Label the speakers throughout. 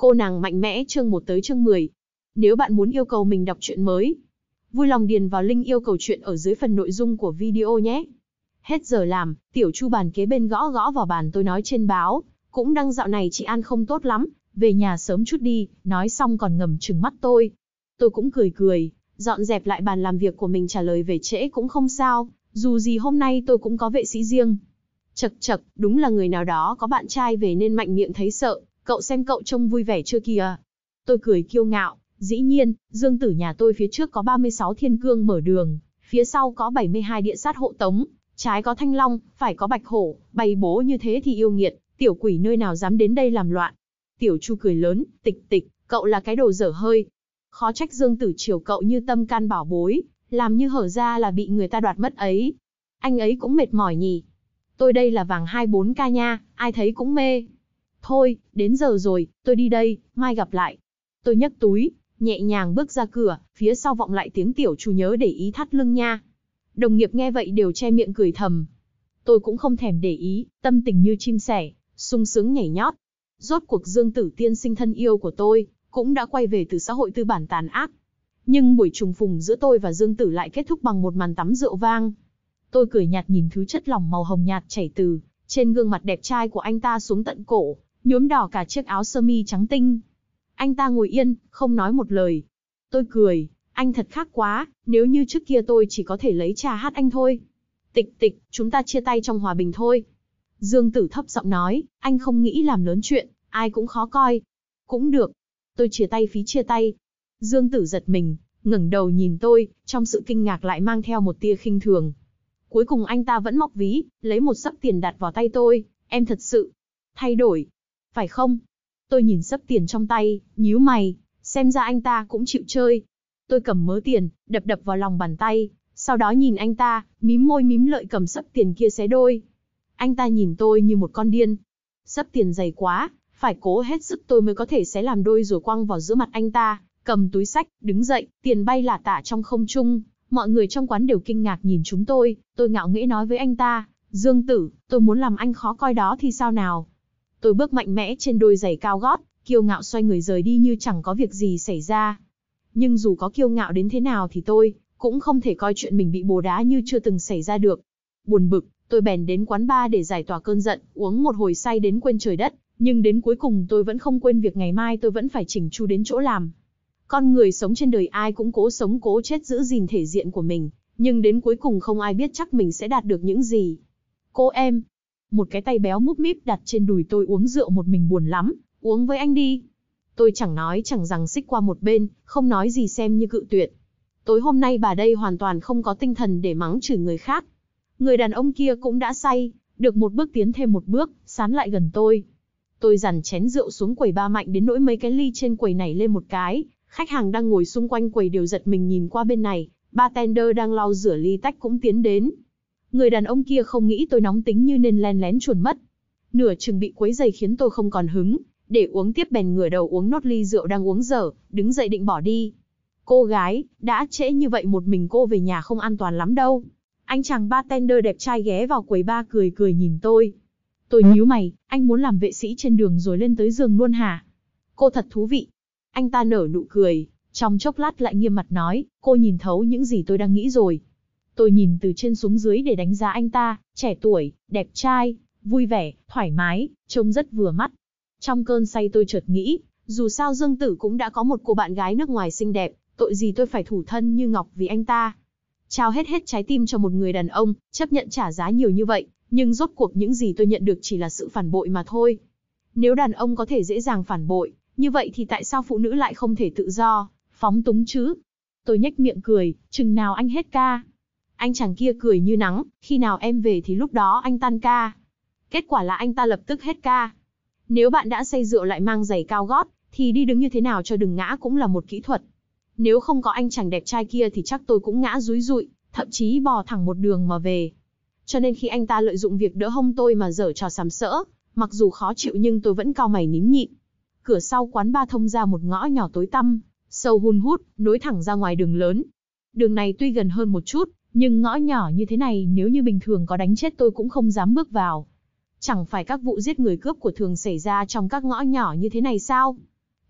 Speaker 1: Cô nàng mạnh mẽ chương 1 tới chương 10. Nếu bạn muốn yêu cầu mình đọc truyện mới, vui lòng điền vào link yêu cầu truyện ở dưới phần nội dung của video nhé. Hết giờ làm, Tiểu Chu bàn kế bên gõ gõ vào bàn tôi nói trên báo, cũng đăng dạo này chị An không tốt lắm, về nhà sớm chút đi, nói xong còn ngầm trừng mắt tôi. Tôi cũng cười cười, dọn dẹp lại bàn làm việc của mình trả lời về trễ cũng không sao, dù gì hôm nay tôi cũng có vệ sĩ riêng. Chậc chậc, đúng là người nào đó có bạn trai về nên mạnh miệng thấy sợ, cậu xem cậu trông vui vẻ chưa kìa. Tôi cười kiêu ngạo, dĩ nhiên, Dương Tử nhà tôi phía trước có 36 thiên cương mở đường, phía sau có 72 địa sát hộ tống, trái có thanh long, phải có bạch hổ, bày bố như thế thì yêu nghiệt, tiểu quỷ nơi nào dám đến đây làm loạn. Tiểu Chu cười lớn, tịch tịch, cậu là cái đồ dở hơi. Khó trách Dương Tử chiều cậu như tâm can bảo bối, làm như hở ra là bị người ta đoạt mất ấy. Anh ấy cũng mệt mỏi nhỉ. Tôi đây là vàng 24K nha, ai thấy cũng mê. Thôi, đến giờ rồi, tôi đi đây, mai gặp lại. Tôi nhấc túi, nhẹ nhàng bước ra cửa, phía sau vọng lại tiếng Tiểu Chu nhớ để ý thắt lưng nha. Đồng nghiệp nghe vậy đều che miệng cười thầm. Tôi cũng không thèm để ý, tâm tình như chim sẻ, sung sướng nhảy nhót. Rốt cuộc Dương Tử tiên sinh thân yêu của tôi, cũng đã quay về từ xã hội tư bản tàn ác. Nhưng buổi trùng phùng giữa tôi và Dương Tử lại kết thúc bằng một màn tắm rượu vang. Tôi cười nhạt nhìn thứ chất lỏng màu hồng nhạt chảy từ trên gương mặt đẹp trai của anh ta xuống tận cổ, nhuốm đỏ cả chiếc áo sơ mi trắng tinh. Anh ta ngồi yên, không nói một lời. Tôi cười, anh thật khác quá, nếu như trước kia tôi chỉ có thể lấy trà hát anh thôi. Tịch tịch, chúng ta chia tay trong hòa bình thôi. Dương Tử thấp giọng nói, anh không nghĩ làm lớn chuyện, ai cũng khó coi. Cũng được. Tôi chia tay phí chia tay. Dương Tử giật mình, ngẩng đầu nhìn tôi, trong sự kinh ngạc lại mang theo một tia khinh thường. Cuối cùng anh ta vẫn móc ví, lấy một xấp tiền đặt vào tay tôi, em thật sự thay đổi, phải không? Tôi nhìn xấp tiền trong tay, nhíu mày, xem ra anh ta cũng chịu chơi. Tôi cầm mớ tiền, đập đập vào lòng bàn tay, sau đó nhìn anh ta, mím môi mím lợi cầm xấp tiền kia xé đôi. Anh ta nhìn tôi như một con điên. Xấp tiền dày quá, phải cố hết sức tôi mới có thể xé làm đôi rồi quăng vào giữa mặt anh ta, cầm túi xách, đứng dậy, tiền bay lả tả trong không trung. Mọi người trong quán đều kinh ngạc nhìn chúng tôi ngạo nghễ nói với anh ta, Dương Tử, tôi muốn làm anh khó coi đó thì sao nào. Tôi bước mạnh mẽ trên đôi giày cao gót, kiêu ngạo xoay người rời đi như chẳng có việc gì xảy ra. Nhưng dù có kiêu ngạo đến thế nào thì tôi cũng không thể coi chuyện mình bị bồ đá như chưa từng xảy ra được. Buồn bực, tôi bèn đến quán bar để giải tỏa cơn giận, uống một hồi say đến quên trời đất, nhưng đến cuối cùng tôi vẫn không quên việc ngày mai tôi vẫn phải chỉnh chu đến chỗ làm. Con người sống trên đời ai cũng cố sống cố chết giữ gìn thể diện của mình, nhưng đến cuối cùng không ai biết chắc mình sẽ đạt được những gì. Cô em, một cái tay béo múp míp đặt trên đùi tôi, uống rượu một mình buồn lắm, uống với anh đi. Tôi chẳng nói chẳng rằng xích qua một bên, không nói gì xem như cự tuyệt. Tối hôm nay bà đây hoàn toàn không có tinh thần để mắng chửi người khác. Người đàn ông kia cũng đã say, được một bước tiến thêm một bước, sán lại gần tôi. Tôi dằn chén rượu xuống quầy ba mạnh đến nỗi mấy cái ly trên quầy này lên một cái. Khách hàng đang ngồi xung quanh quầy đều giật mình nhìn qua bên này, bartender đang lau rửa ly tách cũng tiến đến. Người đàn ông kia không nghĩ tôi nóng tính như nên len lén chuồn mất. Nửa chừng bị quấy giày khiến tôi không còn hứng, để uống tiếp bèn ngửa đầu uống nốt ly rượu đang uống dở, đứng dậy định bỏ đi. Cô gái, đã trễ như vậy một mình cô về nhà không an toàn lắm đâu. Anh chàng bartender đẹp trai ghé vào quầy bar cười cười nhìn tôi. Tôi nhíu mày, anh muốn làm vệ sĩ trên đường rồi lên tới giường luôn hả? Cô thật thú vị. Anh ta nở nụ cười, trong chốc lát lại nghiêm mặt nói, cô nhìn thấu những gì tôi đang nghĩ rồi. Tôi nhìn từ trên xuống dưới để đánh giá anh ta, trẻ tuổi, đẹp trai, vui vẻ, thoải mái, trông rất vừa mắt. Trong cơn say tôi chợt nghĩ, dù sao Dương Tử cũng đã có một cô bạn gái nước ngoài xinh đẹp, tội gì tôi phải thủ thân như ngọc vì anh ta. Trao hết trái tim cho một người đàn ông, chấp nhận trả giá nhiều như vậy, nhưng rốt cuộc những gì tôi nhận được chỉ là sự phản bội mà thôi. Nếu đàn ông có thể dễ dàng phản bội, như vậy thì tại sao phụ nữ lại không thể tự do, phóng túng chứ? Tôi nhếch miệng cười, chừng nào anh hết ca. Anh chàng kia cười như nắng, khi nào em về thì lúc đó anh tan ca. Kết quả là anh ta lập tức hết ca. Nếu bạn đã say rượu lại mang giày cao gót, thì đi đứng như thế nào cho đừng ngã cũng là một kỹ thuật. Nếu không có anh chàng đẹp trai kia thì chắc tôi cũng ngã dúi dụi, thậm chí bò thẳng một đường mà về. Cho nên khi anh ta lợi dụng việc đỡ hông tôi mà giở trò sàm sỡ, mặc dù khó chịu nhưng tôi vẫn cau mày nín nhịn. Cửa sau quán bar thông ra một ngõ nhỏ tối tăm, sâu hun hút, nối thẳng ra ngoài đường lớn. Đường này tuy gần hơn một chút, nhưng ngõ nhỏ như thế này nếu như bình thường có đánh chết tôi cũng không dám bước vào. Chẳng phải các vụ giết người cướp của thường xảy ra trong các ngõ nhỏ như thế này sao?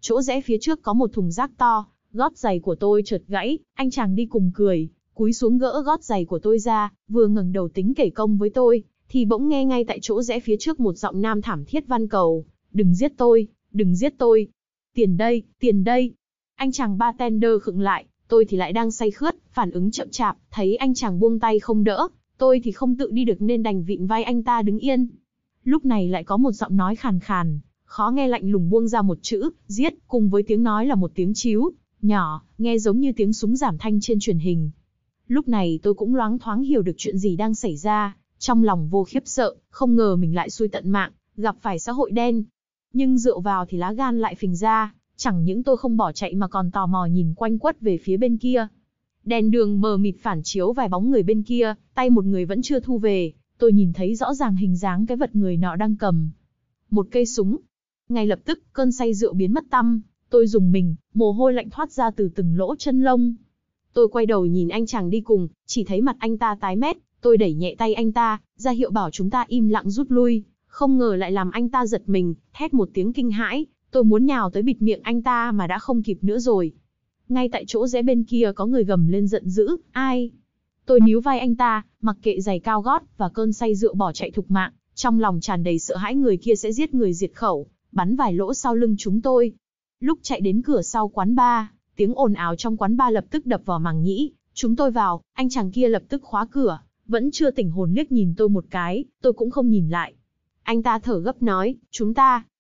Speaker 1: chỗ rẽ phía trước có một thùng rác to, gót giày của tôi chợt gãy, anh chàng đi cùng cười, cúi xuống gỡ gót giày của tôi ra, vừa ngẩng đầu tính kể công với tôi, thì bỗng nghe ngay tại chỗ rẽ phía trước một giọng nam thảm thiết van cầu, đừng giết tôi, đừng giết tôi. Tiền đây, tiền đây. Anh chàng bartender khựng lại, tôi thì lại đang say khướt, phản ứng chậm chạp, thấy anh chàng buông tay không đỡ, tôi thì không tự đi được nên đành vịn vai anh ta đứng yên. Lúc này lại có một giọng nói khàn khàn, khó nghe lạnh lùng buông ra một chữ, giết, cùng với tiếng nói là một tiếng chíu, nhỏ, nghe giống như tiếng súng giảm thanh trên truyền hình. Lúc này tôi cũng loáng thoáng hiểu được chuyện gì đang xảy ra, trong lòng vô khiếp sợ, không ngờ mình lại xui tận mạng, gặp phải xã hội đen. Nhưng dựa vào thì lá gan lại phình ra, chẳng những tôi không bỏ chạy mà còn tò mò nhìn quanh quất về phía bên kia. Đèn đường mờ mịt phản chiếu vài bóng người bên kia, tay một người vẫn chưa thu về, tôi nhìn thấy rõ ràng hình dáng cái vật người nọ đang cầm. Một cây súng. Ngay lập tức, cơn say rượu biến mất tăm, tôi rùng mình, mồ hôi lạnh thoát ra từ từng lỗ chân lông. Tôi quay đầu nhìn anh chàng đi cùng, chỉ thấy mặt anh ta tái mét, tôi đẩy nhẹ tay anh ta, ra hiệu bảo chúng ta im lặng rút lui, không ngờ lại làm anh ta giật mình, thét một tiếng kinh hãi, tôi muốn nhào tới bịt miệng anh ta mà đã không kịp nữa rồi. Ngay tại chỗ rẽ bên kia có người gầm lên giận dữ, ai? Tôi níu vai anh ta, mặc kệ giày cao gót và cơn say rượu bỏ chạy thục mạng, trong lòng tràn đầy sợ hãi người kia sẽ giết người diệt khẩu, bắn vài lỗ sau lưng chúng tôi. Lúc chạy đến cửa sau quán bar, tiếng ồn ào trong quán bar lập tức đập vào màng nhĩ, chúng tôi vào, anh chàng kia lập tức khóa cửa, vẫn chưa tỉnh hồn liếc nhìn tôi một cái, tôi cũng không nhìn lại. Anh ta thở gấp nói, chúng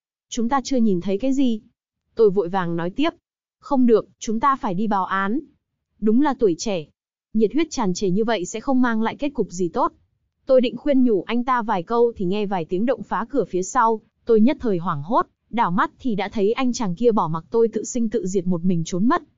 Speaker 1: ta chưa nhìn thấy cái gì. Tôi vội vàng nói tiếp, không được, chúng ta phải đi báo án. Đúng là tuổi trẻ, nhiệt huyết tràn trề như vậy sẽ không mang lại kết cục gì tốt. Tôi định khuyên nhủ anh ta vài câu thì nghe vài tiếng động phá cửa phía sau, tôi nhất thời hoảng hốt, đảo mắt thì đã thấy anh chàng kia bỏ mặc tôi tự sinh tự diệt một mình trốn mất.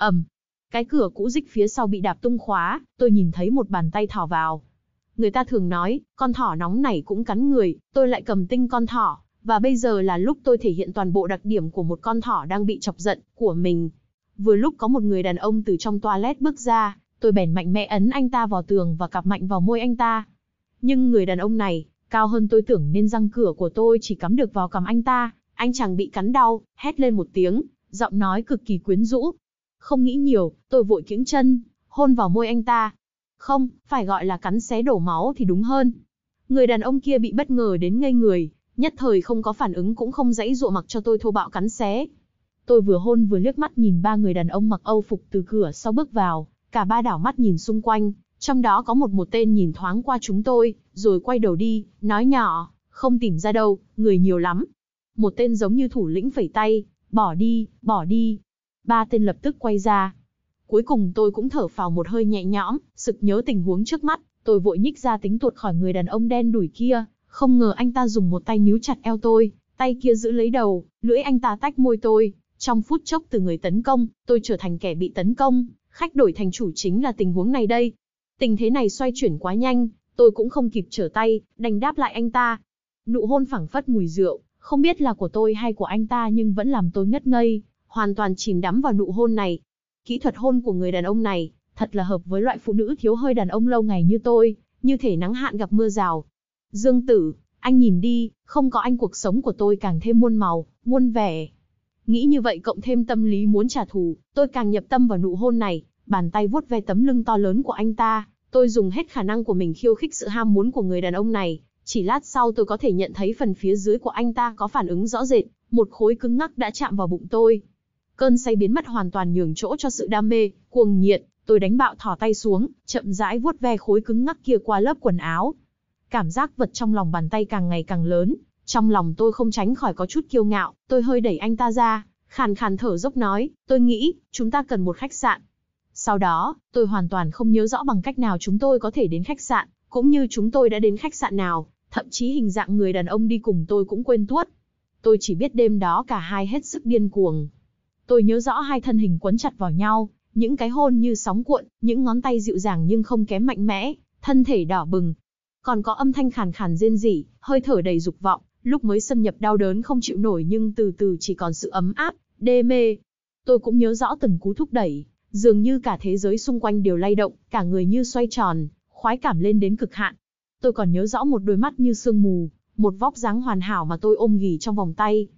Speaker 1: Cái cửa cũ rích phía sau bị đạp tung khóa, tôi nhìn thấy một bàn tay thò vào. Người ta thường nói, con thỏ nóng nảy cũng cắn người, tôi lại cầm tinh con thỏ, và bây giờ là lúc tôi thể hiện toàn bộ đặc điểm của một con thỏ đang bị chọc giận của mình. Vừa lúc có một người đàn ông từ trong toilet bước ra, tôi bèn mạnh mẽ ấn anh ta vào tường và cạp mạnh vào môi anh ta. Nhưng người đàn ông này, cao hơn tôi tưởng nên răng cửa của tôi chỉ cắm được vào cằm anh ta, anh chàng bị cắn đau, hét lên một tiếng, giọng nói cực kỳ quyến rũ. Không nghĩ nhiều, tôi vội kiễng chân, hôn vào môi anh ta. Không, phải gọi là cắn xé đổ máu thì đúng hơn. Người đàn ông kia bị bất ngờ đến ngây người, nhất thời không có phản ứng cũng không giãy giụa mặc cho tôi thô bạo cắn xé. Tôi vừa hôn vừa liếc mắt nhìn ba người đàn ông mặc Âu phục từ cửa sau bước vào, cả ba đảo mắt nhìn xung quanh, trong đó có một tên nhìn thoáng qua chúng tôi, rồi quay đầu đi, nói nhỏ, không tìm ra đâu, người nhiều lắm. Một tên giống như thủ lĩnh phẩy tay, bỏ đi, bỏ đi. Ba tên lập tức quay ra. Cuối cùng tôi cũng thở phào một hơi nhẹ nhõm, sực nhớ tình huống trước mắt, tôi vội nhích ra tính tuột khỏi người đàn ông đen đủi kia, không ngờ anh ta dùng một tay níu chặt eo tôi, tay kia giữ lấy đầu, lưỡi anh ta tách môi tôi. Trong phút chốc từ người tấn công, tôi trở thành kẻ bị tấn công, khách đổi thành chủ chính là tình huống này đây. Tình thế này xoay chuyển quá nhanh, tôi cũng không kịp trở tay, đành đáp lại anh ta. Nụ hôn phảng phất mùi rượu, không biết là của tôi hay của anh ta nhưng vẫn làm tôi ngất ngây, hoàn toàn chìm đắm vào nụ hôn này. Kỹ thuật hôn của người đàn ông này, thật là hợp với loại phụ nữ thiếu hơi đàn ông lâu ngày như tôi, như thể nắng hạn gặp mưa rào. Dương Tử, anh nhìn đi, không có anh cuộc sống của tôi càng thêm muôn màu, muôn vẻ. Nghĩ như vậy cộng thêm tâm lý muốn trả thù, tôi càng nhập tâm vào nụ hôn này, bàn tay vuốt ve tấm lưng to lớn của anh ta, tôi dùng hết khả năng của mình khiêu khích sự ham muốn của người đàn ông này. Chỉ lát sau tôi có thể nhận thấy phần phía dưới của anh ta có phản ứng rõ rệt, một khối cứng ngắc đã chạm vào bụng tôi. Cơn say biến mất hoàn toàn nhường chỗ cho sự đam mê, cuồng nhiệt, tôi đánh bạo thò tay xuống, chậm rãi vuốt ve khối cứng ngắc kia qua lớp quần áo. Cảm giác vật trong lòng bàn tay càng ngày càng lớn, trong lòng tôi không tránh khỏi có chút kiêu ngạo, tôi hơi đẩy anh ta ra, khàn khàn thở dốc nói, tôi nghĩ, chúng ta cần một khách sạn. Sau đó, tôi hoàn toàn không nhớ rõ bằng cách nào chúng tôi có thể đến khách sạn, cũng như chúng tôi đã đến khách sạn nào, thậm chí hình dạng người đàn ông đi cùng tôi cũng quên tuốt. Tôi chỉ biết đêm đó cả hai hết sức điên cuồng. Tôi nhớ rõ hai thân hình quấn chặt vào nhau, những cái hôn như sóng cuộn, những ngón tay dịu dàng nhưng không kém mạnh mẽ, thân thể đỏ bừng. Còn có âm thanh khàn khàn rên rỉ, hơi thở đầy dục vọng, lúc mới xâm nhập đau đớn không chịu nổi nhưng từ từ chỉ còn sự ấm áp, đê mê. Tôi cũng nhớ rõ từng cú thúc đẩy, dường như cả thế giới xung quanh đều lay động, cả người như xoay tròn, khoái cảm lên đến cực hạn. Tôi còn nhớ rõ một đôi mắt như sương mù, một vóc dáng hoàn hảo mà tôi ôm ghì trong vòng tay.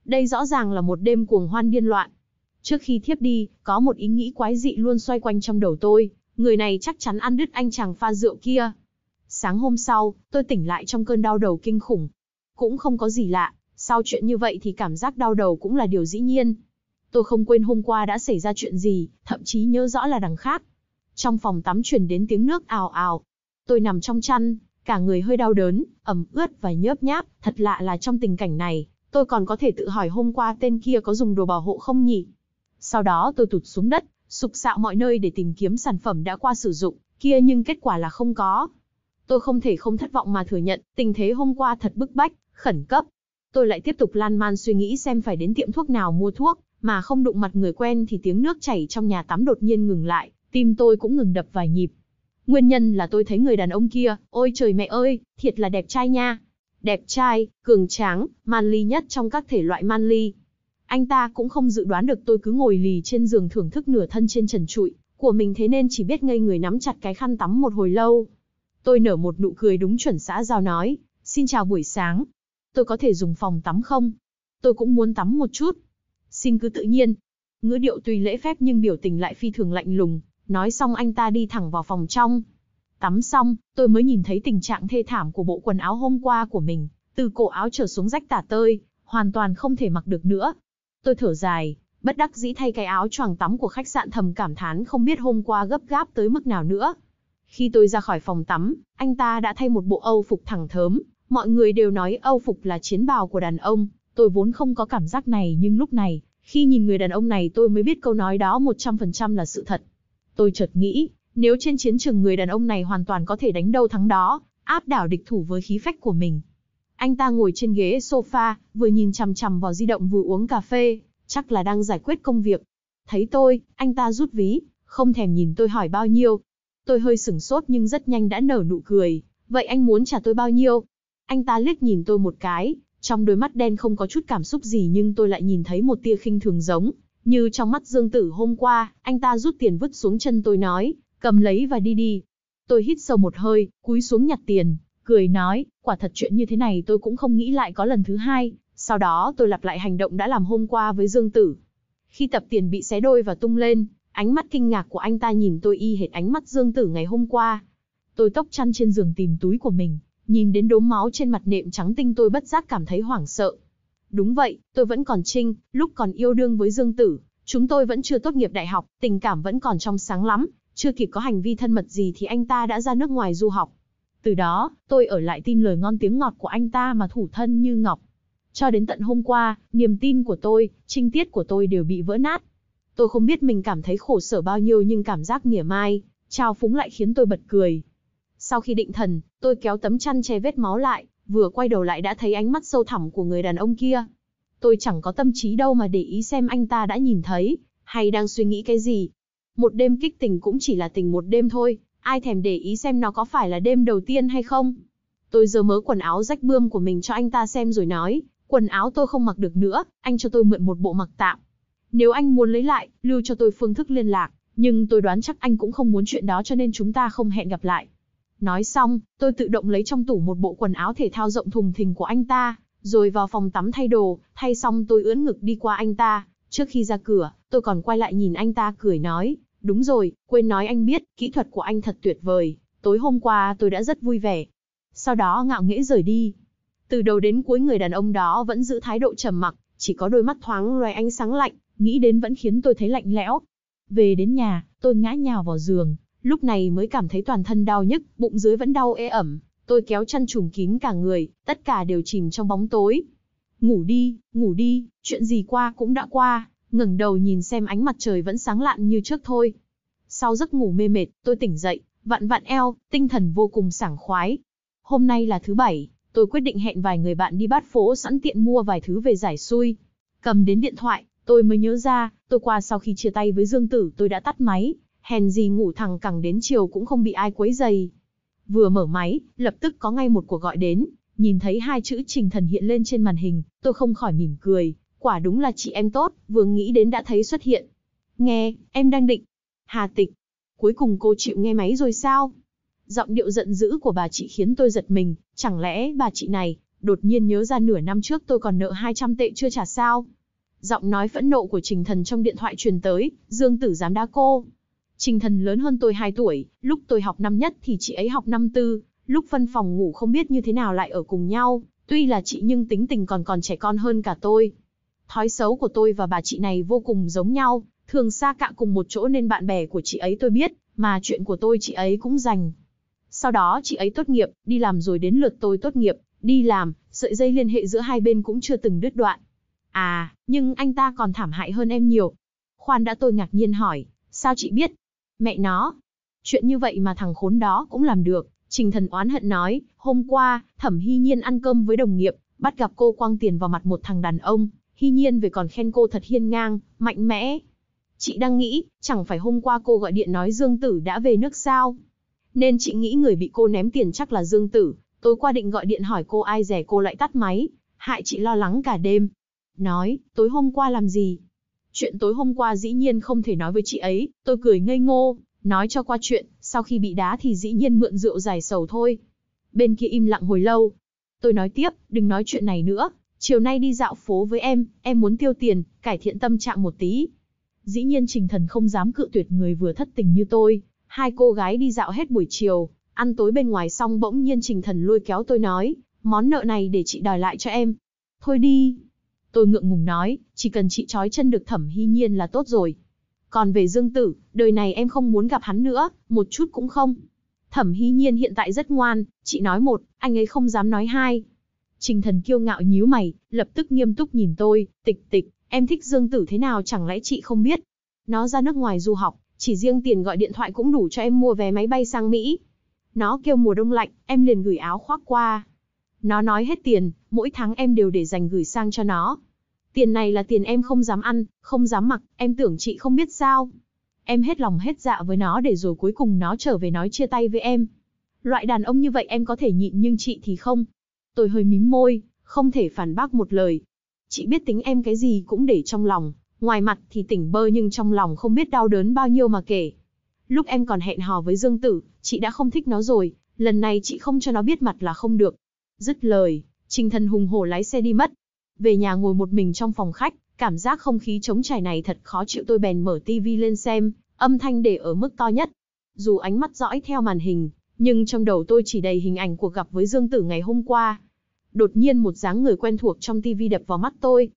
Speaker 1: Đây rõ ràng là một đêm cuồng hoan điên loạn. Trước khi thiếp đi, có một ý nghĩ quái dị luôn xoay quanh trong đầu tôi, người này chắc chắn ăn đứt anh chàng pha rượu kia. Sáng hôm sau, tôi tỉnh lại trong cơn đau đầu kinh khủng. Cũng không có gì lạ, sau chuyện như vậy thì cảm giác đau đầu cũng là điều dĩ nhiên. Tôi không quên hôm qua đã xảy ra chuyện gì, thậm chí nhớ rõ là đằng khác. Trong phòng tắm truyền đến tiếng nước ào ào. Tôi nằm trong chăn, cả người hơi đau đớn, ẩm ướt và nhớp nháp. Thật lạ là trong tình cảnh này, tôi còn có thể tự hỏi hôm qua tên kia có dùng đồ bảo hộ không nhỉ? Sau đó tôi tụt xuống đất, sục sạo mọi nơi để tìm kiếm sản phẩm đã qua sử dụng kia, nhưng kết quả là không có. Tôi không thể không thất vọng mà thừa nhận, tình thế hôm qua thật bức bách, khẩn cấp. Tôi lại tiếp tục lan man suy nghĩ xem phải đến tiệm thuốc nào mua thuốc, mà không đụng mặt người quen thì tiếng nước chảy trong nhà tắm đột nhiên ngừng lại, tim tôi cũng ngừng đập vài nhịp. Nguyên nhân là tôi thấy người đàn ông kia, ôi trời mẹ ơi, thiệt là đẹp trai nha. Đẹp trai, cường tráng, manly nhất trong các thể loại manly. Anh ta cũng không dự đoán được tôi cứ ngồi lì trên giường thưởng thức nửa thân trên trần trụi của mình, thế nên chỉ biết ngây người nắm chặt cái khăn tắm một hồi lâu. Tôi nở một nụ cười đúng chuẩn xã giao nói, xin chào buổi sáng. Tôi có thể dùng phòng tắm không? Tôi cũng muốn tắm một chút. Xin cứ tự nhiên. Ngữ điệu tuy lễ phép nhưng biểu tình lại phi thường lạnh lùng. Nói xong anh ta đi thẳng vào phòng trong. Tắm xong, tôi mới nhìn thấy tình trạng thê thảm của bộ quần áo hôm qua của mình. Từ cổ áo trở xuống rách tả tơi, hoàn toàn không thể mặc được nữa. Tôi thở dài, bất đắc dĩ thay cái áo choàng tắm của khách sạn, thầm cảm thán không biết hôm qua gấp gáp tới mức nào nữa. Khi tôi ra khỏi phòng tắm, anh ta đã thay một bộ Âu phục thẳng thớm. Mọi người đều nói Âu phục là chiến bào của đàn ông. Tôi vốn không có cảm giác này, nhưng lúc này, khi nhìn người đàn ông này tôi mới biết câu nói đó 100% là sự thật. Tôi chợt nghĩ, nếu trên chiến trường người đàn ông này hoàn toàn có thể đánh đâu thắng đó, áp đảo địch thủ với khí phách của mình. Anh ta ngồi trên ghế sofa, vừa nhìn chằm chằm vào di động vừa uống cà phê, chắc là đang giải quyết công việc. Thấy tôi, anh ta rút ví, không thèm nhìn tôi hỏi bao nhiêu. Tôi hơi sửng sốt nhưng rất nhanh đã nở nụ cười. Vậy anh muốn trả tôi bao nhiêu? Anh ta liếc nhìn tôi một cái, trong đôi mắt đen không có chút cảm xúc gì, nhưng tôi lại nhìn thấy một tia khinh thường, giống như trong mắt Dương Tử hôm qua. Anh ta rút tiền vứt xuống chân tôi nói, cầm lấy và đi đi. Tôi hít sâu một hơi, cúi xuống nhặt tiền, cười nói, quả thật chuyện như thế này tôi cũng không nghĩ lại có lần thứ hai. Sau đó tôi lặp lại hành động đã làm hôm qua với Dương Tử. Khi tập tiền bị xé đôi và tung lên, ánh mắt kinh ngạc của anh ta nhìn tôi y hệt ánh mắt Dương Tử ngày hôm qua. Tôi tốc chăn trên giường tìm túi của mình, nhìn đến đốm máu trên mặt nệm trắng tinh tôi bất giác cảm thấy hoảng sợ. Đúng vậy, tôi vẫn còn trinh, lúc còn yêu đương với Dương Tử, chúng tôi vẫn chưa tốt nghiệp đại học, tình cảm vẫn còn trong sáng lắm, chưa kịp có hành vi thân mật gì thì anh ta đã ra nước ngoài du học. Từ đó, tôi ở lại tin lời ngon tiếng ngọt của anh ta mà thủ thân như ngọc. Cho đến tận hôm qua, niềm tin của tôi, trinh tiết của tôi đều bị vỡ nát. Tôi không biết mình cảm thấy khổ sở bao nhiêu, nhưng cảm giác mỉa mai, trao phúng lại khiến tôi bật cười. Sau khi định thần, tôi kéo tấm chăn che vết máu lại, vừa quay đầu lại đã thấy ánh mắt sâu thẳm của người đàn ông kia. Tôi chẳng có tâm trí đâu mà để ý xem anh ta đã nhìn thấy, hay đang suy nghĩ cái gì. Một đêm kích tình cũng chỉ là tình một đêm thôi, ai thèm để ý xem nó có phải là đêm đầu tiên hay không. Tôi giơ mớ quần áo rách bươm của mình cho anh ta xem rồi nói, quần áo tôi không mặc được nữa, anh cho tôi mượn một bộ mặc tạm. Nếu anh muốn lấy lại, lưu cho tôi phương thức liên lạc, nhưng tôi đoán chắc anh cũng không muốn chuyện đó, cho nên chúng ta không hẹn gặp lại. Nói xong, tôi tự động lấy trong tủ một bộ quần áo thể thao rộng thùng thình của anh ta, rồi vào phòng tắm thay đồ, thay xong tôi ưỡn ngực đi qua anh ta. Trước khi ra cửa, tôi còn quay lại nhìn anh ta cười nói, đúng rồi, quên nói anh biết, kỹ thuật của anh thật tuyệt vời, tối hôm qua tôi đã rất vui vẻ. Sau đó ngạo nghễ rời đi. Từ đầu đến cuối người đàn ông đó vẫn giữ thái độ trầm mặc, chỉ có đôi mắt thoáng loé ánh sáng lạnh, nghĩ đến vẫn khiến tôi thấy lạnh lẽo. Về đến nhà, tôi ngã nhào vào giường, lúc này mới cảm thấy toàn thân đau nhức, bụng dưới vẫn đau ê ẩm. Tôi kéo chăn trùm kín cả người, tất cả đều chìm trong bóng tối. Ngủ đi, chuyện gì qua cũng đã qua, ngẩng đầu nhìn xem ánh mặt trời vẫn sáng lạn như trước thôi. Sau giấc ngủ mê mệt, tôi tỉnh dậy, vặn vặn eo, tinh thần vô cùng sảng khoái. Hôm nay là thứ Bảy, tôi quyết định hẹn vài người bạn đi Bát Phố sẵn tiện mua vài thứ về giải xui. Cầm đến điện thoại, tôi mới nhớ ra, tôi qua sau khi chia tay với Dương Tử tôi đã tắt máy, hèn gì ngủ thẳng cẳng đến chiều cũng không bị ai quấy rầy. Vừa mở máy, lập tức có ngay một cuộc gọi đến, nhìn thấy hai chữ Trình Thần hiện lên trên màn hình, tôi không khỏi mỉm cười, quả đúng là chị em tốt, vừa nghĩ đến đã thấy xuất hiện. Nghe, em đang định. Hà Tịch, cuối cùng cô chịu nghe máy rồi sao? Giọng điệu giận dữ của bà chị khiến tôi giật mình, chẳng lẽ bà chị này đột nhiên nhớ ra nửa năm trước tôi còn nợ 200 tệ chưa trả sao. Giọng nói phẫn nộ của Trình Thần trong điện thoại truyền tới, Dương Tử dám đá cô. Trình Thần lớn hơn tôi 2 tuổi, lúc tôi học năm nhất thì chị ấy học năm tư, lúc phân phòng ngủ không biết như thế nào lại ở cùng nhau, tuy là chị nhưng tính tình còn trẻ con hơn cả tôi. Thói xấu của tôi và bà chị này vô cùng giống nhau, thường xa cạ cùng một chỗ nên bạn bè của chị ấy tôi biết, mà chuyện của tôi chị ấy cũng rành. Sau đó chị ấy tốt nghiệp, đi làm rồi đến lượt tôi tốt nghiệp, đi làm, sợi dây liên hệ giữa hai bên cũng chưa từng đứt đoạn. À, nhưng anh ta còn thảm hại hơn em nhiều. Khoan đã, tôi ngạc nhiên hỏi, sao chị biết? Mẹ nó, chuyện như vậy mà thằng khốn đó cũng làm được. Trình Thần oán hận nói, hôm qua, Thẩm Hy Nhiên ăn cơm với đồng nghiệp, bắt gặp cô quăng tiền vào mặt một thằng đàn ông, Hy Nhiên về còn khen cô thật hiên ngang, mạnh mẽ. Chị đang nghĩ, chẳng phải hôm qua cô gọi điện nói Dương Tử đã về nước sao? Nên chị nghĩ người bị cô ném tiền chắc là Dương Tử, tối qua định gọi điện hỏi cô ai dè cô lại tắt máy, hại chị lo lắng cả đêm. Nói, tối hôm qua làm gì? Chuyện tối hôm qua dĩ nhiên không thể nói với chị ấy, tôi cười ngây ngô, nói cho qua chuyện, sau khi bị đá thì dĩ nhiên mượn rượu giải sầu thôi. Bên kia im lặng hồi lâu. Tôi nói tiếp, đừng nói chuyện này nữa, chiều nay đi dạo phố với em muốn tiêu tiền, cải thiện tâm trạng một tí. Dĩ nhiên Trình Thần không dám cự tuyệt người vừa thất tình như tôi. Hai cô gái đi dạo hết buổi chiều, ăn tối bên ngoài xong bỗng nhiên Trình Thần lôi kéo tôi nói, món nợ này để chị đòi lại cho em. Thôi đi. Tôi ngượng ngùng nói, chỉ cần chị trói chân được Thẩm Hy Nhiên là tốt rồi. Còn về Dương Tử, đời này em không muốn gặp hắn nữa, một chút cũng không. Thẩm Hy Nhiên hiện tại rất ngoan, chị nói một, anh ấy không dám nói hai. Trình Thần kiêu ngạo nhíu mày, lập tức nghiêm túc nhìn tôi, Tịch, em thích Dương Tử thế nào chẳng lẽ chị không biết. Nó ra nước ngoài du học, chỉ riêng tiền gọi điện thoại cũng đủ cho em mua vé máy bay sang Mỹ. Nó kêu mùa đông lạnh, em liền gửi áo khoác qua. Nó nói hết tiền, mỗi tháng em đều để dành gửi sang cho nó. Tiền này là tiền em không dám ăn, không dám mặc, em tưởng chị không biết sao. Em hết lòng hết dạ với nó để rồi cuối cùng nó trở về nói chia tay với em. Loại đàn ông như vậy em có thể nhịn nhưng chị thì không. Tôi hơi mím môi, không thể phản bác một lời. Chị biết tính em cái gì cũng để trong lòng, ngoài mặt thì tỉnh bơ nhưng trong lòng không biết đau đớn bao nhiêu mà kể. Lúc em còn hẹn hò với Dương Tử, chị đã không thích nó rồi, lần này chị không cho nó biết mặt là không được. Dứt lời, Trình Thần hùng hổ lái xe đi mất. Về nhà ngồi một mình trong phòng khách, cảm giác không khí trống trải này thật khó chịu, tôi bèn mở tivi lên xem, âm thanh để ở mức to nhất. Dù ánh mắt dõi theo màn hình, nhưng trong đầu tôi chỉ đầy hình ảnh cuộc gặp với Dương Tử ngày hôm qua. Đột nhiên một dáng người quen thuộc trong tivi đập vào mắt tôi.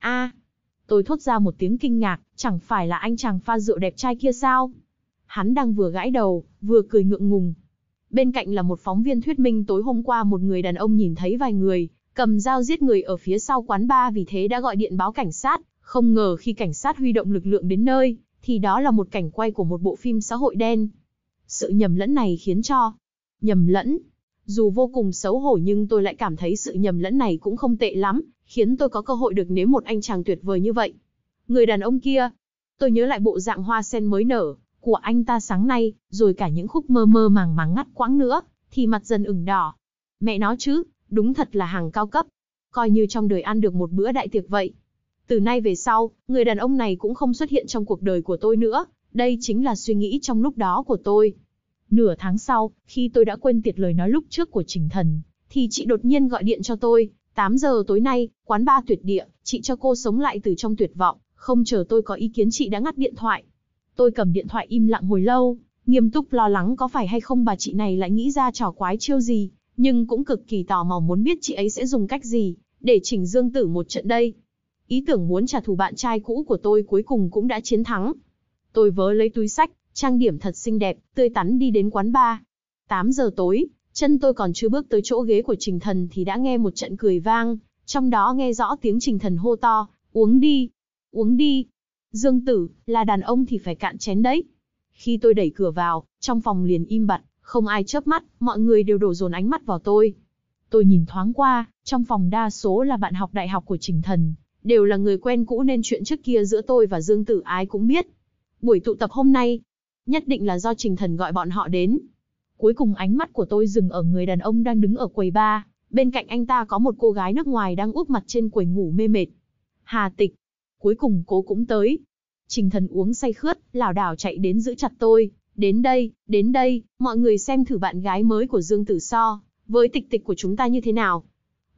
Speaker 1: Tôi thốt ra một tiếng kinh ngạc, chẳng phải là anh chàng pha rượu đẹp trai kia sao? Hắn đang vừa gãi đầu, vừa cười ngượng ngùng. Bên cạnh là một phóng viên thuyết minh tối hôm qua một người đàn ông nhìn thấy vài người cầm dao giết người ở phía sau quán bar, vì thế đã gọi điện báo cảnh sát. Không ngờ khi cảnh sát huy động lực lượng đến nơi, thì đó là một cảnh quay của một bộ phim xã hội đen. Sự nhầm lẫn này khiến cho... Nhầm lẫn? Dù vô cùng xấu hổ nhưng tôi lại cảm thấy sự nhầm lẫn này cũng không tệ lắm, khiến tôi có cơ hội được nếm một anh chàng tuyệt vời như vậy. Người đàn ông kia, tôi nhớ lại bộ dạng hoa sen mới nở của anh ta sáng nay, rồi cả những khúc mơ mơ màng màng ngắt quãng nữa, thì mặt dần ửng đỏ. Mẹ nó chứ, đúng thật là hàng cao cấp. Coi như trong đời ăn được một bữa đại tiệc vậy. Từ nay về sau, người đàn ông này cũng không xuất hiện trong cuộc đời của tôi nữa. Đây chính là suy nghĩ trong lúc đó của tôi. Nửa tháng sau, khi tôi đã quên tiệt lời nói lúc trước của Trình Thần, thì chị đột nhiên gọi điện cho tôi. 8 giờ tối nay, quán bar tuyệt địa, chị cho cô sống lại từ trong tuyệt vọng. Không chờ tôi có ý kiến chị đã ngắt điện thoại. Tôi cầm điện thoại im lặng hồi lâu, nghiêm túc lo lắng có phải hay không bà chị này lại nghĩ ra trò quái chiêu gì, nhưng cũng cực kỳ tò mò muốn biết chị ấy sẽ dùng cách gì để chỉnh Dương Tử một trận đây. Ý tưởng muốn trả thù bạn trai cũ của tôi cuối cùng cũng đã chiến thắng. Tôi vớ lấy túi xách, trang điểm thật xinh đẹp, tươi tắn đi đến quán bar. 8 giờ tối, chân tôi còn chưa bước tới chỗ ghế của Trình Thần thì đã nghe một trận cười vang, trong đó nghe rõ tiếng Trình Thần hô to, uống đi, uống đi. Dương Tử, là đàn ông thì phải cạn chén đấy. Khi tôi đẩy cửa vào, trong phòng liền im bặt, không ai chớp mắt, mọi người đều đổ dồn ánh mắt vào tôi. Tôi nhìn thoáng qua, trong phòng đa số là bạn học đại học của Trình Thần, đều là người quen cũ nên chuyện trước kia giữa tôi và Dương Tử ai cũng biết. Buổi tụ tập hôm nay, nhất định là do Trình Thần gọi bọn họ đến. Cuối cùng ánh mắt của tôi dừng ở người đàn ông đang đứng ở quầy bar, bên cạnh anh ta có một cô gái nước ngoài đang úp mặt trên quầy ngủ mê mệt. Hà Tịch. Cuối cùng cô cũng tới. Trình Thần uống say khướt, lảo đảo chạy đến giữ chặt tôi. Đến đây, mọi người xem thử bạn gái mới của Dương Tử so với Tịch Tịch của chúng ta như thế nào.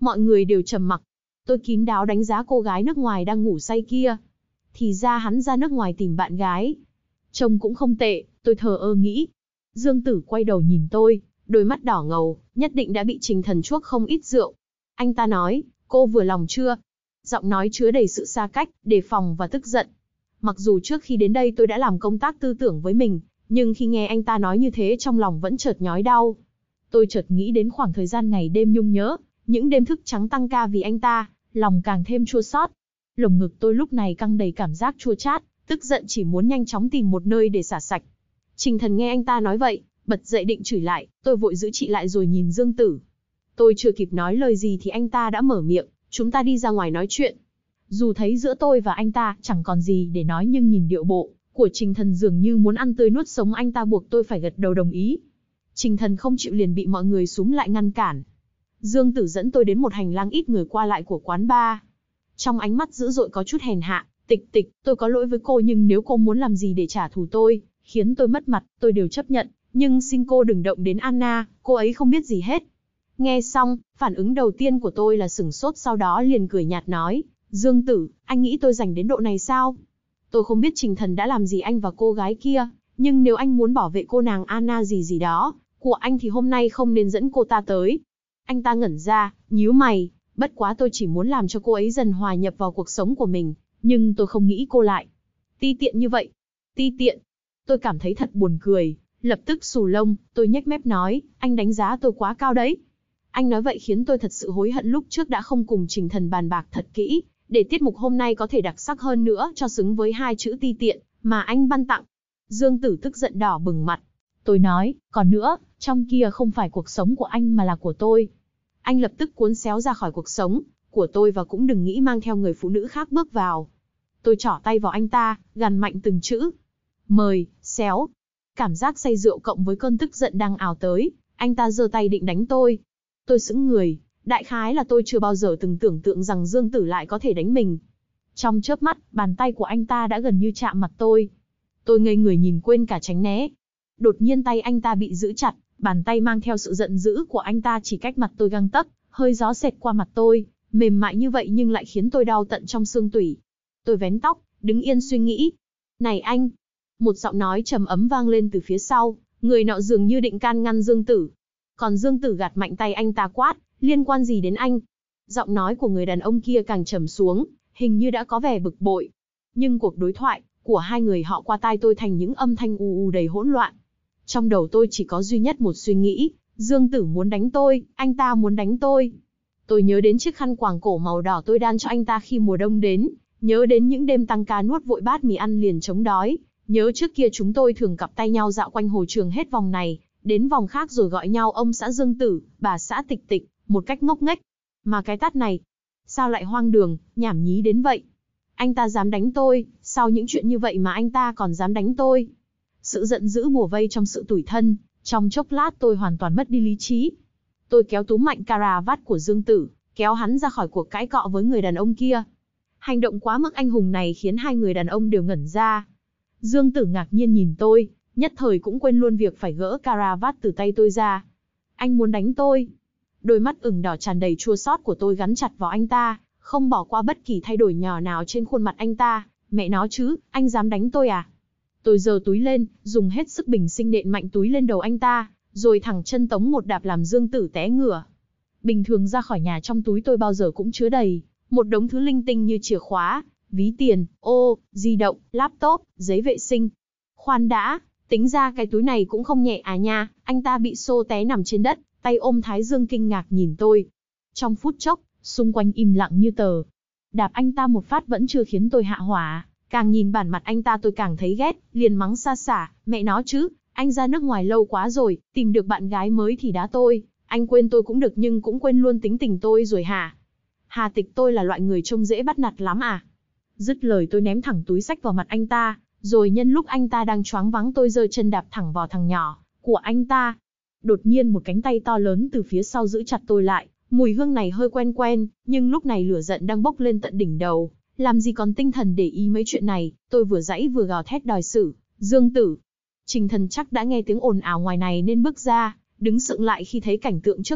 Speaker 1: Mọi người đều trầm mặc. Tôi kín đáo đánh giá cô gái nước ngoài đang ngủ say kia. Thì ra hắn ra nước ngoài tìm bạn gái. Trông cũng không tệ, tôi thờ ơ nghĩ. Dương Tử quay đầu nhìn tôi, đôi mắt đỏ ngầu, nhất định đã bị Trình Thần chuốc không ít rượu. Anh ta nói, cô vừa lòng chưa? Giọng nói chứa đầy sự xa cách, đề phòng và tức giận. Mặc dù trước khi đến đây tôi đã làm công tác tư tưởng với mình, nhưng khi nghe anh ta nói như thế trong lòng vẫn chợt nhói đau. Tôi chợt nghĩ đến khoảng thời gian ngày đêm nhung nhớ, những đêm thức trắng tăng ca vì anh ta, lòng càng thêm chua xót. Lồng ngực tôi lúc này căng đầy cảm giác chua chát, tức giận chỉ muốn nhanh chóng tìm một nơi để xả sạch. Trình Thần nghe anh ta nói vậy, bật dậy định chửi lại, tôi vội giữ chị lại rồi nhìn Dương Tử. Tôi chưa kịp nói lời gì thì anh ta đã mở miệng, chúng ta đi ra ngoài nói chuyện. Dù thấy giữa tôi và anh ta chẳng còn gì để nói nhưng nhìn điệu bộ của Trình Thần dường như muốn ăn tươi nuốt sống anh ta buộc tôi phải gật đầu đồng ý. Trình Thần không chịu liền bị mọi người xúm lại ngăn cản. Dương Tử dẫn tôi đến một hành lang ít người qua lại của quán bar. Trong ánh mắt dữ dội có chút hèn hạ, Tịch, tôi có lỗi với cô nhưng nếu cô muốn làm gì để trả thù tôi, khiến tôi mất mặt, tôi đều chấp nhận, nhưng xin cô đừng động đến Anna, cô ấy không biết gì hết. Nghe xong, phản ứng đầu tiên của tôi là sửng sốt sau đó liền cười nhạt nói, Dương Tử, anh nghĩ tôi rảnh đến độ này sao? Tôi không biết Trình Thần đã làm gì anh và cô gái kia, nhưng nếu anh muốn bảo vệ cô nàng Anna gì đó, của anh thì hôm nay không nên dẫn cô ta tới. Anh ta ngẩn ra, nhíu mày, bất quá tôi chỉ muốn làm cho cô ấy dần hòa nhập vào cuộc sống của mình, nhưng tôi không nghĩ cô lại ti tiện như vậy. Ti tiện? Tôi cảm thấy thật buồn cười, lập tức xù lông, tôi nhếch mép nói, anh đánh giá tôi quá cao đấy. Anh nói vậy khiến tôi thật sự hối hận lúc trước đã không cùng Trình Thần bàn bạc thật kỹ, để tiết mục hôm nay có thể đặc sắc hơn nữa cho xứng với hai chữ ti tiện mà anh ban tặng. Dương Tử tức giận đỏ bừng mặt. Tôi nói, còn nữa, trong kia không phải cuộc sống của anh mà là của tôi. Anh lập tức cuốn xéo ra khỏi cuộc sống của tôi và cũng đừng nghĩ mang theo người phụ nữ khác bước vào. Tôi trỏ tay vào anh ta, gằn mạnh từng chữ. Mời, xéo. Cảm giác say rượu cộng với cơn tức giận đang ào tới, anh ta giơ tay định đánh tôi. Tôi sững người, đại khái là tôi chưa bao giờ từng tưởng tượng rằng Dương Tử lại có thể đánh mình. Trong chớp mắt, bàn tay của anh ta đã gần như chạm mặt tôi. Tôi ngây người nhìn quên cả tránh né. Đột nhiên tay anh ta bị giữ chặt, bàn tay mang theo sự giận dữ của anh ta chỉ cách mặt tôi gang tấc, hơi gió xẹt qua mặt tôi, mềm mại như vậy nhưng lại khiến tôi đau tận trong xương tủy. Tôi vén tóc, đứng yên suy nghĩ. Này anh! Một giọng nói trầm ấm vang lên từ phía sau, người nọ dường như định can ngăn Dương Tử. Còn Dương Tử gạt mạnh tay anh ta quát, liên quan gì đến anh? Giọng nói của người đàn ông kia càng trầm xuống, hình như đã có vẻ bực bội. Nhưng cuộc đối thoại của hai người họ qua tai tôi thành những âm thanh u u đầy hỗn loạn. Trong đầu tôi chỉ có duy nhất một suy nghĩ, Dương Tử muốn đánh tôi, anh ta muốn đánh tôi. Tôi nhớ đến chiếc khăn quàng cổ màu đỏ tôi đan cho anh ta khi mùa đông đến, nhớ đến những đêm tăng ca nuốt vội bát mì ăn liền chống đói, nhớ trước kia chúng tôi thường cặp tay nhau dạo quanh hồ trường hết vòng này, đến vòng khác rồi gọi nhau ông xã Dương Tử, bà xã Tịch, một cách ngốc nghếch. Mà cái tát này, sao lại hoang đường, nhảm nhí đến vậy? Anh ta dám đánh tôi, sau những chuyện như vậy mà anh ta còn dám đánh tôi. Sự giận dữ bủa vây trong sự tủi thân, trong chốc lát tôi hoàn toàn mất đi lý trí. Tôi kéo túm mạnh cà vạt của Dương Tử, kéo hắn ra khỏi cuộc cãi cọ với người đàn ông kia. Hành động quá mức anh hùng này khiến hai người đàn ông đều ngẩn ra. Dương Tử ngạc nhiên nhìn tôi, nhất thời cũng quên luôn việc phải gỡ cà vạt từ tay tôi ra. Anh muốn đánh tôi? Đôi mắt ửng đỏ tràn đầy chua xót của tôi gắn chặt vào anh ta, không bỏ qua bất kỳ thay đổi nhỏ nào trên khuôn mặt anh ta. Mẹ nó chứ, anh dám đánh tôi à? Tôi giơ túi lên, dùng hết sức bình sinh nện mạnh túi lên đầu anh ta, rồi thẳng chân tống một đạp làm Dương Tử té ngửa. Bình thường ra khỏi nhà trong túi tôi bao giờ cũng chứa đầy một đống thứ linh tinh như chìa khóa, ví tiền, di động, laptop, giấy vệ sinh. Khoan đã, tính ra cái túi này cũng không nhẹ à nha. Anh ta bị xô té nằm trên đất, tay ôm thái dương kinh ngạc nhìn tôi. Trong phút chốc, xung quanh im lặng như tờ. Đạp anh ta một phát vẫn chưa khiến tôi hạ hỏa, càng nhìn bản mặt anh ta tôi càng thấy ghét, liền mắng xa xả, mẹ nó chứ, anh ra nước ngoài lâu quá rồi, tìm được bạn gái mới thì đá tôi, anh quên tôi cũng được nhưng cũng quên luôn tính tình tôi rồi hả? Hà Tịch tôi là loại người trông dễ bắt nạt lắm à? Dứt lời tôi ném thẳng túi xách vào mặt anh ta, rồi nhân lúc anh ta đang choáng váng tôi giơ chân đạp thẳng vào thằng nhỏ của anh ta. Đột nhiên một cánh tay to lớn từ phía sau giữ chặt tôi lại, mùi hương này hơi quen quen, nhưng lúc này lửa giận đang bốc lên tận đỉnh đầu, làm gì còn tinh thần để ý mấy chuyện này, tôi vừa giãy vừa gào thét đòi xử, Dương Tử. Trình Thần chắc đã nghe tiếng ồn ào ngoài này nên bước ra, đứng sững lại khi thấy cảnh tượng trước mắt,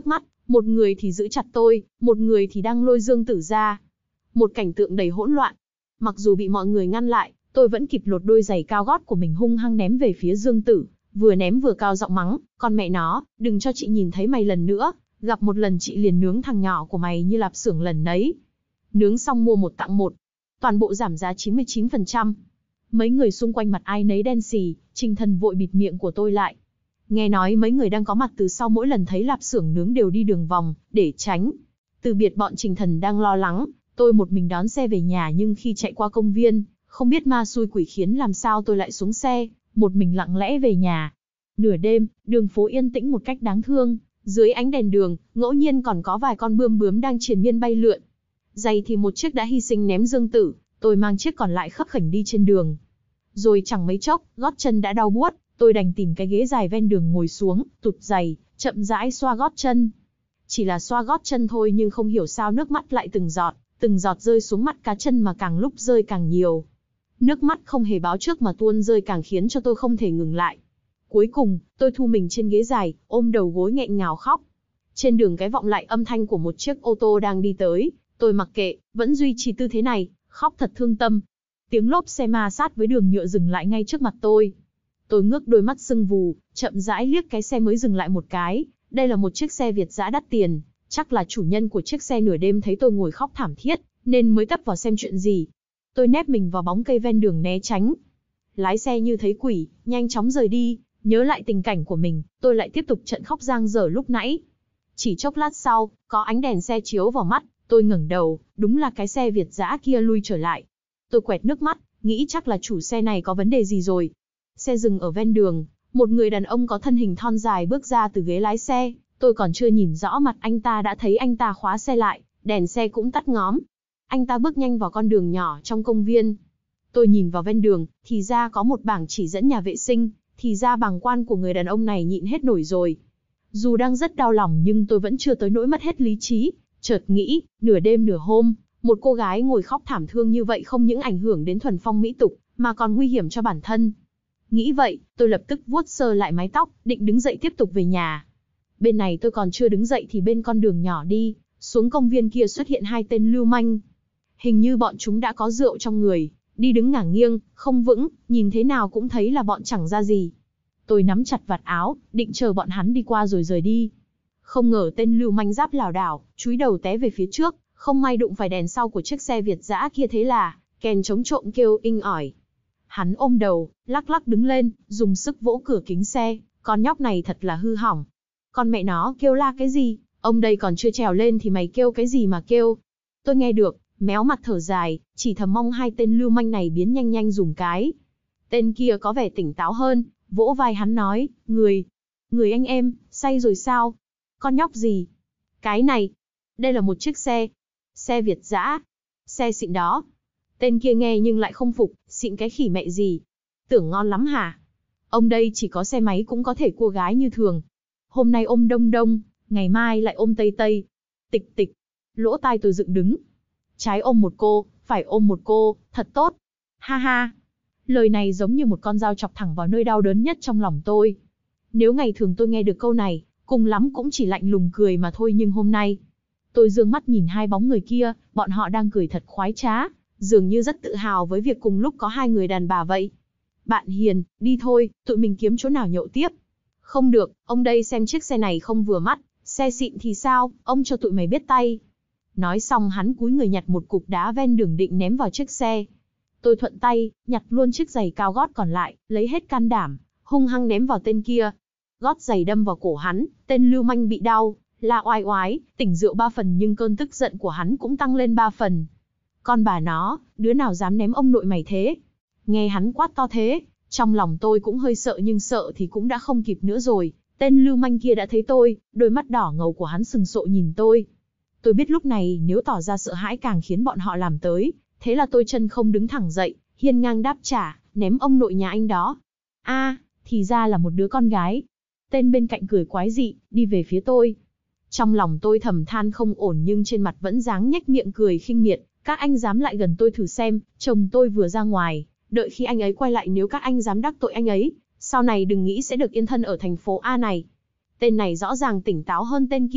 Speaker 1: Một người thì giữ chặt tôi, một người thì đang lôi Dương Tử ra. Một cảnh tượng đầy hỗn loạn. Mặc dù bị mọi người ngăn lại, tôi vẫn kịp lột đôi giày cao gót của mình hung hăng ném về phía Dương Tử, vừa ném vừa cao giọng mắng, con mẹ nó, đừng cho chị nhìn thấy mày lần nữa, gặp một lần chị liền nướng thằng nhỏ của mày như lạp xưởng lần nấy. Nướng xong mua một tặng một, toàn bộ giảm giá 99%. Mấy người xung quanh mặt ai nấy đen xì, Trình Thần vội bịt miệng của tôi lại. Nghe nói mấy người đang có mặt từ sau mỗi lần thấy lạp xưởng nướng đều đi đường vòng, để tránh. Từ biệt bọn Trình Thần đang lo lắng, tôi một mình đón xe về nhà nhưng khi chạy qua công viên, không biết ma xui quỷ khiến làm sao tôi lại xuống xe, một mình lặng lẽ về nhà. Nửa đêm, đường phố yên tĩnh một cách đáng thương, dưới ánh đèn đường, ngẫu nhiên còn có vài con bươm bướm đang triền miên bay lượn. Giày thì một chiếc đã hy sinh ném Dương Tử, tôi mang chiếc còn lại khấp khểnh đi trên đường. Rồi chẳng mấy chốc, gót chân đã đau buốt, tôi đành tìm cái ghế dài ven đường ngồi xuống, tụt giày, chậm rãi xoa gót chân. Chỉ là xoa gót chân thôi nhưng không hiểu sao nước mắt lại từng giọt rơi xuống mắt cá chân mà càng lúc rơi càng nhiều. Nước mắt không hề báo trước mà tuôn rơi càng khiến cho tôi không thể ngừng lại. Cuối cùng, tôi thu mình trên ghế dài, ôm đầu gối nghẹn ngào khóc. Trên đường cái vọng lại âm thanh của một chiếc ô tô đang đi tới, tôi mặc kệ, vẫn duy trì tư thế này, khóc thật thương tâm. Tiếng lốp xe ma sát với đường nhựa dừng lại ngay trước mặt tôi. Tôi ngước đôi mắt sưng vù, chậm rãi liếc cái xe mới dừng lại một cái. Đây là một chiếc xe Việt dã đắt tiền, chắc là chủ nhân của chiếc xe nửa đêm thấy tôi ngồi khóc thảm thiết, nên mới tấp vào xem chuyện gì. Tôi nép mình vào bóng cây ven đường né tránh. Lái xe như thấy quỷ, nhanh chóng rời đi. Nhớ lại tình cảnh của mình, tôi lại tiếp tục trận khóc dang dở lúc nãy. Chỉ chốc lát sau, có ánh đèn xe chiếu vào mắt, tôi ngẩng đầu, đúng là cái xe Việt dã kia lui trở lại. Tôi quẹt nước mắt, nghĩ chắc là chủ xe này có vấn đề gì rồi. Xe dừng ở ven đường, một người đàn ông có thân hình thon dài bước ra từ ghế lái xe, tôi còn chưa nhìn rõ mặt anh ta đã thấy anh ta khóa xe lại, đèn xe cũng tắt ngóm. Anh ta bước nhanh vào con đường nhỏ trong công viên. Tôi nhìn vào ven đường, thì ra có một bảng chỉ dẫn nhà vệ sinh, thì ra bàng quan của người đàn ông này nhịn hết nổi rồi. Dù đang rất đau lòng nhưng tôi vẫn chưa tới nỗi mất hết lý trí, chợt nghĩ, nửa đêm nửa hôm, một cô gái ngồi khóc thảm thương như vậy không những ảnh hưởng đến thuần phong mỹ tục, mà còn nguy hiểm cho bản thân. Nghĩ vậy, tôi lập tức vuốt sơ lại mái tóc, định đứng dậy tiếp tục về nhà. Bên này tôi còn chưa đứng dậy thì bên con đường nhỏ đi, xuống công viên kia xuất hiện hai tên lưu manh. Hình như bọn chúng đã có rượu trong người, đi đứng ngả nghiêng, không vững, nhìn thế nào cũng thấy là bọn chẳng ra gì. Tôi nắm chặt vạt áo, định chờ bọn hắn đi qua rồi rời đi. Không ngờ tên lưu manh giáp lảo đảo, chúi đầu té về phía trước, không may đụng phải đèn sau của chiếc xe Việt dã kia thế là, kèn chống trộm kêu inh ỏi. Hắn ôm đầu, lắc lắc đứng lên, dùng sức vỗ cửa kính xe, con nhóc này thật là hư hỏng. Con mẹ nó kêu la cái gì, ông đây còn chưa trèo lên thì mày kêu cái gì mà kêu. Tôi nghe được, méo mặt thở dài, chỉ thầm mong hai tên lưu manh này biến nhanh nhanh dùm cái. Tên kia có vẻ tỉnh táo hơn, vỗ vai hắn nói, người anh em, say rồi sao? Con nhóc gì? Cái này, đây là một chiếc xe Việt dã, xe xịn đó. Tên kia nghe nhưng lại không phục, xịn cái khỉ mẹ gì? Tưởng ngon lắm hả? Ông đây chỉ có xe máy cũng có thể cua gái như thường. Hôm nay ôm đông đông, ngày mai lại ôm tây tây. Tịch tịch, lỗ tai tôi dựng đứng. Trái ôm một cô, phải ôm một cô, thật tốt. Ha ha. Lời này giống như một con dao chọc thẳng vào nơi đau đớn nhất trong lòng tôi. Nếu ngày thường tôi nghe được câu này, cùng lắm cũng chỉ lạnh lùng cười mà thôi, nhưng hôm nay, tôi dương mắt nhìn hai bóng người kia, bọn họ đang cười thật khoái trá, dường như rất tự hào với việc cùng lúc có hai người đàn bà vậy. Bạn hiền, đi thôi, tụi mình kiếm chỗ nào nhậu tiếp. Không được, ông đây xem chiếc xe này không vừa mắt, xe xịn thì sao, ông cho tụi mày biết tay. Nói xong hắn cúi người nhặt một cục đá ven đường định ném vào chiếc xe. Tôi thuận tay, nhặt luôn chiếc giày cao gót còn lại, lấy hết can đảm, hung hăng ném vào tên kia. Gót giày đâm vào cổ hắn, tên lưu manh bị đau, la oai oái, tỉnh rượu 3 phần nhưng cơn tức giận của hắn cũng tăng lên 3 phần. Con bà nó, đứa nào dám ném ông nội mày thế? Nghe hắn quát to thế, trong lòng tôi cũng hơi sợ nhưng sợ thì cũng đã không kịp nữa rồi. Tên lưu manh kia đã thấy tôi, đôi mắt đỏ ngầu của hắn sừng sộ nhìn tôi. Tôi biết lúc này nếu tỏ ra sợ hãi càng khiến bọn họ làm tới, thế là tôi chân không đứng thẳng dậy, hiên ngang đáp trả, ném ông nội nhà anh đó. A, thì ra là một đứa con gái. Tên bên cạnh cười quái dị, đi về phía tôi. Trong lòng tôi thầm than không ổn nhưng trên mặt vẫn dáng nhếch miệng cười khinh miệt. Các anh dám lại gần tôi thử xem, chồng tôi vừa ra ngoài, đợi khi anh ấy quay lại nếu các anh dám đắc tội anh ấy, sau này đừng nghĩ sẽ được yên thân ở thành phố A này. Tên này rõ ràng tỉnh táo hơn tên kia,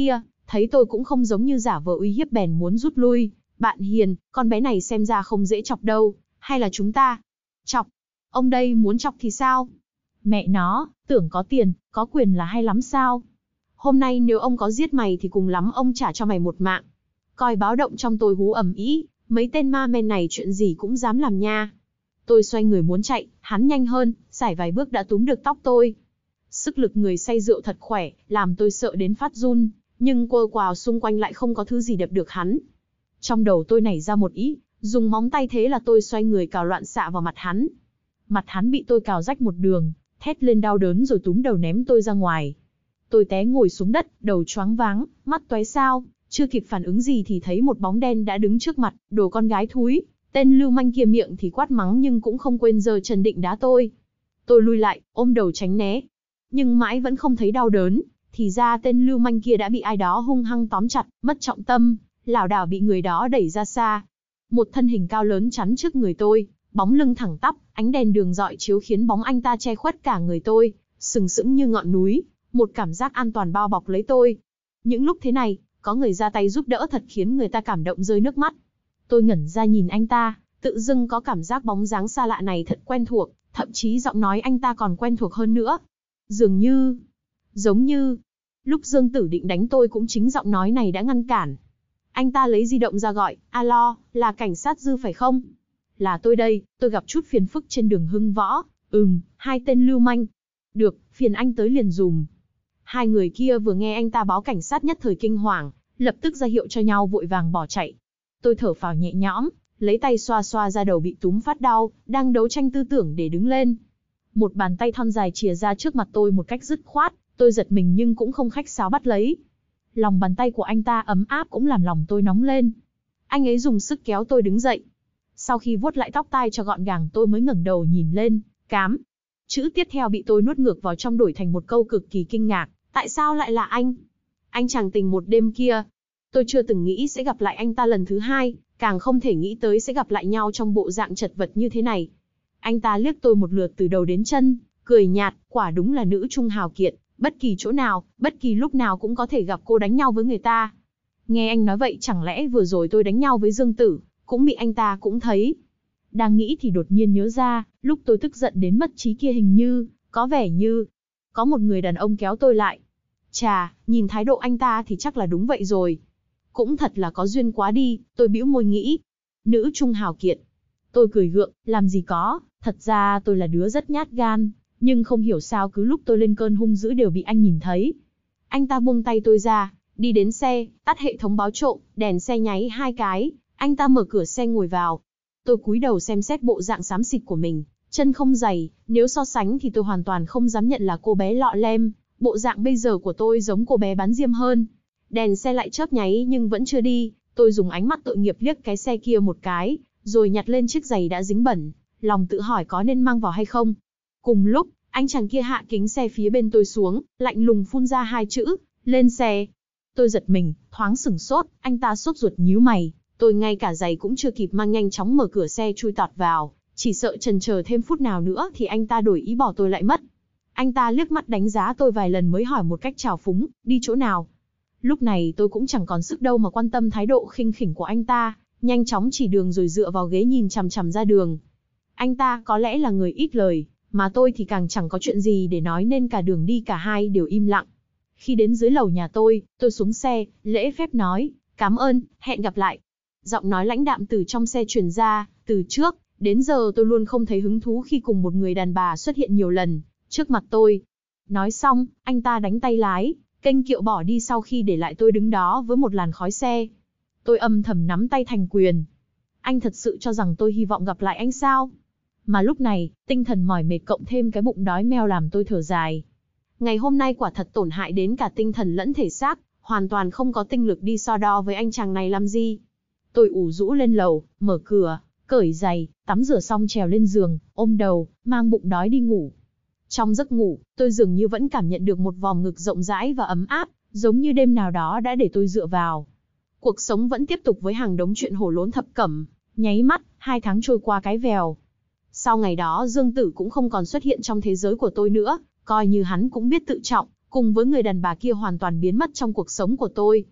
Speaker 1: Thấy tôi cũng không giống như giả vờ uy hiếp bèn muốn rút lui. Bạn hiền, con bé này xem ra không dễ chọc đâu, hay là chúng ta chọc? Ông đây muốn chọc thì sao? Mẹ nó, tưởng có tiền, có quyền là hay lắm sao? Hôm nay nếu ông có giết mày thì cùng lắm ông trả cho mày một mạng. Coi báo động trong tôi hú ầm ĩ, mấy tên ma men này chuyện gì cũng dám làm nha. Tôi xoay người muốn chạy, hắn nhanh hơn, sải vài bước đã túm được tóc tôi. Sức lực người say rượu thật khỏe, làm tôi sợ đến phát run, nhưng quơ quào xung quanh lại không có thứ gì đập được hắn. Trong đầu tôi nảy ra một ý, dùng móng tay thế là tôi xoay người cào loạn xạ vào mặt hắn. Mặt hắn bị tôi cào rách một đường, thét lên đau đớn rồi túm đầu ném tôi ra ngoài. Tôi té ngồi xuống đất, đầu choáng váng, mắt tóe sao, chưa kịp phản ứng gì thì thấy một bóng đen đã đứng trước mặt, đồ con gái thúi. Tên lưu manh kia miệng thì quát mắng nhưng cũng không quên giơ chân định đá tôi. Tôi lui lại, ôm đầu tránh né. Nhưng mãi vẫn không thấy đau đớn, thì ra tên lưu manh kia đã bị ai đó hung hăng tóm chặt, mất trọng tâm, lảo đảo bị người đó đẩy ra xa. Một thân hình cao lớn chắn trước người tôi, bóng lưng thẳng tắp, ánh đèn đường rọi chiếu khiến bóng anh ta che khuất cả người tôi, sừng sững như ngọn núi, một cảm giác an toàn bao bọc lấy tôi. Những lúc thế này, có người ra tay giúp đỡ thật khiến người ta cảm động rơi nước mắt. Tôi ngẩn ra nhìn anh ta, tự dưng có cảm giác bóng dáng xa lạ này thật quen thuộc, thậm chí giọng nói anh ta còn quen thuộc hơn nữa. Dường như, giống như, lúc Dương Tử định đánh tôi cũng chính giọng nói này đã ngăn cản. Anh ta lấy di động ra gọi, alo, là cảnh sát Dư phải không? Là tôi đây, tôi gặp chút phiền phức trên đường Hưng Võ. Hai tên lưu manh. Được, phiền anh tới liền dùm. Hai người kia vừa nghe anh ta báo cảnh sát nhất thời kinh hoàng, lập tức ra hiệu cho nhau vội vàng bỏ chạy. Tôi thở phào nhẹ nhõm, lấy tay xoa xoa ra đầu bị túm phát đau, đang đấu tranh tư tưởng để đứng lên. Một bàn tay thon dài chìa ra trước mặt tôi một cách dứt khoát, tôi giật mình nhưng cũng không khách sáo bắt lấy. Lòng bàn tay của anh ta ấm áp cũng làm lòng tôi nóng lên. Anh ấy dùng sức kéo tôi đứng dậy. Sau khi vuốt lại tóc tai cho gọn gàng tôi mới ngẩng đầu nhìn lên, cám. Chữ tiếp theo bị tôi nuốt ngược vào trong đổi thành một câu cực kỳ kinh ngạc. Tại sao lại là anh? Anh chàng tình một đêm kia. Tôi chưa từng nghĩ sẽ gặp lại anh ta lần thứ hai, càng không thể nghĩ tới sẽ gặp lại nhau trong bộ dạng chật vật như thế này. Anh ta liếc tôi một lượt từ đầu đến chân, cười nhạt, quả đúng là nữ trung hào kiệt, bất kỳ chỗ nào, bất kỳ lúc nào cũng có thể gặp cô đánh nhau với người ta. Nghe anh nói vậy chẳng lẽ vừa rồi tôi đánh nhau với Dương Tử, cũng bị anh ta cũng thấy. Đang nghĩ thì đột nhiên nhớ ra, lúc tôi tức giận đến mất trí kia hình như, có vẻ như, có một người đàn ông kéo tôi lại. Chà, nhìn thái độ anh ta thì chắc là đúng vậy rồi. Cũng thật là có duyên quá đi, tôi bĩu môi nghĩ. Nữ trung hào kiệt. Tôi cười gượng, làm gì có, thật ra tôi là đứa rất nhát gan, nhưng không hiểu sao cứ lúc tôi lên cơn hung dữ đều bị anh nhìn thấy. Anh ta buông tay tôi ra, đi đến xe, tắt hệ thống báo trộm, đèn xe nháy 2 cái, anh ta mở cửa xe ngồi vào. Tôi cúi đầu xem xét bộ dạng xám xịt của mình, chân không giày, nếu so sánh thì tôi hoàn toàn không dám nhận là cô bé lọ lem, bộ dạng bây giờ của tôi giống cô bé bán diêm hơn. Đèn xe lại chớp nháy nhưng vẫn chưa đi, tôi dùng ánh mắt tội nghiệp liếc cái xe kia một cái, rồi nhặt lên chiếc giày đã dính bẩn, lòng tự hỏi có nên mang vào hay không. Cùng lúc, anh chàng kia hạ kính xe phía bên tôi xuống, lạnh lùng phun ra 2 chữ, lên xe. Tôi giật mình, thoáng sửng sốt, anh ta sốt ruột nhíu mày, tôi ngay cả giày cũng chưa kịp mang nhanh chóng mở cửa xe chui tọt vào, chỉ sợ chần chờ thêm phút nào nữa thì anh ta đổi ý bỏ tôi lại mất. Anh ta liếc mắt đánh giá tôi vài lần mới hỏi một cách trào phúng, đi chỗ nào. Lúc này tôi cũng chẳng còn sức đâu mà quan tâm thái độ khinh khỉnh của anh ta, nhanh chóng chỉ đường rồi dựa vào ghế nhìn chằm chằm ra đường. Anh ta có lẽ là người ít lời, mà tôi thì càng chẳng có chuyện gì để nói nên cả đường đi cả hai đều im lặng. Khi đến dưới lầu nhà tôi xuống xe, lễ phép nói, cảm ơn, hẹn gặp lại. Giọng nói lãnh đạm từ trong xe truyền ra, từ trước đến giờ tôi luôn không thấy hứng thú khi cùng một người đàn bà xuất hiện nhiều lần trước mặt tôi. Nói xong, anh ta đánh tay lái, kênh kiệu bỏ đi sau khi để lại tôi đứng đó với một làn khói xe. Tôi âm thầm nắm tay thành quyền. Anh thật sự cho rằng tôi hy vọng gặp lại anh sao? Mà lúc này, tinh thần mỏi mệt cộng thêm cái bụng đói meo làm tôi thở dài. Ngày hôm nay quả thật tổn hại đến cả tinh thần lẫn thể xác, hoàn toàn không có tinh lực đi so đo với anh chàng này làm gì. Tôi ủ rũ lên lầu, mở cửa, cởi giày, tắm rửa xong trèo lên giường, ôm đầu, mang bụng đói đi ngủ. Trong giấc ngủ, tôi dường như vẫn cảm nhận được một vòm ngực rộng rãi và ấm áp, giống như đêm nào đó đã để tôi dựa vào. Cuộc sống vẫn tiếp tục với hàng đống chuyện hổ lốn thập cẩm, nháy mắt, 2 tháng trôi qua cái vèo. Sau ngày đó Dương Tử cũng không còn xuất hiện trong thế giới của tôi nữa, coi như hắn cũng biết tự trọng, cùng với người đàn bà kia hoàn toàn biến mất trong cuộc sống của tôi.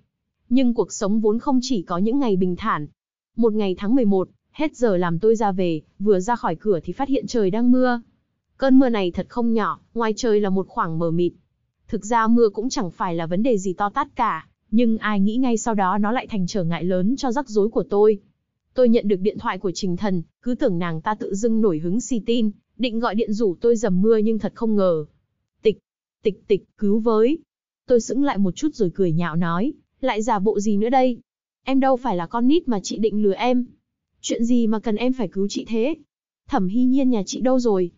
Speaker 1: Nhưng cuộc sống vốn không chỉ có những ngày bình thản. Một ngày tháng 11, hết giờ làm tôi ra về, vừa ra khỏi cửa thì phát hiện trời đang mưa. Cơn mưa này thật không nhỏ, ngoài trời là một khoảng mờ mịt. Thực ra mưa cũng chẳng phải là vấn đề gì to tát cả, nhưng ai nghĩ ngay sau đó nó lại thành trở ngại lớn cho rắc rối của tôi. Tôi nhận được điện thoại của Trình Thần, cứ tưởng nàng ta tự dưng nổi hứng xì tin, định gọi điện rủ tôi dầm mưa nhưng thật không ngờ. Tịch, cứu với. Tôi sững lại một chút rồi cười nhạo nói, lại giả bộ gì nữa đây? Em đâu phải là con nít mà chị định lừa em. Chuyện gì mà cần em phải cứu chị thế? Thẩm Hy Nhiên nhà chị đâu rồi?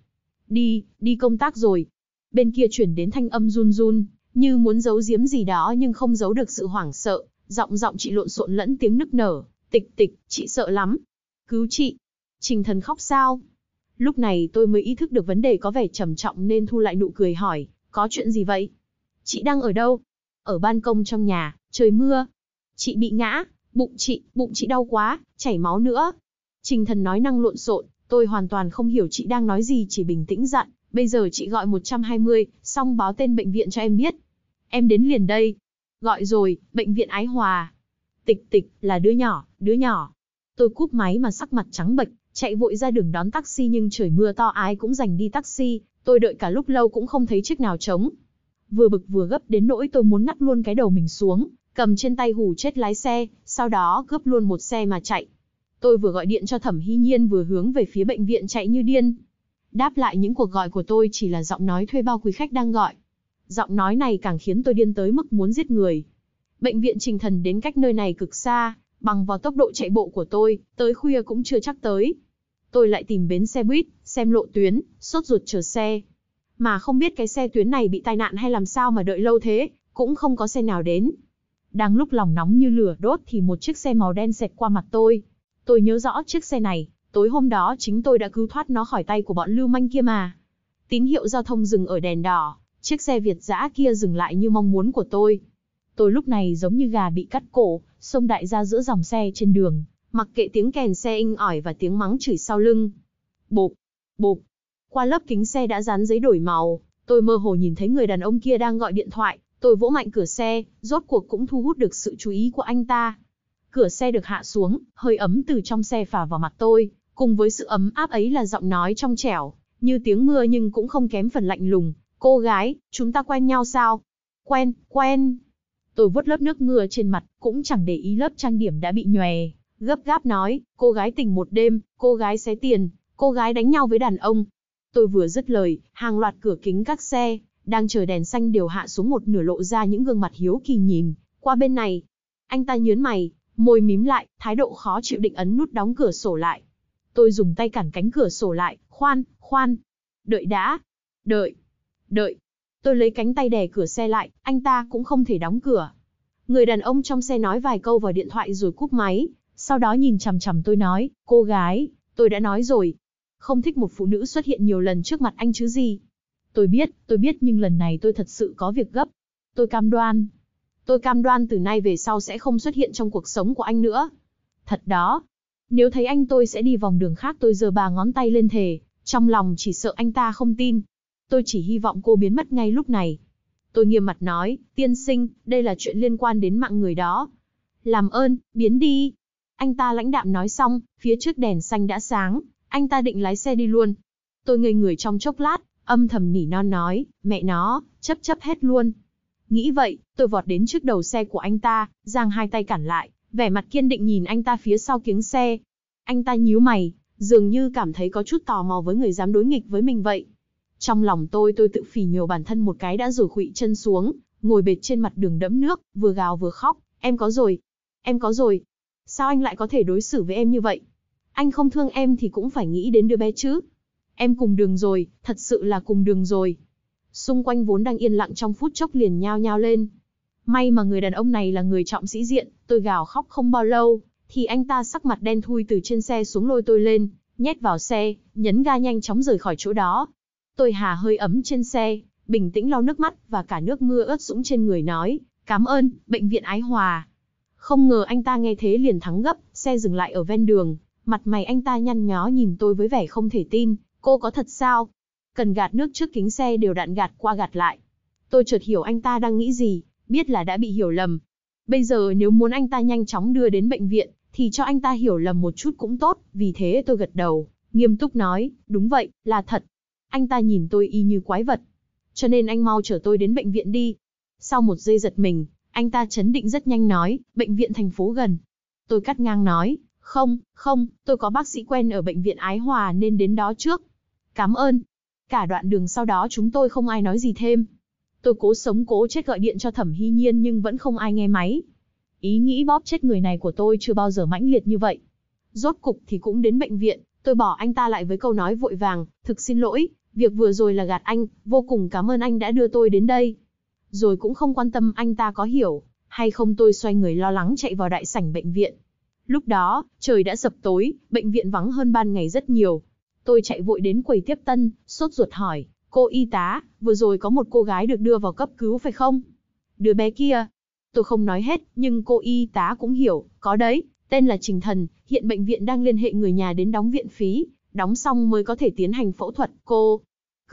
Speaker 1: Đi công tác rồi. Bên kia chuyển đến thanh âm run run, như muốn giấu giếm gì đó nhưng không giấu được sự hoảng sợ, giọng chị lộn xộn lẫn tiếng nức nở. Tịch, chị sợ lắm. Cứu chị. Trình Thần khóc sao? Lúc này tôi mới ý thức được vấn đề có vẻ trầm trọng nên thu lại nụ cười hỏi, có chuyện gì vậy? Chị đang ở đâu? Ở ban công trong nhà, trời mưa. Chị bị ngã, bụng chị đau quá, chảy máu nữa. Trình Thần nói năng lộn xộn, tôi hoàn toàn không hiểu chị đang nói gì, chỉ bình tĩnh dặn, bây giờ chị gọi 120, xong báo tên bệnh viện cho em biết. Em đến liền đây. Gọi rồi, bệnh viện Ái Hòa. Tịch, là đứa nhỏ. Tôi cúp máy mà sắc mặt trắng bệch, chạy vội ra đường đón taxi nhưng trời mưa to ai cũng giành đi taxi, tôi đợi cả lúc lâu cũng không thấy chiếc nào trống. Vừa bực vừa gấp đến nỗi tôi muốn ngắt luôn cái đầu mình xuống, cầm trên tay hù chết lái xe, sau đó cướp luôn một xe mà chạy. Tôi vừa gọi điện cho Thẩm Hy Nhiên vừa hướng về phía bệnh viện chạy như điên. Đáp lại những cuộc gọi của tôi chỉ là giọng nói thuê bao quý khách đang gọi. Giọng nói này càng khiến tôi điên tới mức muốn giết người. Bệnh viện Trình Thần đến cách nơi này cực xa, bằng vào tốc độ chạy bộ của tôi, tới khuya cũng chưa chắc tới. Tôi lại tìm bến xe buýt, xem lộ tuyến, sốt ruột chờ xe. Mà không biết cái xe tuyến này bị tai nạn hay làm sao mà đợi lâu thế, cũng không có xe nào đến. Đang lúc lòng nóng như lửa đốt thì một chiếc xe màu đen xẹt qua mặt tôi. Tôi nhớ rõ chiếc xe này, tối hôm đó chính tôi đã cứu thoát nó khỏi tay của bọn lưu manh kia mà. Tín hiệu giao thông dừng ở đèn đỏ, chiếc xe Việt dã kia dừng lại như mong muốn của tôi. Tôi lúc này giống như gà bị cắt cổ, xông đại ra giữa dòng xe trên đường, mặc kệ tiếng kèn xe inh ỏi và tiếng mắng chửi sau lưng. Bộp. Qua lớp kính xe đã dán giấy đổi màu, tôi mơ hồ nhìn thấy người đàn ông kia đang gọi điện thoại. Tôi vỗ mạnh cửa xe, rốt cuộc cũng thu hút được sự chú ý của anh ta. Cửa xe được hạ xuống, hơi ấm từ trong xe phả vào mặt tôi, cùng với sự ấm áp ấy là giọng nói trong trẻo, như tiếng mưa nhưng cũng không kém phần lạnh lùng. Cô gái, chúng ta quen nhau sao? Quen. Tôi vuốt lớp nước mưa trên mặt, cũng chẳng để ý lớp trang điểm đã bị nhòe, gấp gáp nói, cô gái tình một đêm, cô gái xé tiền, cô gái đánh nhau với đàn ông. Tôi vừa dứt lời, hàng loạt cửa kính các xe, đang chờ đèn xanh đều hạ xuống một nửa lộ ra những gương mặt hiếu kỳ nhìn qua bên này. Anh ta nhớn mày, môi mím lại, thái độ khó chịu định ấn nút đóng cửa sổ lại. Tôi dùng tay cản cánh cửa sổ lại, khoan. Đợi đã. Đợi. Tôi lấy cánh tay đè cửa xe lại, anh ta cũng không thể đóng cửa. Người đàn ông trong xe nói vài câu vào điện thoại rồi cúp máy, sau đó nhìn chằm chằm tôi nói, cô gái, tôi đã nói rồi. Không thích một phụ nữ xuất hiện nhiều lần trước mặt anh chứ gì. Tôi biết nhưng lần này tôi thật sự có việc gấp. Tôi cam đoan từ nay về sau sẽ không xuất hiện trong cuộc sống của anh nữa. Thật đó. Nếu thấy anh tôi sẽ đi vòng đường khác, tôi giơ 3 ngón tay lên thề, trong lòng chỉ sợ anh ta không tin. Tôi chỉ hy vọng cô biến mất ngay lúc này. Tôi nghiêm mặt nói, tiên sinh, đây là chuyện liên quan đến mạng người đó. Làm ơn, biến đi. Anh ta lãnh đạm nói xong, phía trước đèn xanh đã sáng, anh ta định lái xe đi luôn. Tôi ngây người trong chốc lát, âm thầm nỉ non nói, mẹ nó, chấp hết luôn. Nghĩ vậy, tôi vọt đến trước đầu xe của anh ta, giang hai tay cản lại, vẻ mặt kiên định nhìn anh ta phía sau kiếng xe. Anh ta nhíu mày, dường như cảm thấy có chút tò mò với người dám đối nghịch với mình vậy. Trong lòng tôi tự phỉ nhổ bản thân một cái đã rồi khuỵu chân xuống, ngồi bệt trên mặt đường đẫm nước, vừa gào vừa khóc, em có rồi. Sao anh lại có thể đối xử với em như vậy? Anh không thương em thì cũng phải nghĩ đến đứa bé chứ. Em cùng đường rồi, thật sự là cùng đường rồi. Xung quanh vốn đang yên lặng trong phút chốc liền nhao nhao lên. May mà người đàn ông này là người trọng sĩ diện, tôi gào khóc không bao lâu, thì anh ta sắc mặt đen thui từ trên xe xuống lôi tôi lên, nhét vào xe, nhấn ga nhanh chóng rời khỏi chỗ đó. Tôi hà hơi ấm trên xe, bình tĩnh lau nước mắt và cả nước mưa ướt sũng trên người nói, cảm ơn, bệnh viện Ái Hòa. Không ngờ anh ta nghe thế liền thắng gấp, xe dừng lại ở ven đường, mặt mày anh ta nhăn nhó nhìn tôi với vẻ không thể tin, cô có thật sao? Cần gạt nước trước kính xe đều đặn gạt qua gạt lại. Tôi chợt hiểu anh ta đang nghĩ gì, biết là đã bị hiểu lầm. Bây giờ nếu muốn anh ta nhanh chóng đưa đến bệnh viện, thì cho anh ta hiểu lầm một chút cũng tốt, vì thế tôi gật đầu, nghiêm túc nói, đúng vậy, là thật. Anh ta nhìn tôi y như quái vật. Cho nên anh mau chở tôi đến bệnh viện đi. Sau một giây giật mình, anh ta trấn định rất nhanh nói, bệnh viện thành phố gần. Tôi cắt ngang nói, không, tôi có bác sĩ quen ở bệnh viện Ái Hòa nên đến đó trước. Cảm ơn. Cả đoạn đường sau đó chúng tôi không ai nói gì thêm. Tôi cố sống cố chết gọi điện cho Thẩm Hy Nhiên nhưng vẫn không ai nghe máy. Ý nghĩ bóp chết người này của tôi chưa bao giờ mãnh liệt như vậy. Rốt cục thì cũng đến bệnh viện, tôi bỏ anh ta lại với câu nói vội vàng, thực xin lỗi, việc vừa rồi là gạt anh, vô cùng cảm ơn anh đã đưa tôi đến đây. Rồi cũng không quan tâm anh ta có hiểu hay không, tôi xoay người lo lắng chạy vào đại sảnh bệnh viện. Lúc đó, trời đã sập tối, bệnh viện vắng hơn ban ngày rất nhiều. Tôi chạy vội đến quầy tiếp tân, sốt ruột hỏi, cô y tá, vừa rồi có một cô gái được đưa vào cấp cứu phải không? Đứa bé kia. Tôi không nói hết, nhưng cô y tá cũng hiểu, có đấy, tên là Trình Thần, hiện bệnh viện đang liên hệ người nhà đến đóng viện phí, đóng xong mới có thể tiến hành phẫu thuật, cô.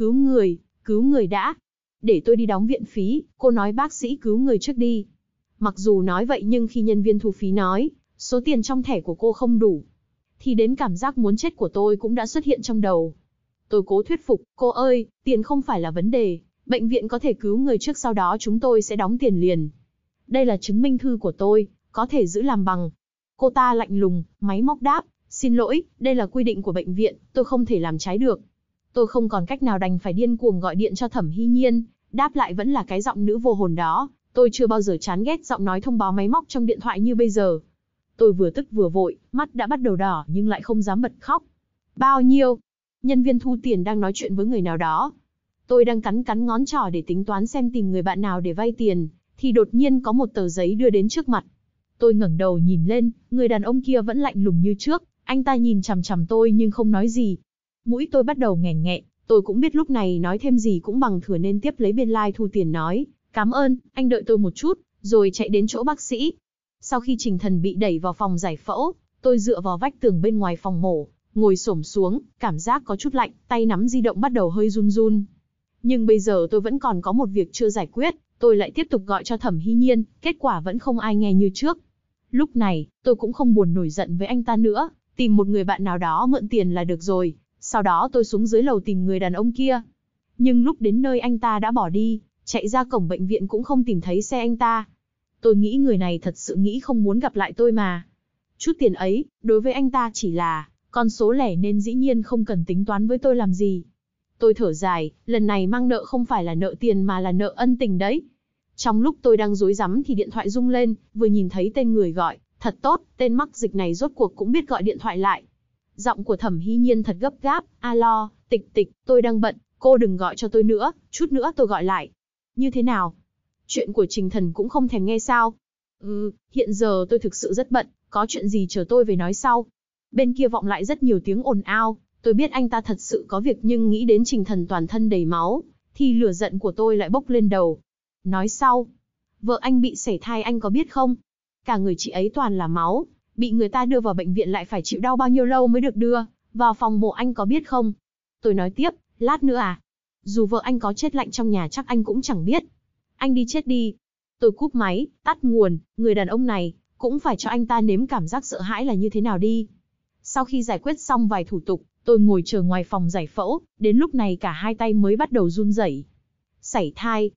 Speaker 1: Cứu người đã. Để tôi đi đóng viện phí, cô nói bác sĩ cứu người trước đi. Mặc dù nói vậy nhưng khi nhân viên thu phí nói, số tiền trong thẻ của cô không đủ, thì đến cảm giác muốn chết của tôi cũng đã xuất hiện trong đầu. Tôi cố thuyết phục, cô ơi, tiền không phải là vấn đề, bệnh viện có thể cứu người trước sau đó chúng tôi sẽ đóng tiền liền. Đây là chứng minh thư của tôi, có thể giữ làm bằng. Cô ta lạnh lùng, máy móc đáp, xin lỗi, đây là quy định của bệnh viện, tôi không thể làm trái được. Tôi không còn cách nào đành phải điên cuồng gọi điện cho Thẩm Hy Nhiên, đáp lại vẫn là cái giọng nữ vô hồn đó, tôi chưa bao giờ chán ghét giọng nói thông báo máy móc trong điện thoại như bây giờ. Tôi vừa tức vừa vội, mắt đã bắt đầu đỏ nhưng lại không dám bật khóc. Bao nhiêu? Nhân viên thu tiền đang nói chuyện với người nào đó. Tôi đang cắn ngón trỏ để tính toán xem tìm người bạn nào để vay tiền, thì đột nhiên có một tờ giấy đưa đến trước mặt. Tôi ngẩng đầu nhìn lên, người đàn ông kia vẫn lạnh lùng như trước, anh ta nhìn chằm chằm tôi nhưng không nói gì. Mũi tôi bắt đầu nghẹn nghẹn, tôi cũng biết lúc này nói thêm gì cũng bằng thừa nên tiếp lấy biên lai thu tiền nói, cảm ơn, anh đợi tôi một chút, rồi chạy đến chỗ bác sĩ. Sau khi Trình Thần bị đẩy vào phòng giải phẫu, tôi dựa vào vách tường bên ngoài phòng mổ, ngồi xổm xuống, cảm giác có chút lạnh, tay nắm di động bắt đầu hơi run run. Nhưng bây giờ tôi vẫn còn có một việc chưa giải quyết, tôi lại tiếp tục gọi cho Thẩm Hy Nhiên, kết quả vẫn không ai nghe như trước. Lúc này, tôi cũng không buồn nổi giận với anh ta nữa, tìm một người bạn nào đó mượn tiền là được rồi. Sau đó tôi xuống dưới lầu tìm người đàn ông kia. Nhưng lúc đến nơi anh ta đã bỏ đi, chạy ra cổng bệnh viện cũng không tìm thấy xe anh ta. Tôi nghĩ người này thật sự nghĩ không muốn gặp lại tôi mà. Chút tiền ấy, đối với anh ta chỉ là con số lẻ nên dĩ nhiên không cần tính toán với tôi làm gì. Tôi thở dài, lần này mang nợ không phải là nợ tiền mà là nợ ân tình đấy. Trong lúc tôi đang rối rắm thì điện thoại rung lên, vừa nhìn thấy tên người gọi, thật tốt, tên mắc dịch này rốt cuộc cũng biết gọi điện thoại lại. Giọng của Thẩm Hy Nhiên thật gấp gáp, alo, Tịch, tôi đang bận, cô đừng gọi cho tôi nữa, chút nữa tôi gọi lại. Như thế nào? Chuyện của Trình Thần cũng không thèm nghe sao? Hiện giờ tôi thực sự rất bận, có chuyện gì chờ tôi về nói sau. Bên kia vọng lại rất nhiều tiếng ồn ào, tôi biết anh ta thật sự có việc nhưng nghĩ đến Trình Thần toàn thân đầy máu, thì lửa giận của tôi lại bốc lên đầu. Nói sau, vợ anh bị sảy thai anh có biết không? Cả người chị ấy toàn là máu, bị người ta đưa vào bệnh viện lại phải chịu đau bao nhiêu lâu mới được đưa vào phòng mổ anh có biết không? Tôi nói tiếp, lát nữa à? Dù vợ anh có chết lạnh trong nhà chắc anh cũng chẳng biết. Anh đi chết đi. Tôi cúp máy, tắt nguồn, người đàn ông này, cũng phải cho anh ta nếm cảm giác sợ hãi là như thế nào đi. Sau khi giải quyết xong vài thủ tục, tôi ngồi chờ ngoài phòng giải phẫu, đến lúc này cả hai tay mới bắt đầu run rẩy. Sảy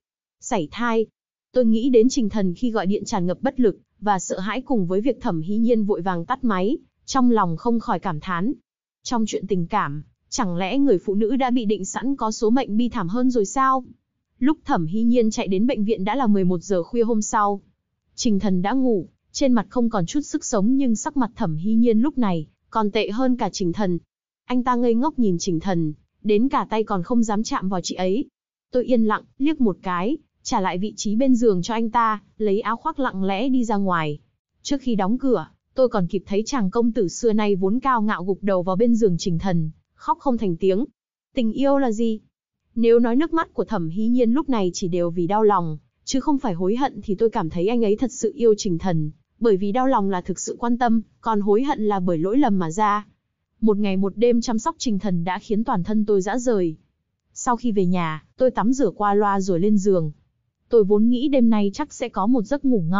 Speaker 1: thai. Tôi nghĩ đến Trình Thần khi gọi điện tràn ngập bất lực, và sợ hãi cùng với việc Thẩm Hy Nhiên vội vàng tắt máy, trong lòng không khỏi cảm thán. Trong chuyện tình cảm, chẳng lẽ người phụ nữ đã bị định sẵn có số mệnh bi thảm hơn rồi sao? Lúc Thẩm Hy Nhiên chạy đến bệnh viện đã là 11 giờ khuya hôm sau. Trình Thần đã ngủ, trên mặt không còn chút sức sống nhưng sắc mặt Thẩm Hy Nhiên lúc này còn tệ hơn cả Trình Thần. Anh ta ngây ngốc nhìn Trình Thần, đến cả tay còn không dám chạm vào chị ấy. Tôi yên lặng, liếc một cái, trả lại vị trí bên giường cho anh ta, lấy áo khoác lặng lẽ đi ra ngoài. Trước khi đóng cửa, tôi còn kịp thấy chàng công tử xưa nay vốn cao ngạo gục đầu vào bên giường Trình Thần, khóc không thành tiếng. Tình yêu là gì? Nếu nói nước mắt của Thẩm Hy Nhiên lúc này chỉ đều vì đau lòng, chứ không phải hối hận thì tôi cảm thấy anh ấy thật sự yêu Trình Thần, bởi vì đau lòng là thực sự quan tâm, còn hối hận là bởi lỗi lầm mà ra. Một ngày một đêm chăm sóc Trình Thần đã khiến toàn thân tôi rã rời. Sau khi về nhà, tôi tắm rửa qua loa rồi lên giường. Tôi vốn nghĩ đêm nay chắc sẽ có một giấc ngủ ngon,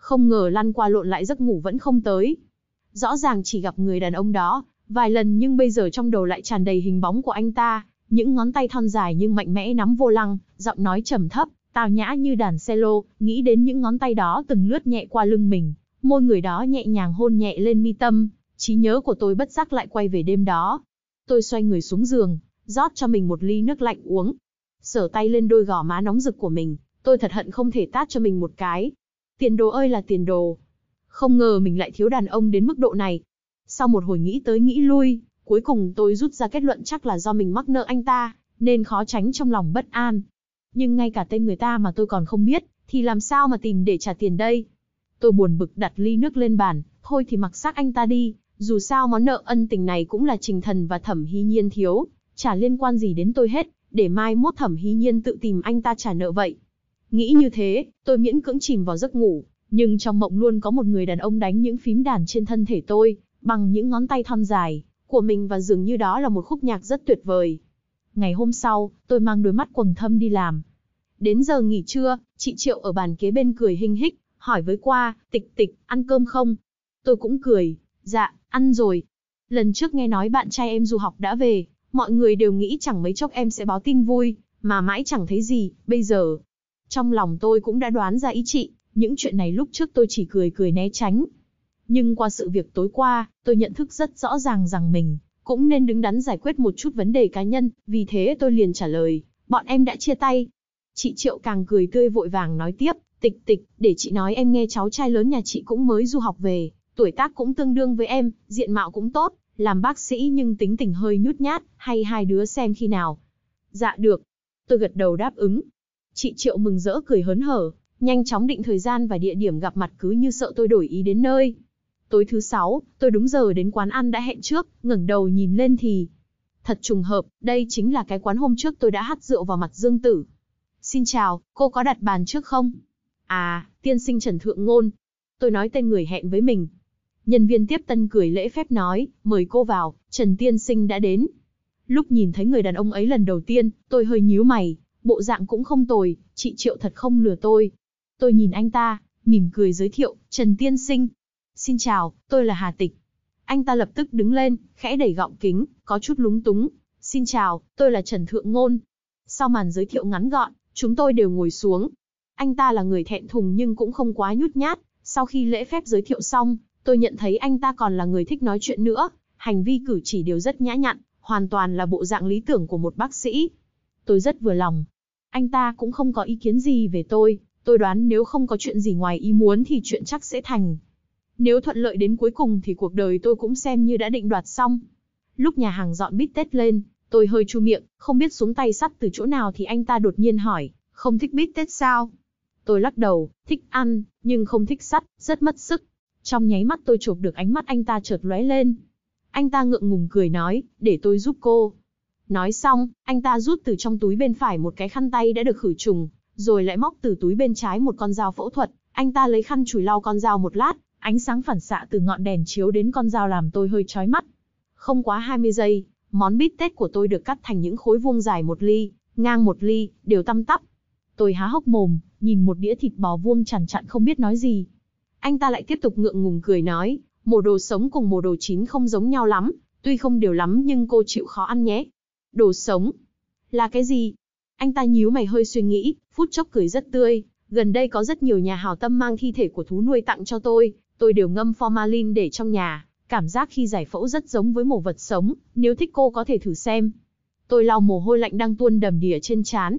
Speaker 1: Không ngờ lăn qua lộn lại giấc ngủ vẫn không tới. Rõ ràng chỉ gặp người đàn ông đó vài lần nhưng bây giờ trong đầu lại tràn đầy hình bóng của anh ta, những ngón tay thon dài nhưng mạnh mẽ nắm vô lăng, giọng nói trầm thấp, tao nhã như đàn cello, nghĩ đến những ngón tay đó từng lướt nhẹ qua lưng mình, môi người đó nhẹ nhàng hôn nhẹ lên mi tâm, trí nhớ của tôi bất giác lại quay về đêm đó. Tôi xoay người xuống giường, rót cho mình một ly nước lạnh uống. Sờ tay lên đôi gò má nóng rực của mình, tôi thật hận không thể tát cho mình một cái. Tiền đồ ơi là tiền đồ. Không ngờ mình lại thiếu đàn ông đến mức độ này. Sau một hồi nghĩ tới nghĩ lui, cuối cùng tôi rút ra kết luận chắc là do mình mắc nợ anh ta, nên khó tránh trong lòng bất an. Nhưng ngay cả tên người ta mà tôi còn không biết, thì làm sao mà tìm để trả tiền đây? Tôi buồn bực đặt ly nước lên bàn, thôi thì mặc xác anh ta đi, dù sao món nợ ân tình này cũng là Trình Thần và Thẩm Hy Nhiên thiếu, chả liên quan gì đến tôi hết, để mai mốt Thẩm Hy Nhiên tự tìm anh ta trả nợ vậy. Nghĩ như thế, tôi miễn cưỡng chìm vào giấc ngủ, nhưng trong mộng luôn có một người đàn ông đánh những phím đàn trên thân thể tôi, bằng những ngón tay thon dài của mình và dường như đó là một khúc nhạc rất tuyệt vời. Ngày hôm sau, tôi mang đôi mắt quầng thâm đi làm. Đến giờ nghỉ trưa, chị Triệu ở bàn kế bên cười hinh hích, hỏi với qua, Tịch Tịch, ăn cơm không? Tôi cũng cười, dạ, ăn rồi. Lần trước nghe nói bạn trai em du học đã về, mọi người đều nghĩ chẳng mấy chốc em sẽ báo tin vui, mà mãi chẳng thấy gì, bây giờ. Trong lòng tôi cũng đã đoán ra ý chị, những chuyện này lúc trước tôi chỉ cười cười né tránh. Nhưng qua sự việc tối qua, tôi nhận thức rất rõ ràng rằng mình cũng nên đứng đắn giải quyết một chút vấn đề cá nhân, vì thế tôi liền trả lời, bọn em đã chia tay. Chị Triệu càng cười tươi vội vàng nói tiếp, Tịch Tịch, để chị nói em nghe cháu trai lớn nhà chị cũng mới du học về, tuổi tác cũng tương đương với em, diện mạo cũng tốt, làm bác sĩ nhưng tính tình hơi nhút nhát, hay hai đứa xem khi nào. Dạ được. Tôi gật đầu đáp ứng. Chị Triệu mừng rỡ cười hớn hở, nhanh chóng định thời gian và địa điểm gặp mặt cứ như sợ tôi đổi ý đến nơi. Tối thứ 6, tôi đúng giờ đến quán ăn đã hẹn trước, ngẩng đầu nhìn lên thì... Thật trùng hợp, đây chính là cái quán hôm trước tôi đã hắt rượu vào mặt Dương Tử. Xin chào, cô có đặt bàn trước không? À, tiên sinh Trần Thượng Ngôn. Tôi nói tên người hẹn với mình. Nhân viên tiếp tân cười lễ phép nói, mời cô vào, Trần tiên sinh đã đến. Lúc nhìn thấy người đàn ông ấy lần đầu tiên, tôi hơi nhíu mày, bộ dạng cũng không tồi, chị Triệu thật không lừa tôi. Tôi nhìn anh ta, mỉm cười giới thiệu, Trần tiên sinh. Xin chào, tôi là Hà Tịch. Anh ta lập tức đứng lên, khẽ đẩy gọng kính, có chút lúng túng. Xin chào, tôi là Trần Thượng Ngôn. Sau màn giới thiệu ngắn gọn, chúng tôi đều ngồi xuống. Anh ta là người thẹn thùng nhưng cũng không quá nhút nhát. Sau khi lễ phép giới thiệu xong, tôi nhận thấy anh ta còn là người thích nói chuyện nữa. Hành vi cử chỉ đều rất nhã nhặn, hoàn toàn là bộ dạng lý tưởng của một bác sĩ. Tôi rất vừa lòng. Anh ta cũng không có ý kiến gì về tôi. Tôi đoán nếu không có chuyện gì ngoài ý muốn thì chuyện chắc sẽ thành. Nếu thuận lợi đến cuối cùng thì cuộc đời tôi cũng xem như đã định đoạt xong. Lúc nhà hàng dọn bít tết lên, tôi hơi chu miệng, không biết xuống tay sắt từ chỗ nào thì anh ta đột nhiên hỏi, không thích bít tết sao? Tôi lắc đầu, thích ăn, nhưng không thích sắt, rất mất sức. Trong nháy mắt tôi chộp được ánh mắt anh ta chợt lóe lên. Anh ta ngượng ngùng cười nói, để tôi giúp cô. Nói xong, anh ta rút từ trong túi bên phải một cái khăn tay đã được khử trùng, rồi lại móc từ túi bên trái một con dao phẫu thuật. Anh ta lấy khăn chùi lau con dao một lát, ánh sáng phản xạ từ ngọn đèn chiếu đến con dao làm tôi hơi chói mắt. Không quá 20 giây, món bít tết của tôi được cắt thành những khối vuông dài 1 ly, ngang 1 ly, đều tăm tắp. Tôi há hốc mồm, nhìn một đĩa thịt bò vuông chằn chặn không biết nói gì. Anh ta lại tiếp tục ngượng ngùng cười nói, mổ đồ sống cùng mổ đồ chín không giống nhau lắm, tuy không đều lắm nhưng cô chịu khó ăn nhé. Đồ sống? Là cái gì? Anh ta nhíu mày hơi suy nghĩ, phút chốc cười rất tươi. Gần đây có rất nhiều nhà hảo tâm mang thi thể của thú nuôi tặng cho tôi đều ngâm formalin để trong nhà. Cảm giác khi giải phẫu rất giống với mổ vật sống, nếu thích cô có thể thử xem. Tôi lau mồ hôi lạnh đang tuôn đầm đìa trên trán,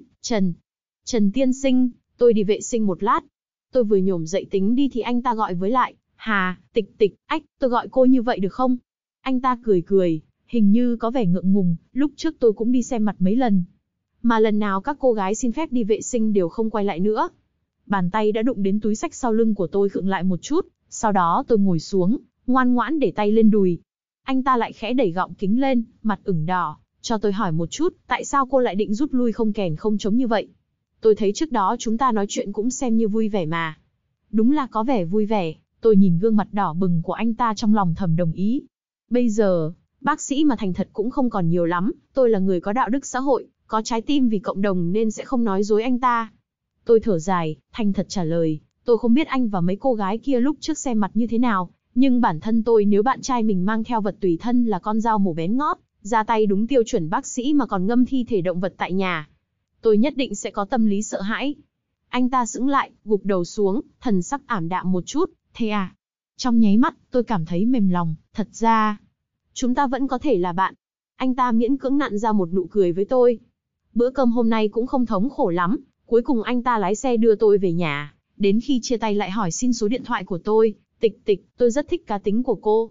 Speaker 1: Trần tiên sinh, tôi đi vệ sinh một lát. Tôi vừa nhổm dậy tính đi thì anh ta gọi với lại, Hà, Tịch Tịch, ách, tôi gọi cô như vậy được không? Anh ta cười, hình như có vẻ ngượng ngùng, lúc trước tôi cũng đi xem mặt mấy lần. Mà lần nào các cô gái xin phép đi vệ sinh đều không quay lại nữa. Bàn tay đã đụng đến túi xách sau lưng của tôi khựng lại một chút, sau đó tôi ngồi xuống, ngoan ngoãn để tay lên đùi. Anh ta lại khẽ đẩy gọng kính lên, mặt ửng đỏ, cho tôi hỏi một chút, tại sao cô lại định rút lui không kèn không trống như vậy? Tôi thấy trước đó chúng ta nói chuyện cũng xem như vui vẻ mà. Đúng là có vẻ vui vẻ, tôi nhìn gương mặt đỏ bừng của anh ta trong lòng thầm đồng ý. Bây giờ, bác sĩ mà thành thật cũng không còn nhiều lắm, tôi là người có đạo đức xã hội, có trái tim vì cộng đồng nên sẽ không nói dối anh ta. Tôi thở dài, thành thật trả lời, Tôi không biết anh và mấy cô gái kia lúc trước xem mặt như thế nào, nhưng bản thân tôi nếu bạn trai mình mang theo vật tùy thân là con dao mổ bén ngót, ra tay đúng tiêu chuẩn bác sĩ mà còn ngâm thi thể động vật tại nhà, tôi nhất định sẽ có tâm lý sợ hãi. Anh ta sững lại, gục đầu xuống, thần sắc ảm đạm một chút, thế à? Trong nháy mắt, tôi cảm thấy mềm lòng, thật ra, chúng ta vẫn có thể là bạn. Anh ta miễn cưỡng nặn ra một nụ cười với tôi. Bữa cơm hôm nay cũng không thống khổ lắm, cuối cùng anh ta lái xe đưa tôi về nhà, đến khi chia tay lại hỏi xin số điện thoại của tôi. Tịch tịch, tôi rất thích cá tính của cô,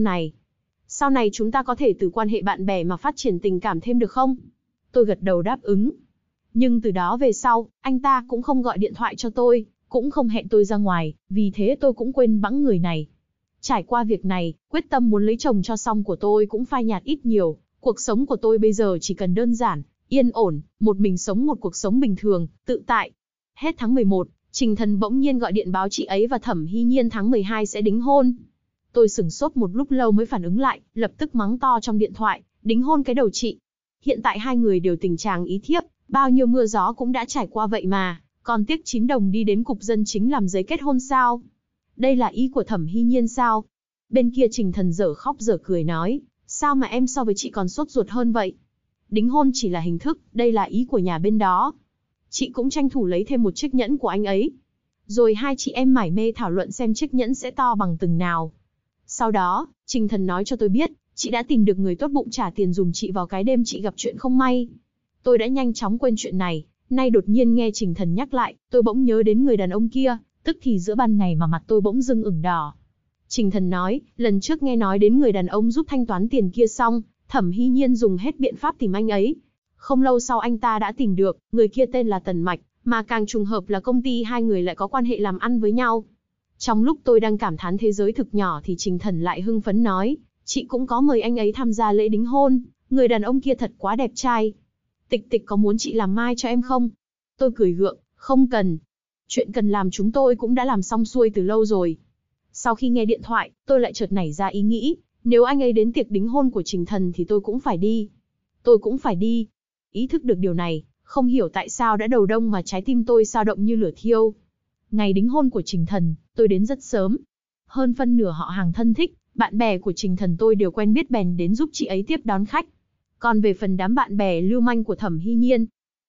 Speaker 1: sau này chúng ta có thể từ quan hệ bạn bè mà phát triển tình cảm thêm được không? Tôi gật đầu đáp ứng. Nhưng từ đó về sau, anh ta cũng không gọi điện thoại cho tôi, cũng không hẹn tôi ra ngoài, vì thế tôi cũng quên bẵng người này. Trải qua việc này, quyết tâm muốn lấy chồng cho xong của tôi cũng phai nhạt ít nhiều, cuộc sống của tôi bây giờ chỉ cần đơn giản, yên ổn, một mình sống một cuộc sống bình thường, tự tại. Hết tháng 11, Trình Thần bỗng nhiên gọi điện báo chị ấy và Thẩm Hy Nhiên tháng 12 sẽ đính hôn. Tôi sửng sốt một lúc lâu mới phản ứng lại, lập tức mắng to trong điện thoại, đính hôn cái đầu chị. Hiện tại hai người đều tình trạng ý thiếp, bao nhiêu mưa gió cũng đã trải qua vậy mà, còn tiếc 9 đồng đi đến cục dân chính làm giấy kết hôn sao? Đây là ý của Thẩm Hy Nhiên sao? Bên kia Trình Thần dở khóc dở cười nói, sao mà em so với chị còn sốt ruột hơn vậy? Đính hôn chỉ là hình thức, đây là ý của nhà bên đó. Chị cũng tranh thủ lấy thêm một chiếc nhẫn của anh ấy. Rồi hai chị em mải mê thảo luận xem chiếc nhẫn sẽ to bằng từng nào. Sau đó, Trình Thần nói cho tôi biết, chị đã tìm được người tốt bụng trả tiền dùm chị vào cái đêm chị gặp chuyện không may. Tôi đã nhanh chóng quên chuyện này, nay đột nhiên nghe Trình Thần nhắc lại, tôi bỗng nhớ đến người đàn ông kia, tức thì giữa ban ngày mà mặt tôi bỗng dưng ửng đỏ. Trình Thần nói, lần trước nghe nói đến người đàn ông giúp thanh toán tiền kia xong, Thẩm Hy Nhiên dùng hết biện pháp tìm anh ấy. Không lâu sau anh ta đã tìm được, người kia tên là Tần Mạch, mà càng trùng hợp là công ty hai người lại có quan hệ làm ăn với nhau. Trong lúc tôi đang cảm thán thế giới thực nhỏ thì Trình Thần lại hưng phấn nói, chị cũng có mời anh ấy tham gia lễ đính hôn, người đàn ông kia thật quá đẹp trai. Tịch tịch có muốn chị làm mai cho em không? Tôi cười gượng, không cần. Chuyện cần làm chúng tôi cũng đã làm xong xuôi từ lâu rồi. Sau khi nghe điện thoại, tôi lại chợt nảy ra ý nghĩ, nếu anh ấy đến tiệc đính hôn của Trình Thần thì tôi cũng phải đi. Tôi cũng phải đi. Ý thức được điều này, không hiểu tại sao đã đầu đông mà trái tim tôi dao động như lửa thiêu. Ngày đính hôn của Trình Thần, tôi đến rất sớm. Hơn phân nửa họ hàng thân thích, bạn bè của Trình Thần tôi đều quen biết bèn đến giúp chị ấy tiếp đón khách. Còn về phần đám bạn bè lưu manh của Thẩm Hy Nhiên,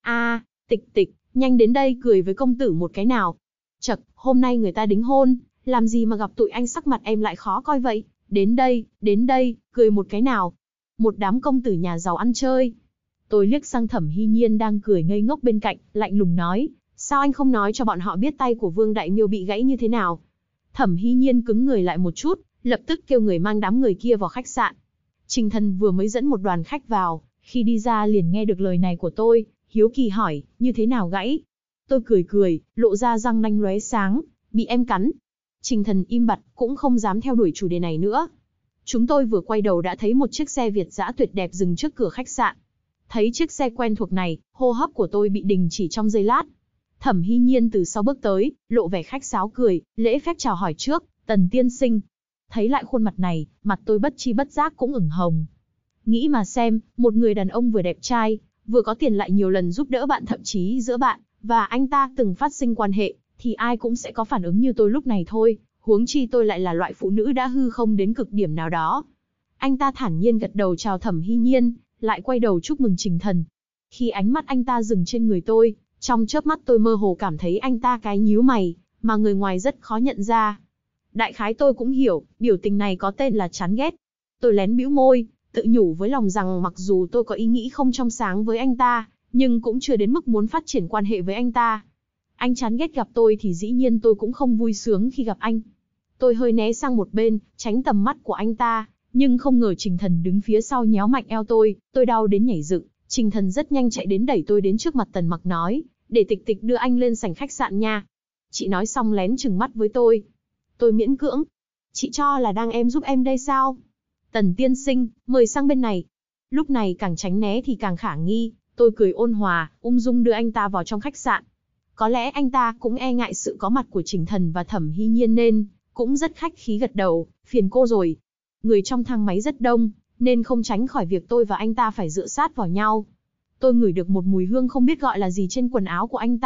Speaker 1: tịch tịch, nhanh đến đây cười với công tử một cái nào. Chậc, hôm nay người ta đính hôn, làm gì mà gặp tụi anh sắc mặt em lại khó coi vậy, đến đây, cười một cái nào. Một đám công tử nhà giàu ăn chơi. Tôi liếc sang Thẩm Hy Nhiên đang cười ngây ngốc bên cạnh, lạnh lùng nói, sao anh không nói cho bọn họ biết tay của Vương Đại Miêu bị gãy như thế nào? Thẩm Hy Nhiên cứng người lại một chút, lập tức kêu người mang đám người kia vào khách sạn. Trình Thần vừa mới dẫn một đoàn khách vào, khi đi ra liền nghe được lời này của tôi, hiếu kỳ hỏi, như thế nào gãy? Tôi cười, lộ ra răng nanh lóe sáng, bị em cắn. Trình Thần im bặt, cũng không dám theo đuổi chủ đề này nữa. Chúng tôi vừa quay đầu đã thấy một chiếc xe Việt dã tuyệt đẹp dừng trước cửa khách sạn. Thấy chiếc xe quen thuộc này, hô hấp của tôi bị đình chỉ trong giây lát. Thẩm Hy Nhiên từ sau bước tới, lộ vẻ khách sáo cười, lễ phép chào hỏi trước, Tần tiên sinh. Thấy lại khuôn mặt này, mặt tôi bất chi bất giác cũng ửng hồng. Nghĩ mà xem, một người đàn ông vừa đẹp trai, vừa có tiền lại nhiều lần giúp đỡ bạn, thậm chí giữa bạn và anh ta từng phát sinh quan hệ, thì ai cũng sẽ có phản ứng như tôi lúc này thôi, huống chi tôi lại là loại phụ nữ đã hư không đến cực điểm nào đó. Anh ta thản nhiên gật đầu chào Thẩm Hy Nhiên, lại quay đầu chúc mừng Trình Thần. Khi ánh mắt anh ta dừng trên người tôi, trong chớp mắt tôi mơ hồ cảm thấy anh ta cái nhíu mày, mà người ngoài rất khó nhận ra. Đại khái tôi cũng hiểu, biểu tình này có tên là chán ghét. Tôi lén bĩu môi, tự nhủ với lòng rằng mặc dù tôi có ý nghĩ không trong sáng với anh ta, nhưng cũng chưa đến mức muốn phát triển quan hệ với anh ta. Anh chán ghét gặp tôi thì dĩ nhiên tôi cũng không vui sướng khi gặp anh. Tôi hơi né sang một bên, tránh tầm mắt của anh ta, nhưng không ngờ Trình Thần đứng phía sau nhéo mạnh eo tôi đau đến nhảy dựng. Trình Thần rất nhanh chạy đến đẩy tôi đến trước mặt Tần Mặc nói, để tịch tịch đưa anh lên sảnh khách sạn nha. Chị nói xong lén trừng mắt với tôi. Tôi miễn cưỡng. Chị cho là đang em giúp em đây sao? Tần tiên sinh, mời sang bên này. Lúc này càng tránh né thì càng khả nghi, tôi cười ôn hòa, ung dung đưa anh ta vào trong khách sạn. Có lẽ anh ta cũng e ngại sự có mặt của Trình Thần và Thẩm Hy Nhiên nên cũng rất khách khí gật đầu, phiền cô rồi. Người trong thang máy rất đông, nên không tránh khỏi việc tôi và anh ta phải dựa sát vào nhau. Tôi ngửi được một mùi hương không biết gọi là gì trên quần áo của anh ta,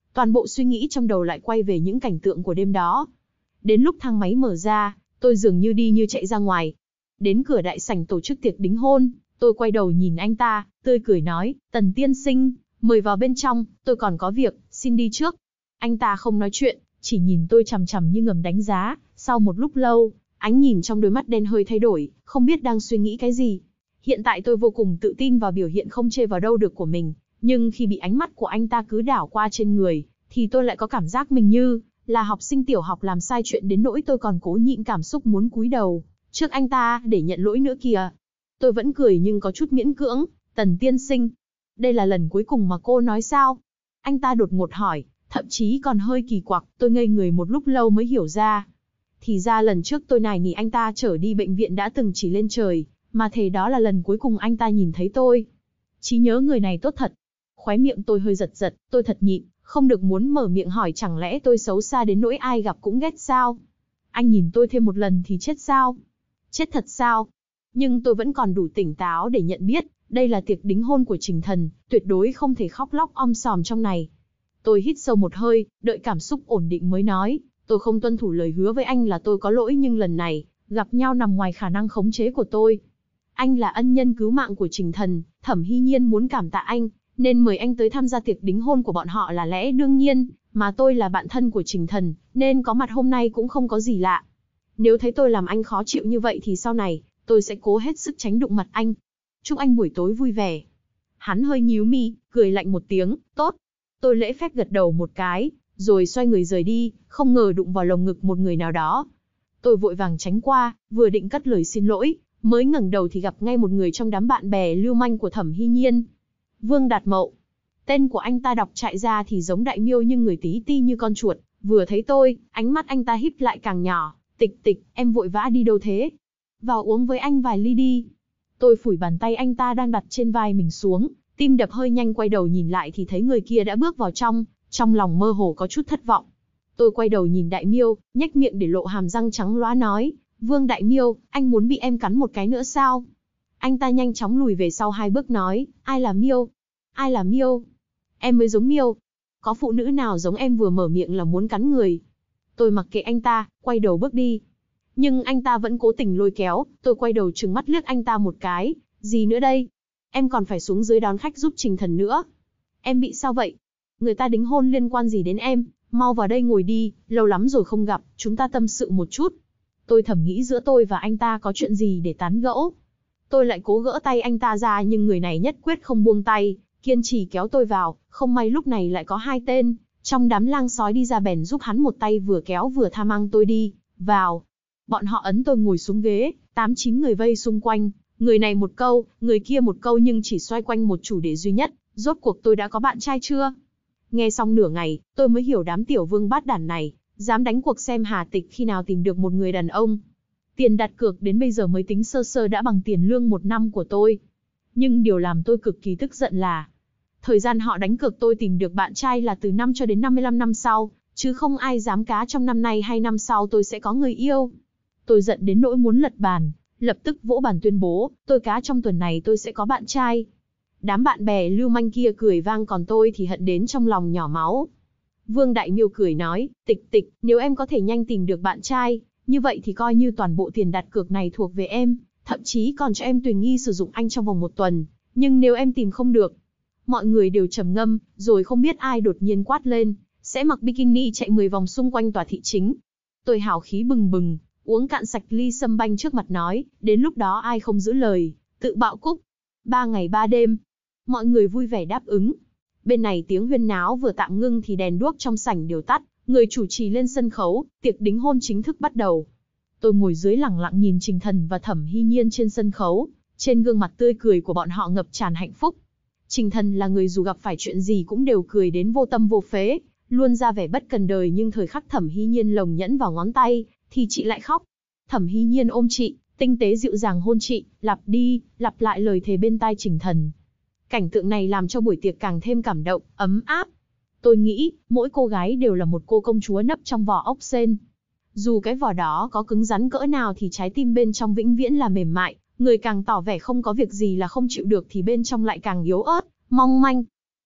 Speaker 1: Toàn bộ suy nghĩ trong đầu lại quay về những cảnh tượng của đêm đó. Đến lúc thang máy mở ra, tôi dường như đi như chạy ra ngoài. Đến cửa đại sảnh tổ chức tiệc đính hôn, tôi quay đầu nhìn anh ta, tươi cười nói, Tần tiên sinh, mời vào bên trong, tôi còn có việc, xin đi trước. Anh ta không nói chuyện, chỉ nhìn tôi chằm chằm như ngầm đánh giá. Sau một lúc lâu, ánh nhìn trong đôi mắt đen hơi thay đổi, không biết đang suy nghĩ cái gì. Hiện tại tôi vô cùng tự tin vào biểu hiện không chê vào đâu được của mình, nhưng khi bị ánh mắt của anh ta cứ đảo qua trên người, thì tôi lại có cảm giác mình như là học sinh tiểu học làm sai chuyện đến nỗi tôi còn cố nhịn cảm xúc muốn cúi đầu trước anh ta để nhận lỗi nữa kìa. Tôi vẫn cười nhưng có chút miễn cưỡng, Tần tiên sinh, đây là lần cuối cùng mà cô nói sao? Anh ta đột ngột hỏi, thậm chí còn hơi kỳ quặc, tôi ngây người một lúc lâu mới hiểu ra. Thì ra lần trước tôi nài nỉ anh ta chở đi bệnh viện đã từng chỉ lên trời, mà thề đó là lần cuối cùng anh ta nhìn thấy tôi. Trí nhớ người này tốt thật. Khóe miệng tôi hơi giật giật, tôi thật nhịn, không được muốn mở miệng hỏi chẳng lẽ tôi xấu xa đến nỗi ai gặp cũng ghét sao? Anh nhìn tôi thêm một lần thì chết sao? Chết thật sao? Nhưng tôi vẫn còn đủ tỉnh táo để nhận biết, đây là tiệc đính hôn của Trình Thần, tuyệt đối không thể khóc lóc om sòm trong này. Tôi hít sâu một hơi, đợi cảm xúc ổn định mới nói, tôi không tuân thủ lời hứa với anh là tôi có lỗi nhưng lần này, gặp nhau nằm ngoài khả năng khống chế của tôi. Anh là ân nhân cứu mạng của Trình Thần, Thẩm Hy Nhiên muốn cảm tạ anh, nên mời anh tới tham gia tiệc đính hôn của bọn họ là lẽ đương nhiên, mà tôi là bạn thân của Trình Thần, nên có mặt hôm nay cũng không có gì lạ. Nếu thấy tôi làm anh khó chịu như vậy thì sau này, tôi sẽ cố hết sức tránh đụng mặt anh. Chúc anh buổi tối vui vẻ. Hắn hơi nhíu mi, cười lạnh một tiếng, tốt. Tôi lễ phép gật đầu một cái, rồi xoay người rời đi, không ngờ đụng vào lồng ngực một người nào đó. Tôi vội vàng tránh qua, vừa định cất lời xin lỗi, mới ngẩng đầu thì gặp ngay một người trong đám bạn bè lưu manh của Thẩm Hy Nhiên. Vương Đạt Mậu. Tên của anh ta đọc chạy ra thì giống đại miêu nhưng người tí ti như con chuột, vừa thấy tôi, ánh mắt anh ta híp lại càng nhỏ, Tịch Tịch, em vội vã đi đâu thế? Vào uống với anh vài ly đi. Tôi phủi bàn tay anh ta đang đặt trên vai mình xuống, tim đập hơi nhanh quay đầu nhìn lại thì thấy người kia đã bước vào trong lòng mơ hồ có chút thất vọng. Tôi quay đầu nhìn đại miêu, nhếch miệng để lộ hàm răng trắng loá nói, Vương đại miêu, anh muốn bị em cắn một cái nữa sao? Anh ta nhanh chóng lùi về sau 2 bước nói, ai là miêu? Ai là miêu? Em mới giống miêu. Có phụ nữ nào giống em vừa mở miệng là muốn cắn người? Tôi mặc kệ anh ta, quay đầu bước đi. Nhưng anh ta vẫn cố tình lôi kéo, tôi quay đầu trừng mắt liếc anh ta một cái, gì nữa đây? Em còn phải xuống dưới đón khách giúp Trình Thần nữa. Em bị sao vậy? Người ta đính hôn liên quan gì đến em, mau vào đây ngồi đi, lâu lắm rồi không gặp, chúng ta tâm sự một chút. Tôi thầm nghĩ giữa tôi và anh ta có chuyện gì để tán gẫu. Tôi lại cố gỡ tay anh ta ra nhưng người này nhất quyết không buông tay, kiên trì kéo tôi vào, không may lúc này lại có 2 tên trong đám lang sói đi ra bèn giúp hắn một tay vừa kéo vừa tha mang tôi đi vào. Bọn họ ấn tôi ngồi xuống ghế, 8-9 người vây xung quanh, người này một câu, người kia một câu nhưng chỉ xoay quanh một chủ đề duy nhất, rốt cuộc tôi đã có bạn trai chưa? Nghe xong nửa ngày, tôi mới hiểu đám tiểu vương bát đản này, dám đánh cuộc xem Hà Tịch khi nào tìm được một người đàn ông. Tiền đặt cược đến bây giờ mới tính sơ sơ đã bằng tiền lương 1 năm của tôi. Nhưng điều làm tôi cực kỳ tức giận là, thời gian họ đánh cược tôi tìm được bạn trai là từ 5 cho đến 55 năm sau, chứ không ai dám cá trong năm nay hay năm sau tôi sẽ có người yêu. Tôi giận đến nỗi muốn lật bàn, lập tức vỗ bàn tuyên bố, tôi cá trong tuần này tôi sẽ có bạn trai. Đám bạn bè lưu manh kia cười vang còn tôi thì hận đến trong lòng nhỏ máu. Vương Đại Miêu cười nói, Tịch Tịch, nếu em có thể nhanh tìm được bạn trai, như vậy thì coi như toàn bộ tiền đặt cược này thuộc về em, thậm chí còn cho em tùy nghi sử dụng anh trong vòng 1 tuần. Nhưng nếu em tìm không được, mọi người đều trầm ngâm, rồi không biết ai đột nhiên quát lên, sẽ mặc bikini chạy 10 vòng xung quanh tòa thị chính. Tôi hào khí bừng bừng, uống cạn sạch ly sâm banh trước mặt nói, đến lúc đó ai không giữ lời, tự bạo cúc. 3 ngày 3 đêm. Mọi người vui vẻ đáp ứng. Bên này tiếng huyên náo vừa tạm ngưng thì đèn đuốc trong sảnh đều tắt, người chủ trì lên sân khấu, tiệc đính hôn chính thức bắt đầu. Tôi ngồi dưới lặng lặng nhìn Trình Thần và Thẩm Hy Nhiên trên sân khấu, trên gương mặt tươi cười của bọn họ ngập tràn hạnh phúc. Trình Thần là người dù gặp phải chuyện gì cũng đều cười đến vô tâm vô phế, luôn ra vẻ bất cần đời nhưng thời khắc Thẩm Hy Nhiên lồng nhẫn vào ngón tay, thì chị lại khóc. Thẩm Hy Nhiên ôm chị, tinh tế dịu dàng hôn chị, lặp đi, lặp lại lời thề bên tai Trình Thần. Cảnh tượng này làm cho buổi tiệc càng thêm cảm động, ấm áp. Tôi nghĩ, mỗi cô gái đều là một cô công chúa nấp trong vỏ ốc sên. Dù cái vỏ đó có cứng rắn cỡ nào thì trái tim bên trong vĩnh viễn là mềm mại, người càng tỏ vẻ không có việc gì là không chịu được thì bên trong lại càng yếu ớt, mong manh.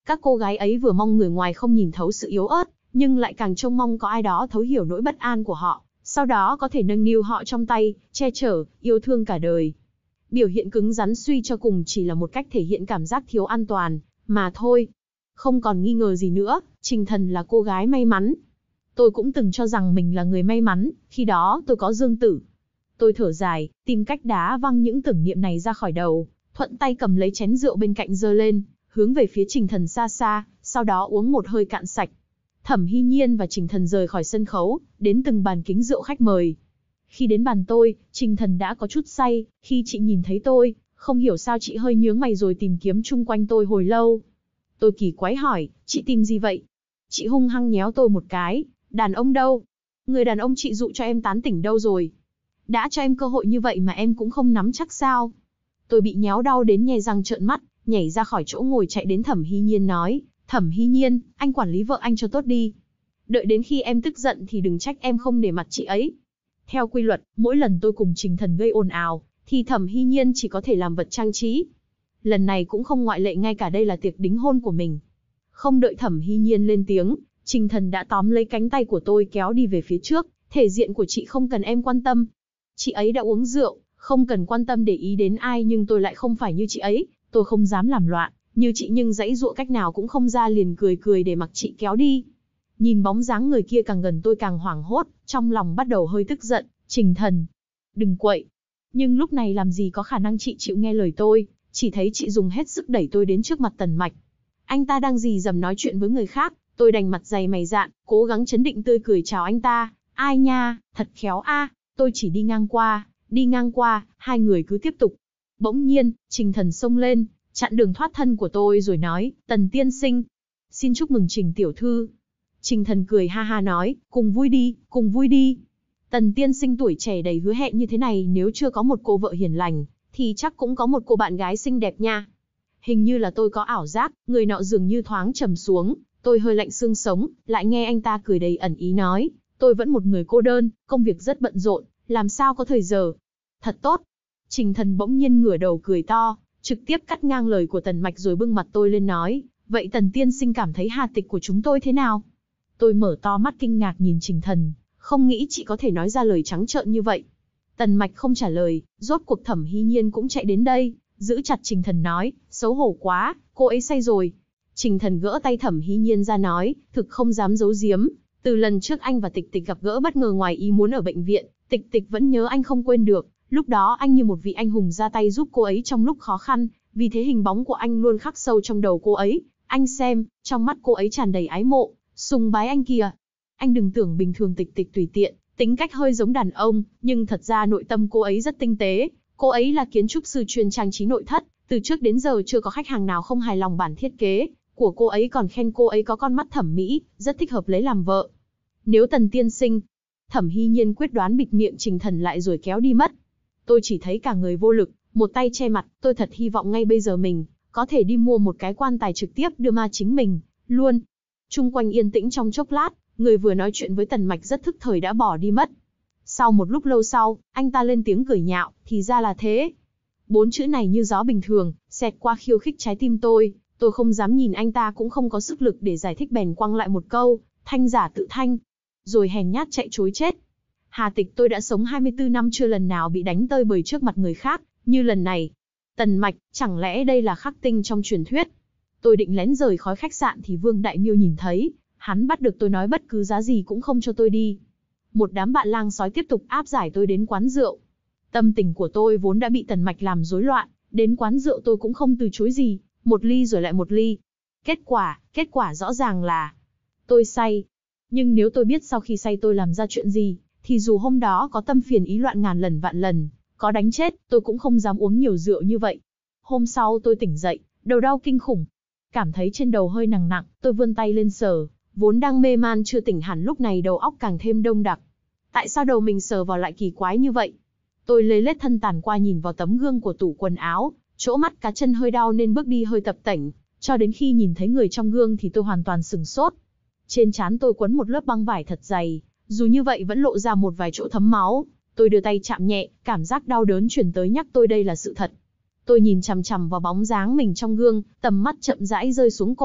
Speaker 1: Các cô gái ấy vừa mong người ngoài không nhìn thấu sự yếu ớt, nhưng lại càng trông mong có ai đó thấu hiểu nỗi bất an của họ, sau đó có thể nâng niu họ trong tay, che chở, yêu thương cả đời. Biểu hiện cứng rắn suy cho cùng chỉ là một cách thể hiện cảm giác thiếu an toàn, mà thôi. Không còn nghi ngờ gì nữa, Trình Thần là cô gái may mắn. Tôi cũng từng cho rằng mình là người may mắn, khi đó tôi có Dương Tử. Tôi thở dài, tìm cách đá văng những tưởng niệm này ra khỏi đầu, thuận tay cầm lấy chén rượu bên cạnh giơ lên, hướng về phía Trình Thần xa xa, sau đó uống một hơi cạn sạch. Thẩm Hy Nhiên và Trình Thần rời khỏi sân khấu, đến từng bàn kính rượu khách mời. Khi đến bàn tôi, Trình Thần đã có chút say, khi chị nhìn thấy tôi, không hiểu sao chị hơi nhướng mày rồi tìm kiếm chung quanh tôi hồi lâu. Tôi kỳ quái hỏi, chị tìm gì vậy? Chị hung hăng nhéo tôi một cái, đàn ông đâu? Người đàn ông chị dụ cho em tán tỉnh đâu rồi? Đã cho em cơ hội như vậy mà em cũng không nắm chắc sao? Tôi bị nhéo đau đến nhe răng trợn mắt, nhảy ra khỏi chỗ ngồi chạy đến Thẩm Hy Nhiên nói, Thẩm Hy Nhiên, anh quản lý vợ anh cho tốt đi. Đợi đến khi em tức giận thì đừng trách em không để mặt chị ấy. Theo quy luật, mỗi lần tôi cùng Trình Thần gây ồn ào, thì Thẩm Hy Nhiên chỉ có thể làm vật trang trí. Lần này cũng không ngoại lệ, ngay cả đây là tiệc đính hôn của mình. Không đợi Thẩm Hy Nhiên lên tiếng, Trình Thần đã tóm lấy cánh tay của tôi kéo đi về phía trước, thể diện của chị không cần em quan tâm. Chị ấy đã uống rượu, không cần quan tâm để ý đến ai, nhưng tôi lại không phải như chị ấy, tôi không dám làm loạn, như chị nhưng giãy giụa cách nào cũng không ra, liền cười cười để mặc chị kéo đi. Nhìn bóng dáng người kia càng gần tôi càng hoảng hốt, trong lòng bắt đầu hơi tức giận, Trình Thần, đừng quậy. Nhưng lúc này làm gì có khả năng chị chịu nghe lời tôi, chỉ thấy chị dùng hết sức đẩy tôi đến trước mặt Tần Mạch. Anh ta đang rì rầm nói chuyện với người khác, tôi đành mặt dày mày dạn, cố gắng trấn định tươi cười chào anh ta. Ai nha, thật khéo a, tôi chỉ đi ngang qua, hai người cứ tiếp tục. Bỗng nhiên, Trình Thần xông lên, chặn đường thoát thân của tôi rồi nói, Tần tiên sinh, xin chúc mừng Trình tiểu thư. Trình Thần cười ha ha nói, cùng vui đi. Tần tiên sinh tuổi trẻ đầy hứa hẹn như thế này nếu chưa có một cô vợ hiền lành, thì chắc cũng có một cô bạn gái xinh đẹp nha. Hình như là tôi có ảo giác, người nọ dường như thoáng trầm xuống, tôi hơi lạnh xương sống, lại nghe anh ta cười đầy ẩn ý nói, tôi vẫn một người cô đơn, công việc rất bận rộn, làm sao có thời giờ. Thật tốt. Trình Thần bỗng nhiên ngửa đầu cười to, trực tiếp cắt ngang lời của Tần Mạch rồi bưng mặt tôi lên nói, vậy Tần tiên sinh cảm thấy hà tịch của chúng tôi thế nào? Tôi mở to mắt kinh ngạc nhìn Trình Thần, không nghĩ chị có thể nói ra lời trắng trợn như vậy. Tần Mạch không trả lời, rốt cuộc Thẩm Hy Nhiên cũng chạy đến đây, giữ chặt Trình Thần nói, xấu hổ quá, cô ấy say rồi. Trình Thần gỡ tay Thẩm Hy Nhiên ra nói, thực không dám giấu giếm, từ lần trước anh và Tịch Tịch gặp gỡ bất ngờ ngoài ý muốn ở bệnh viện, Tịch Tịch vẫn nhớ anh không quên được, lúc đó anh như một vị anh hùng ra tay giúp cô ấy trong lúc khó khăn, vì thế hình bóng của anh luôn khắc sâu trong đầu cô ấy, anh xem, trong mắt cô ấy tràn đầy ái mộ, sùng bái anh kìa. Anh đừng tưởng bình thường Tịch Tịch tùy tiện, tính cách hơi giống đàn ông, nhưng thật ra nội tâm cô ấy rất tinh tế, cô ấy là kiến trúc sư chuyên trang trí nội thất, từ trước đến giờ chưa có khách hàng nào không hài lòng bản thiết kế của cô ấy, còn khen cô ấy có con mắt thẩm mỹ, rất thích hợp lấy làm vợ. Nếu Tần tiên sinh, Thẩm Hy Nhiên quyết đoán bịt miệng Trình Thần lại rồi kéo đi mất. Tôi chỉ thấy cả người vô lực, một tay che mặt, tôi thật hy vọng ngay bây giờ mình có thể đi mua một cái quan tài trực tiếp đưa ma chính mình luôn. Chung quanh yên tĩnh trong chốc lát, người vừa nói chuyện với Tần Mạch rất thức thời đã bỏ đi mất. Sau một lúc lâu sau, anh ta lên tiếng cười nhạo, thì ra là thế. 4 chữ này như gió bình thường, xẹt qua khiêu khích trái tim tôi không dám nhìn anh ta, cũng không có sức lực để giải thích, bèn quăng lại một câu, thanh giả tự thanh, rồi hèn nhát chạy trối chết. Hà tịch tôi đã sống 24 năm chưa lần nào bị đánh tơi bời trước mặt người khác, như lần này. Tần Mạch, chẳng lẽ đây là khắc tinh trong truyền thuyết? Tôi định lén rời khỏi khách sạn thì Vương Đại Miêu nhìn thấy, hắn bắt được tôi nói bất cứ giá gì cũng không cho tôi đi. Một đám bạn lang sói tiếp tục áp giải tôi đến quán rượu. Tâm tình của tôi vốn đã bị Tần Mạch làm rối loạn, đến quán rượu tôi cũng không từ chối gì, một ly rồi lại một ly. Kết quả rõ ràng là tôi say. Nhưng nếu tôi biết sau khi say tôi làm ra chuyện gì, thì dù hôm đó có tâm phiền ý loạn ngàn lần vạn lần, có đánh chết, tôi cũng không dám uống nhiều rượu như vậy. Hôm sau tôi tỉnh dậy, đầu đau kinh khủng. Cảm thấy trên đầu hơi nặng nặng, tôi vươn tay lên sờ, vốn đang mê man chưa tỉnh hẳn lúc này đầu óc càng thêm đông đặc. Tại sao đầu mình sờ vào lại kỳ quái như vậy? Tôi lấy lết thân tàn qua nhìn vào tấm gương của tủ quần áo, chỗ mắt cá chân hơi đau nên bước đi hơi tập tễnh, cho đến khi nhìn thấy người trong gương thì tôi hoàn toàn sửng sốt. Trên trán tôi quấn một lớp băng vải thật dày, dù như vậy vẫn lộ ra một vài chỗ thấm máu. Tôi đưa tay chạm nhẹ, cảm giác đau đớn truyền tới nhắc tôi đây là sự thật. Tôi nhìn chằm chằm vào bóng dáng mình trong gương, tầm mắt chậm rãi rơi xuống cổ,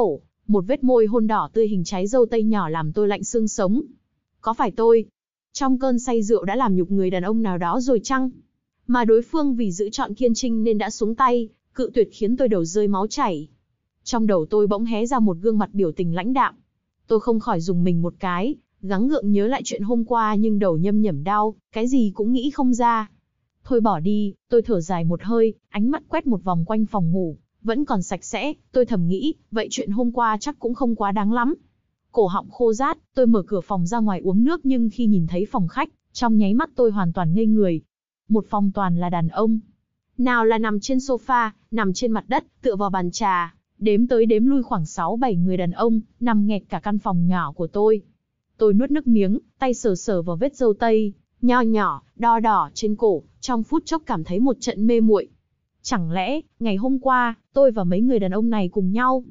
Speaker 1: Một vết môi hôn đỏ tươi hình trái dâu tây nhỏ làm tôi lạnh xương sống. Có phải tôi, trong cơn say rượu đã làm nhục người đàn ông nào đó rồi chăng? Mà đối phương vì giữ trọn kiên trinh nên đã xuống tay, cự tuyệt khiến tôi đầu rơi máu chảy. Trong đầu tôi bỗng hé ra một gương mặt biểu tình lãnh đạm. Tôi không khỏi rùng mình một cái, gắng gượng nhớ lại chuyện hôm qua nhưng đầu nhâm nhẩm đau, cái gì cũng nghĩ không ra. Thôi bỏ đi, tôi thở dài một hơi, ánh mắt quét một vòng quanh phòng ngủ, vẫn còn sạch sẽ, tôi thầm nghĩ, vậy chuyện hôm qua chắc cũng không quá đáng lắm. Cổ họng khô rát, tôi mở cửa phòng ra ngoài uống nước nhưng khi nhìn thấy phòng khách, trong nháy mắt tôi hoàn toàn ngây người. Một phòng toàn là đàn ông. Nào là nằm trên sofa, nằm trên mặt đất, tựa vào bàn trà, đếm tới đếm lui khoảng 6-7 người đàn ông, nằm nghẹt cả căn phòng nhỏ của tôi. Tôi nuốt nước miếng, tay sờ sờ vào vết râu tây, nho nhỏ, đo đỏ trên cổ, trong phút chốc cảm thấy một trận mê muội. Chẳng lẽ, ngày hôm qua, tôi và mấy người đàn ông này cùng nhau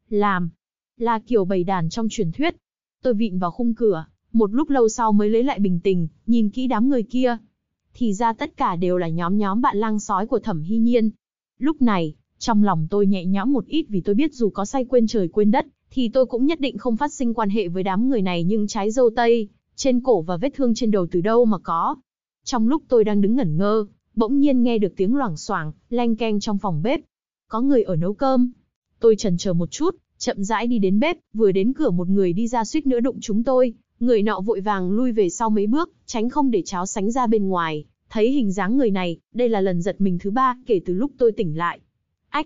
Speaker 1: là kiểu bầy đàn trong truyền thuyết. Tôi vịn vào khung cửa, một lúc lâu sau mới lấy lại bình tĩnh, nhìn kỹ đám người kia. Thì ra tất cả đều là nhóm bạn lang sói của Thẩm Hy Nhiên. Lúc này, trong lòng tôi nhẹ nhõm một ít vì tôi biết dù có say quên trời quên đất, thì tôi cũng nhất định không phát sinh quan hệ với đám người này nhưng trái dâu tây, trên cổ và vết thương trên đầu từ đâu mà có. Trong lúc tôi đang đứng ngẩn ngơ, bỗng nhiên nghe được tiếng loảng xoảng, leng keng trong phòng bếp. Có người ở nấu cơm. Tôi chần chờ một chút, chậm rãi đi đến bếp, vừa đến cửa một người đi ra suýt nữa đụng chúng tôi. Người nọ vội vàng lui về sau mấy bước, tránh không để cháo sánh ra bên ngoài. Thấy hình dáng người này, đây là lần giật mình thứ 3 kể từ lúc tôi tỉnh lại. Ách!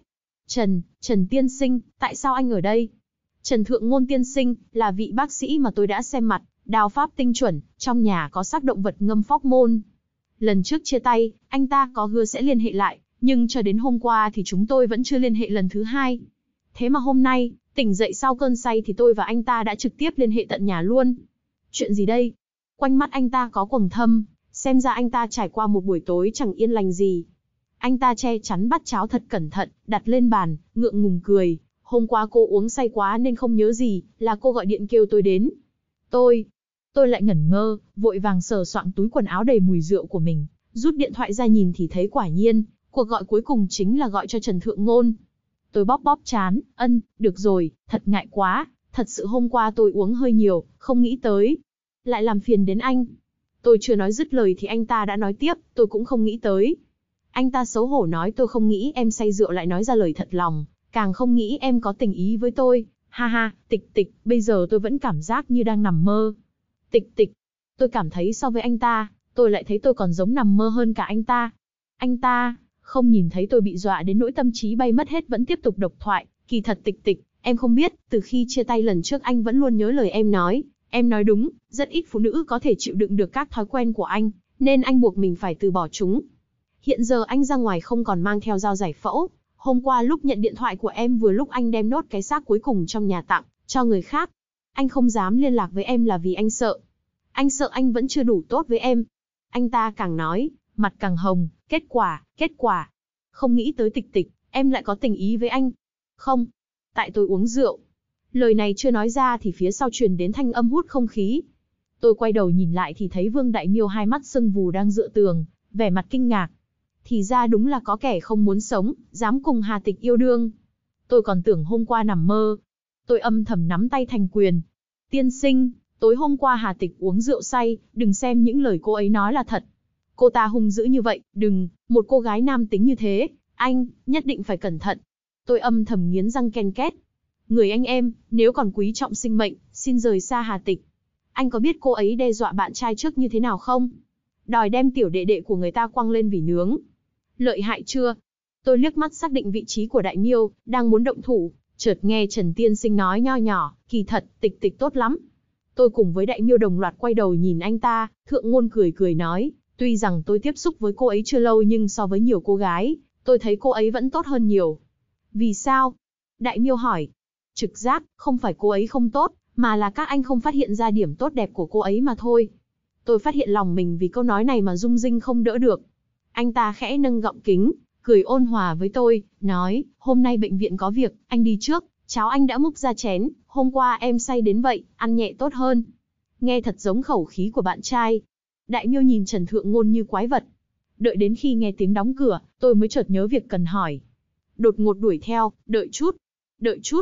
Speaker 1: Trần tiên sinh, tại sao anh ở đây? Trần Thượng Ngôn tiên sinh, là vị bác sĩ mà tôi đã xem mặt, đao pháp tinh chuẩn, trong nhà có xác động vật ngâm phóc môn. Lần trước chia tay, anh ta có hứa sẽ liên hệ lại, nhưng cho đến hôm qua thì chúng tôi vẫn chưa liên hệ lần thứ 2. Thế mà hôm nay, tỉnh dậy sau cơn say thì tôi và anh ta đã trực tiếp liên hệ tận nhà luôn. Chuyện gì đây? Quanh mắt anh ta có quầng thâm, xem ra anh ta trải qua một buổi tối chẳng yên lành gì. Anh ta che chắn bát cháo thật cẩn thận, đặt lên bàn, ngượng ngùng cười. Hôm qua cô uống say quá nên không nhớ gì, là cô gọi điện kêu tôi đến. Tôi lại ngẩn ngơ, vội vàng sờ soạng túi quần áo đầy mùi rượu của mình, rút điện thoại ra nhìn thì thấy quả nhiên, cuộc gọi cuối cùng chính là gọi cho Trần Thượng Ngôn. Tôi bóp trán, được rồi, thật ngại quá, thật sự hôm qua tôi uống hơi nhiều, không nghĩ tới. Lại làm phiền đến anh. Tôi chưa nói dứt lời thì anh ta đã nói tiếp, tôi cũng không nghĩ tới. Anh ta xấu hổ nói tôi không nghĩ em say rượu lại nói ra lời thật lòng, càng không nghĩ em có tình ý với tôi. Ha ha, Tịch, bây giờ tôi vẫn cảm giác như đang nằm mơ. Tịch, tôi cảm thấy so với anh ta, tôi lại thấy tôi còn giống nằm mơ hơn cả anh ta. Anh ta, không nhìn thấy tôi bị dọa đến nỗi tâm trí bay mất hết vẫn tiếp tục độc thoại. Kỳ thật Tịch, em không biết, từ khi chia tay lần trước anh vẫn luôn nhớ lời em nói. Em nói đúng, rất ít phụ nữ có thể chịu đựng được các thói quen của anh, nên anh buộc mình phải từ bỏ chúng. Hiện giờ anh ra ngoài không còn mang theo dao giải phẫu. Hôm qua lúc nhận điện thoại của em vừa lúc anh đem nốt cái xác cuối cùng trong nhà tặng cho người khác. Anh không dám liên lạc với em là vì anh sợ. Anh sợ anh vẫn chưa đủ tốt với em. Anh ta càng nói, mặt càng hồng, kết quả. Không nghĩ tới Tịch, em lại có tình ý với anh. Không, tại tôi uống rượu. Lời này chưa nói ra thì phía sau truyền đến thanh âm hút không khí. Tôi quay đầu nhìn lại thì thấy Vương Đại Miêu hai mắt sưng vù đang dựa tường, vẻ mặt kinh ngạc. Thì ra đúng là có kẻ không muốn sống, dám cùng Hà Tịch yêu đương. Tôi còn tưởng hôm qua nằm mơ. Tôi âm thầm nắm tay thành quyền. Tiên sinh, tối hôm qua Hà Tịch uống rượu say, đừng xem những lời cô ấy nói là thật. Cô ta hung dữ như vậy, đừng, một cô gái nam tính như thế, anh, nhất định phải cẩn thận. Tôi âm thầm nghiến răng ken két. Người anh em, nếu còn quý trọng sinh mệnh, xin rời xa Hà Tịch. Anh có biết cô ấy đe dọa bạn trai trước như thế nào không? Đòi đem tiểu đệ đệ của người ta quăng lên vỉ nướng. Lợi hại chưa? Tôi liếc mắt xác định vị trí của Đại Miêu, đang muốn động thủ, chợt nghe Trần Tiên Sinh nói nho nhỏ, kỳ thật, Tịch tốt lắm. Tôi cùng với Đại Miêu đồng loạt quay đầu nhìn anh ta, Thượng Ngôn cười nói, tuy rằng tôi tiếp xúc với cô ấy chưa lâu nhưng so với nhiều cô gái, tôi thấy cô ấy vẫn tốt hơn nhiều. Vì sao? Đại Miêu hỏi. Trực giác, không phải cô ấy không tốt, mà là các anh không phát hiện ra điểm tốt đẹp của cô ấy mà thôi. Tôi phát hiện lòng mình vì câu nói này mà rung rinh không đỡ được. Anh ta khẽ nâng gọng kính, cười ôn hòa với tôi, nói, hôm nay bệnh viện có việc, anh đi trước, cháo anh đã múc ra chén, hôm qua em say đến vậy, ăn nhẹ tốt hơn. Nghe thật giống khẩu khí của bạn trai. Đại Miêu nhìn Trần Thượng Ngôn như quái vật. Đợi đến khi nghe tiếng đóng cửa, tôi mới chợt nhớ việc cần hỏi. Đột ngột đuổi theo, đợi chút.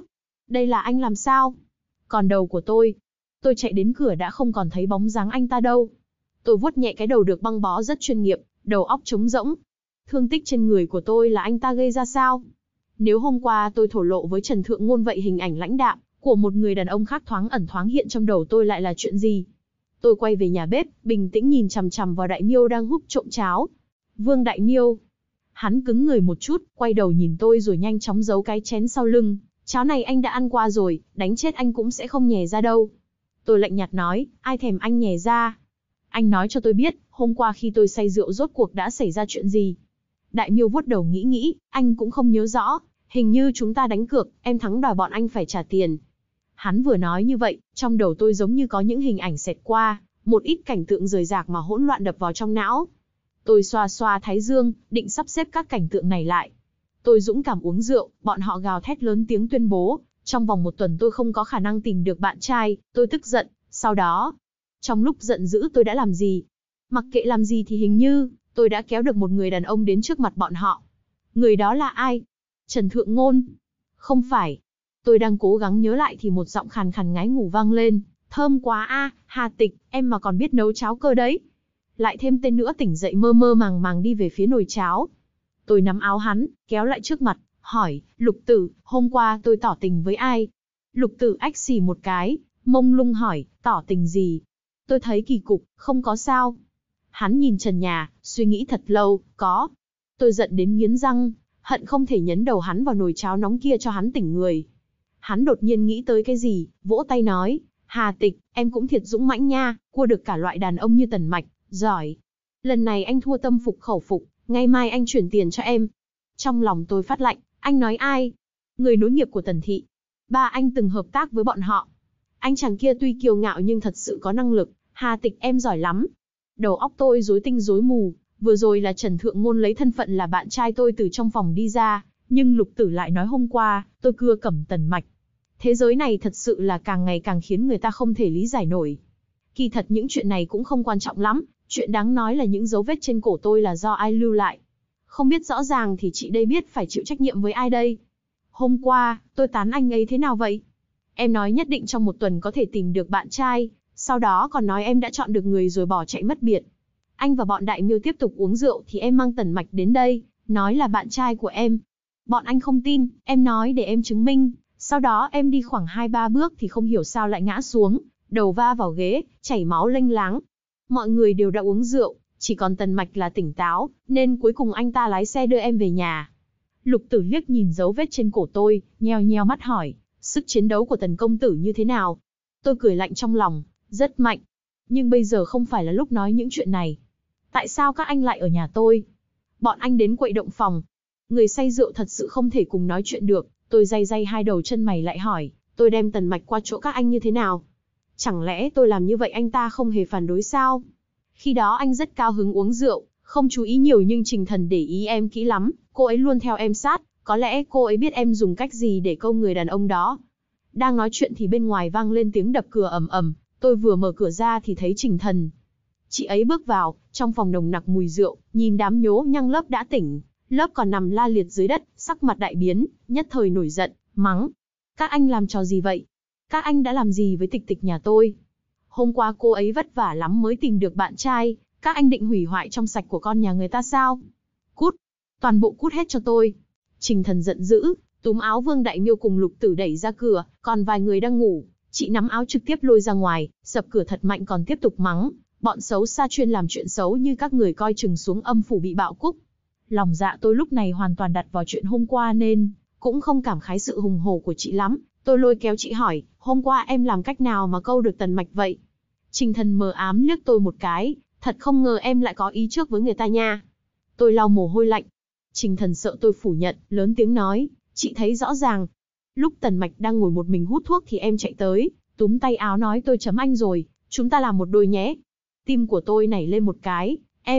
Speaker 1: Đây là anh làm sao? Còn đầu của tôi chạy đến cửa đã không còn thấy bóng dáng anh ta đâu. Tôi vuốt nhẹ cái đầu được băng bó rất chuyên nghiệp, đầu óc trống rỗng. Thương tích trên người của tôi là anh ta gây ra sao? Nếu hôm qua tôi thổ lộ với Trần Thượng Ngôn vậy hình ảnh lãnh đạm của một người đàn ông khác thoáng ẩn thoáng hiện trong đầu tôi lại là chuyện gì? Tôi quay về nhà bếp, bình tĩnh nhìn chằm chằm vào Đại Miêu đang húp trộm cháo. Vương Đại Miêu. Hắn cứng người một chút, quay đầu nhìn tôi rồi nhanh chóng giấu cái chén sau lưng. Cháo này anh đã ăn qua rồi, đánh chết anh cũng sẽ không nhè ra đâu. Tôi lạnh nhạt nói, ai thèm anh nhè ra. Anh nói cho tôi biết, hôm qua khi tôi say rượu rốt cuộc đã xảy ra chuyện gì. Đại Miêu vuốt đầu nghĩ, anh cũng không nhớ rõ. Hình như chúng ta đánh cược, em thắng đòi bọn anh phải trả tiền. Hắn vừa nói như vậy, trong đầu tôi giống như có những hình ảnh xẹt qua, một ít cảnh tượng rời rạc mà hỗn loạn đập vào trong não. Tôi xoa xoa thái dương, định sắp xếp các cảnh tượng này lại. Tôi dũng cảm uống rượu, bọn họ gào thét lớn tiếng tuyên bố, trong vòng 1 tuần tôi không có khả năng tìm được bạn trai, tôi tức giận, sau đó, trong lúc giận dữ tôi đã làm gì? Mặc kệ làm gì thì hình như, tôi đã kéo được một người đàn ông đến trước mặt bọn họ. Người đó là ai? Trần Thượng Ngôn? Không phải. Tôi đang cố gắng nhớ lại thì một giọng khàn khàn ngái ngủ vang lên, thơm quá a, Hà Tịch, em mà còn biết nấu cháo cơ đấy. Lại thêm tên nữa tỉnh dậy mơ mơ màng màng đi về phía nồi cháo. Tôi nắm áo hắn, kéo lại trước mặt, hỏi, Lục Tử, hôm qua tôi tỏ tình với ai? Lục Tử ách xì một cái, mông lung hỏi, tỏ tình gì? Tôi thấy kỳ cục, không có sao. Hắn nhìn trần nhà, suy nghĩ thật lâu, có. Tôi giận đến nghiến răng, hận không thể nhấn đầu hắn vào nồi cháo nóng kia cho hắn tỉnh người. Hắn đột nhiên nghĩ tới cái gì, vỗ tay nói, Hà Tịch, em cũng thiệt dũng mãnh nha, cua được cả loại đàn ông như Tần Mạch, giỏi. Lần này anh thua tâm phục khẩu phục, ngày mai anh chuyển tiền cho em. Trong lòng tôi phát lạnh, anh nói ai? Người nối nghiệp của Tần Thị. Ba anh từng hợp tác với bọn họ. Anh chàng kia tuy kiêu ngạo nhưng thật sự có năng lực, Hà Tịch em giỏi lắm. Đầu óc tôi rối tinh rối mù, vừa rồi là Trần Thượng Ngôn lấy thân phận là bạn trai tôi từ trong phòng đi ra, nhưng Lục Tử lại nói hôm qua, tôi cưa cẩm Tần Mạch. Thế giới này thật sự là càng ngày càng khiến người ta không thể lý giải nổi. Kỳ thật những chuyện này cũng không quan trọng lắm, chuyện đáng nói là những dấu vết trên cổ tôi là do ai lưu lại. Không biết rõ ràng thì chị đây biết phải chịu trách nhiệm với ai đây? Hôm qua, tôi tán anh ấy thế nào vậy? Em nói nhất định trong 1 tuần có thể tìm được bạn trai, sau đó còn nói em đã chọn được người rồi bỏ chạy mất biệt. Anh và bọn Đại Miêu tiếp tục uống rượu thì em mang Tần Mạch đến đây, nói là bạn trai của em. Bọn anh không tin, em nói để em chứng minh. Sau đó em đi khoảng 2-3 bước thì không hiểu sao lại ngã xuống, đầu va vào ghế, chảy máu lênh láng. Mọi người đều đã uống rượu, chỉ còn Tần Mạch là tỉnh táo, nên cuối cùng anh ta lái xe đưa em về nhà. Lục Tử liếc nhìn dấu vết trên cổ tôi, nheo nheo mắt hỏi, sức chiến đấu của Tần công tử như thế nào? Tôi cười lạnh trong lòng, rất mạnh. Nhưng bây giờ không phải là lúc nói những chuyện này. Tại sao các anh lại ở nhà tôi? Bọn anh đến quậy động phòng. Người say rượu thật sự không thể cùng nói chuyện được. Tôi day day hai đầu chân mày lại hỏi, tôi đem Tần Mạch qua chỗ các anh như thế nào? Chẳng lẽ tôi làm như vậy anh ta không hề phản đối sao? Khi đó anh rất cao hứng uống rượu, không chú ý nhiều nhưng Trình Thần để ý em kỹ lắm, cô ấy luôn theo em sát, có lẽ cô ấy biết em dùng cách gì để câu người đàn ông đó. Đang nói chuyện thì bên ngoài vang lên tiếng đập cửa ầm ầm, tôi vừa mở cửa ra thì thấy Trình Thần. Chị ấy bước vào, trong phòng nồng nặc mùi rượu, nhìn đám nhố nhăng lớp đã tỉnh, lớp còn nằm la liệt dưới đất, sắc mặt đại biến, nhất thời nổi giận, mắng. Các anh làm trò gì vậy? Các anh đã làm gì với Tịch Tịch nhà tôi? Hôm qua cô ấy vất vả lắm mới tìm được bạn trai, các anh định hủy hoại trong sạch của con nhà người ta sao? Cút! Toàn bộ cút hết cho tôi! Trình Thần giận dữ, túm áo Vương Đại Miêu cùng Lục Tử đẩy ra cửa, còn vài người đang ngủ, chị nắm áo trực tiếp lôi ra ngoài, sập cửa thật mạnh còn tiếp tục mắng. Bọn xấu xa chuyên làm chuyện xấu như các người coi chừng xuống âm phủ bị bạo cúc. Lòng dạ tôi lúc này hoàn toàn đặt vào chuyện hôm qua nên cũng không cảm khái sự hùng hổ của chị lắm. Tôi lôi kéo chị hỏi, hôm qua em làm cách nào mà câu được Tần Mạch vậy? Trình Thần mờ ám liếc tôi một cái, thật không ngờ em lại có ý trước với người ta nha. Tôi lau mồ hôi lạnh. Trình Thần sợ tôi phủ nhận, lớn tiếng nói, chị thấy rõ ràng. Lúc Tần Mạch đang ngồi một mình hút thuốc thì em chạy tới, túm tay áo nói tôi chấm anh rồi, chúng ta làm một đôi nhé. Tim của tôi nảy lên một cái,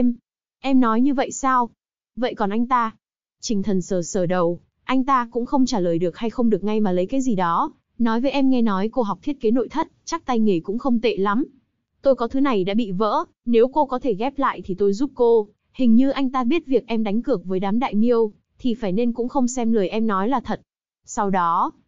Speaker 1: em nói như vậy sao? Vậy còn anh ta? Trình Thần sờ sờ đầu, anh ta cũng không trả lời được hay không được ngay mà lấy cái gì đó, nói với em nghe nói cô học thiết kế nội thất, chắc tay nghề cũng không tệ lắm. Tôi có thứ này đã bị vỡ, nếu cô có thể ghép lại thì tôi giúp cô, hình như anh ta biết việc em đánh cược với đám Đại Miêu, thì phải nên cũng không xem lời em nói là thật.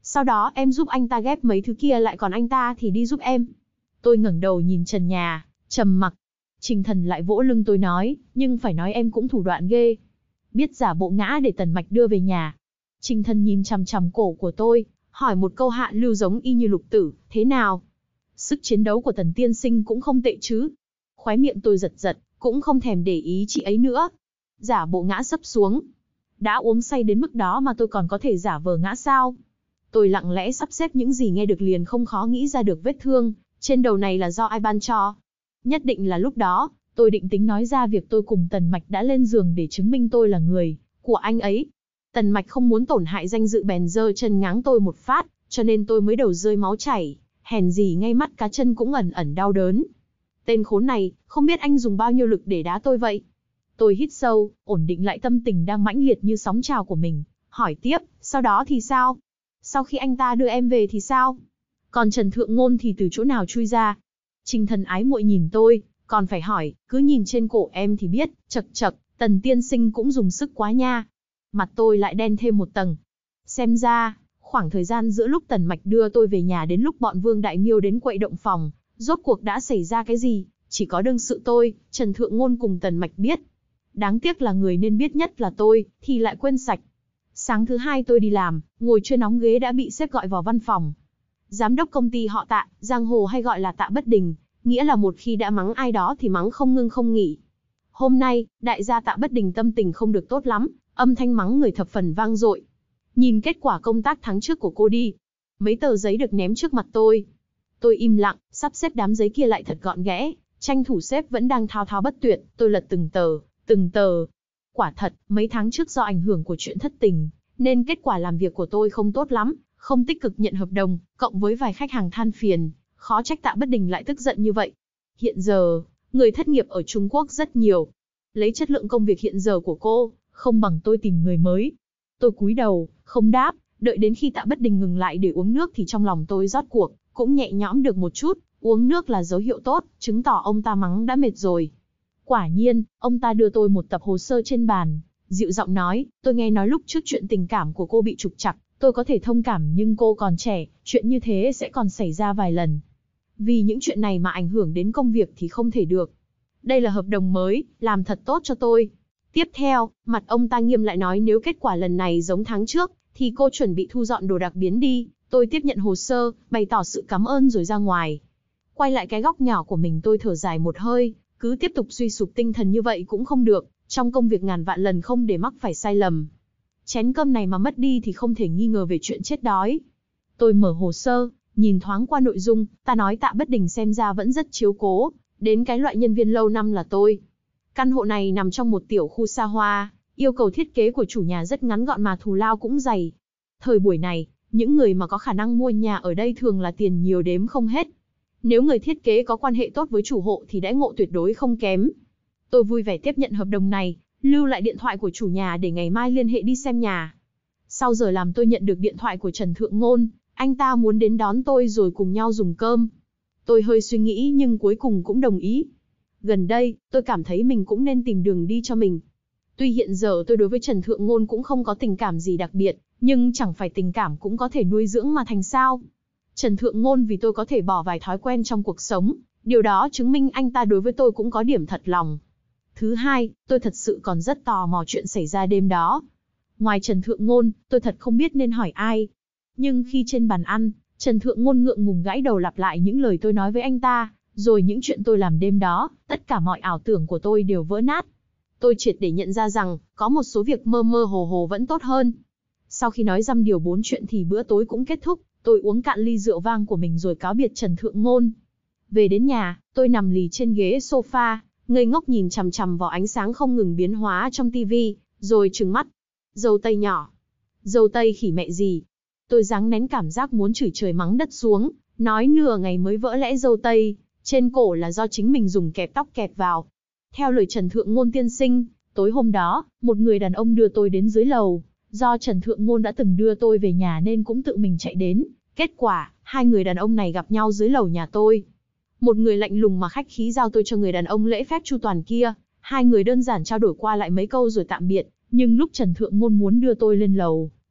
Speaker 1: Sau đó em giúp anh ta ghép mấy thứ kia lại còn anh ta thì đi giúp em. Tôi ngẩng đầu nhìn trần nhà, trầm mặc. Trình Thần lại vỗ lưng tôi nói, nhưng phải nói em cũng thủ đoạn ghê. Biết giả bộ ngã để Tần Mạch đưa về nhà. Trình Thần nhìn chằm chằm cổ của tôi, hỏi một câu hạ lưu giống y như Lục Tử, thế nào? Sức chiến đấu của Tần tiên sinh cũng không tệ chứ. Khóe miệng tôi giật giật, cũng không thèm để ý chị ấy nữa. Giả bộ ngã sấp xuống. Đã uống say đến mức đó mà tôi còn có thể giả vờ ngã sao? Tôi lặng lẽ sắp xếp những gì nghe được liền không khó nghĩ ra được vết thương trên đầu này là do ai ban cho. Nhất định là lúc đó, tôi định tính nói ra việc tôi cùng Tần Mạch đã lên giường để chứng minh tôi là người của anh ấy. Tần Mạch không muốn tổn hại danh dự bèn giơ chân ngáng tôi một phát, cho nên tôi mới đầu rơi máu chảy, hèn gì ngay mắt cá chân cũng ẩn ẩn đau đớn. Tên khốn này, không biết anh dùng bao nhiêu lực để đá tôi vậy? Tôi hít sâu, ổn định lại tâm tình đang mãnh liệt như sóng trào của mình, hỏi tiếp, sau đó thì sao? Sau khi anh ta đưa em về thì sao? Còn Trần Thượng Ngôn thì từ chỗ nào chui ra? Trình Thần ái muội nhìn tôi, còn phải hỏi, cứ nhìn trên cổ em thì biết, chậc chậc, Tần tiên sinh cũng dùng sức quá nha. Mặt tôi lại đen thêm một tầng. Xem ra, khoảng thời gian giữa lúc Tần Mạch đưa tôi về nhà đến lúc bọn Vương Đại Miêu đến quậy động phòng, rốt cuộc đã xảy ra cái gì, chỉ có đương sự tôi, Trần Thượng Ngôn cùng Tần Mạch biết. Đáng tiếc là người nên biết nhất là tôi, thì lại quên sạch. Sáng thứ hai tôi đi làm, ngồi chưa nóng ghế đã bị sếp gọi vào văn phòng. Giám đốc công ty họ Tạ, giang hồ hay gọi là Tạ Bất Đình, nghĩa là một khi đã mắng ai đó thì mắng không ngưng không nghỉ. Hôm nay, đại gia Tạ Bất Đình tâm tình không được tốt lắm, âm thanh mắng người thập phần vang dội. Nhìn kết quả công tác tháng trước của cô đi. Mấy tờ giấy được ném trước mặt tôi. Tôi im lặng, sắp xếp đám giấy kia lại thật gọn ghẽ, tranh thủ sếp vẫn đang thao thao bất tuyệt, tôi lật từng tờ. Quả thật, mấy tháng trước do ảnh hưởng của chuyện thất tình, nên kết quả làm việc của tôi không tốt lắm, không tích cực nhận hợp đồng, cộng với vài khách hàng than phiền, khó trách Tạ Bất Đình lại tức giận như vậy. Hiện giờ, người thất nghiệp ở Trung Quốc rất nhiều. Lấy chất lượng công việc hiện giờ của cô, không bằng tôi tìm người mới. Tôi cúi đầu, không đáp, đợi đến khi Tạ Bất Đình ngừng lại để uống nước thì trong lòng tôi rốt cuộc, cũng nhẹ nhõm được một chút, uống nước là dấu hiệu tốt, chứng tỏ ông ta mắng đã mệt rồi. Quả nhiên, ông ta đưa tôi một tập hồ sơ trên bàn, dịu giọng nói, tôi nghe nói lúc trước chuyện tình cảm của cô bị trục trặc, tôi có thể thông cảm nhưng cô còn trẻ, chuyện như thế sẽ còn xảy ra vài lần. Vì những chuyện này mà ảnh hưởng đến công việc thì không thể được. Đây là hợp đồng mới, làm thật tốt cho tôi. Tiếp theo, mặt ông ta nghiêm lại nói nếu kết quả lần này giống tháng trước, thì cô chuẩn bị thu dọn đồ đạc biến đi. Tôi tiếp nhận hồ sơ, bày tỏ sự cảm ơn rồi ra ngoài. Quay lại cái góc nhỏ của mình tôi thở dài một hơi, cứ tiếp tục suy sụp tinh thần như vậy cũng không được, trong công việc ngàn vạn lần không để mắc phải sai lầm. Chén cơm này mà mất đi thì không thể nghi ngờ về chuyện chết đói. Tôi mở hồ sơ, nhìn thoáng qua nội dung, ta nói Tạ Bất Đình xem ra vẫn rất chiếu cố, đến cái loại nhân viên lâu năm là tôi. Căn hộ này nằm trong một tiểu khu xa hoa, yêu cầu thiết kế của chủ nhà rất ngắn gọn mà thù lao cũng dày. Thời buổi này, những người mà có khả năng mua nhà ở đây thường là tiền nhiều đếm không hết. Nếu người thiết kế có quan hệ tốt với chủ hộ thì đãi ngộ tuyệt đối không kém. Tôi vui vẻ tiếp nhận hợp đồng này, lưu lại điện thoại của chủ nhà để ngày mai liên hệ đi xem nhà. Sau giờ làm tôi nhận được điện thoại của Trần Thượng Ngôn, anh ta muốn đến đón tôi rồi cùng nhau dùng cơm. Tôi hơi suy nghĩ nhưng cuối cùng cũng đồng ý. Gần đây, tôi cảm thấy mình cũng nên tìm đường đi cho mình. Tuy hiện giờ tôi đối với Trần Thượng Ngôn cũng không có tình cảm gì đặc biệt, nhưng chẳng phải tình cảm cũng có thể nuôi dưỡng mà thành sao. Trần Thượng Ngôn vì tôi có thể bỏ vài thói quen trong cuộc sống, điều đó chứng minh anh ta đối với tôi cũng có điểm thật lòng. Thứ hai, tôi thật sự còn rất tò mò chuyện xảy ra đêm đó. Ngoài Trần Thượng Ngôn, tôi thật không biết nên hỏi ai. Nhưng khi trên bàn ăn, Trần Thượng Ngôn ngượng ngùng gãi đầu lặp lại những lời tôi nói với anh ta, rồi những chuyện tôi làm đêm đó, tất cả mọi ảo tưởng của tôi đều vỡ nát. Tôi triệt để nhận ra rằng, có một số việc mơ mơ hồ hồ vẫn tốt hơn. Sau khi nói dăm điều 4 chuyện thì bữa tối cũng kết thúc, tôi uống cạn ly rượu vang của mình rồi cáo biệt Trần Thượng Ngôn. Về đến nhà, tôi nằm lì trên ghế sofa, ngây ngốc nhìn chằm chằm vào ánh sáng không ngừng biến hóa trong tivi, rồi trừng mắt. Dâu tây nhỏ. Dâu tây khỉ mẹ gì. Tôi giáng nén cảm giác muốn chửi trời mắng đất xuống, nói nửa ngày mới vỡ lẽ dâu tây, trên cổ là do chính mình dùng kẹp tóc kẹp vào. Theo lời Trần Thượng Ngôn tiên sinh, tối hôm đó, một người đàn ông đưa tôi đến dưới lầu. Do Trần Thượng Ngôn đã từng đưa tôi về nhà nên cũng tự mình chạy đến. Kết quả, hai người đàn ông này gặp nhau dưới lầu nhà tôi. Một người lạnh lùng mà khách khí giao tôi cho người đàn ông lễ phép chu toàn kia. Hai người đơn giản trao đổi qua lại mấy câu rồi tạm biệt. Nhưng lúc Trần Thượng Ngôn muốn đưa tôi lên lầu,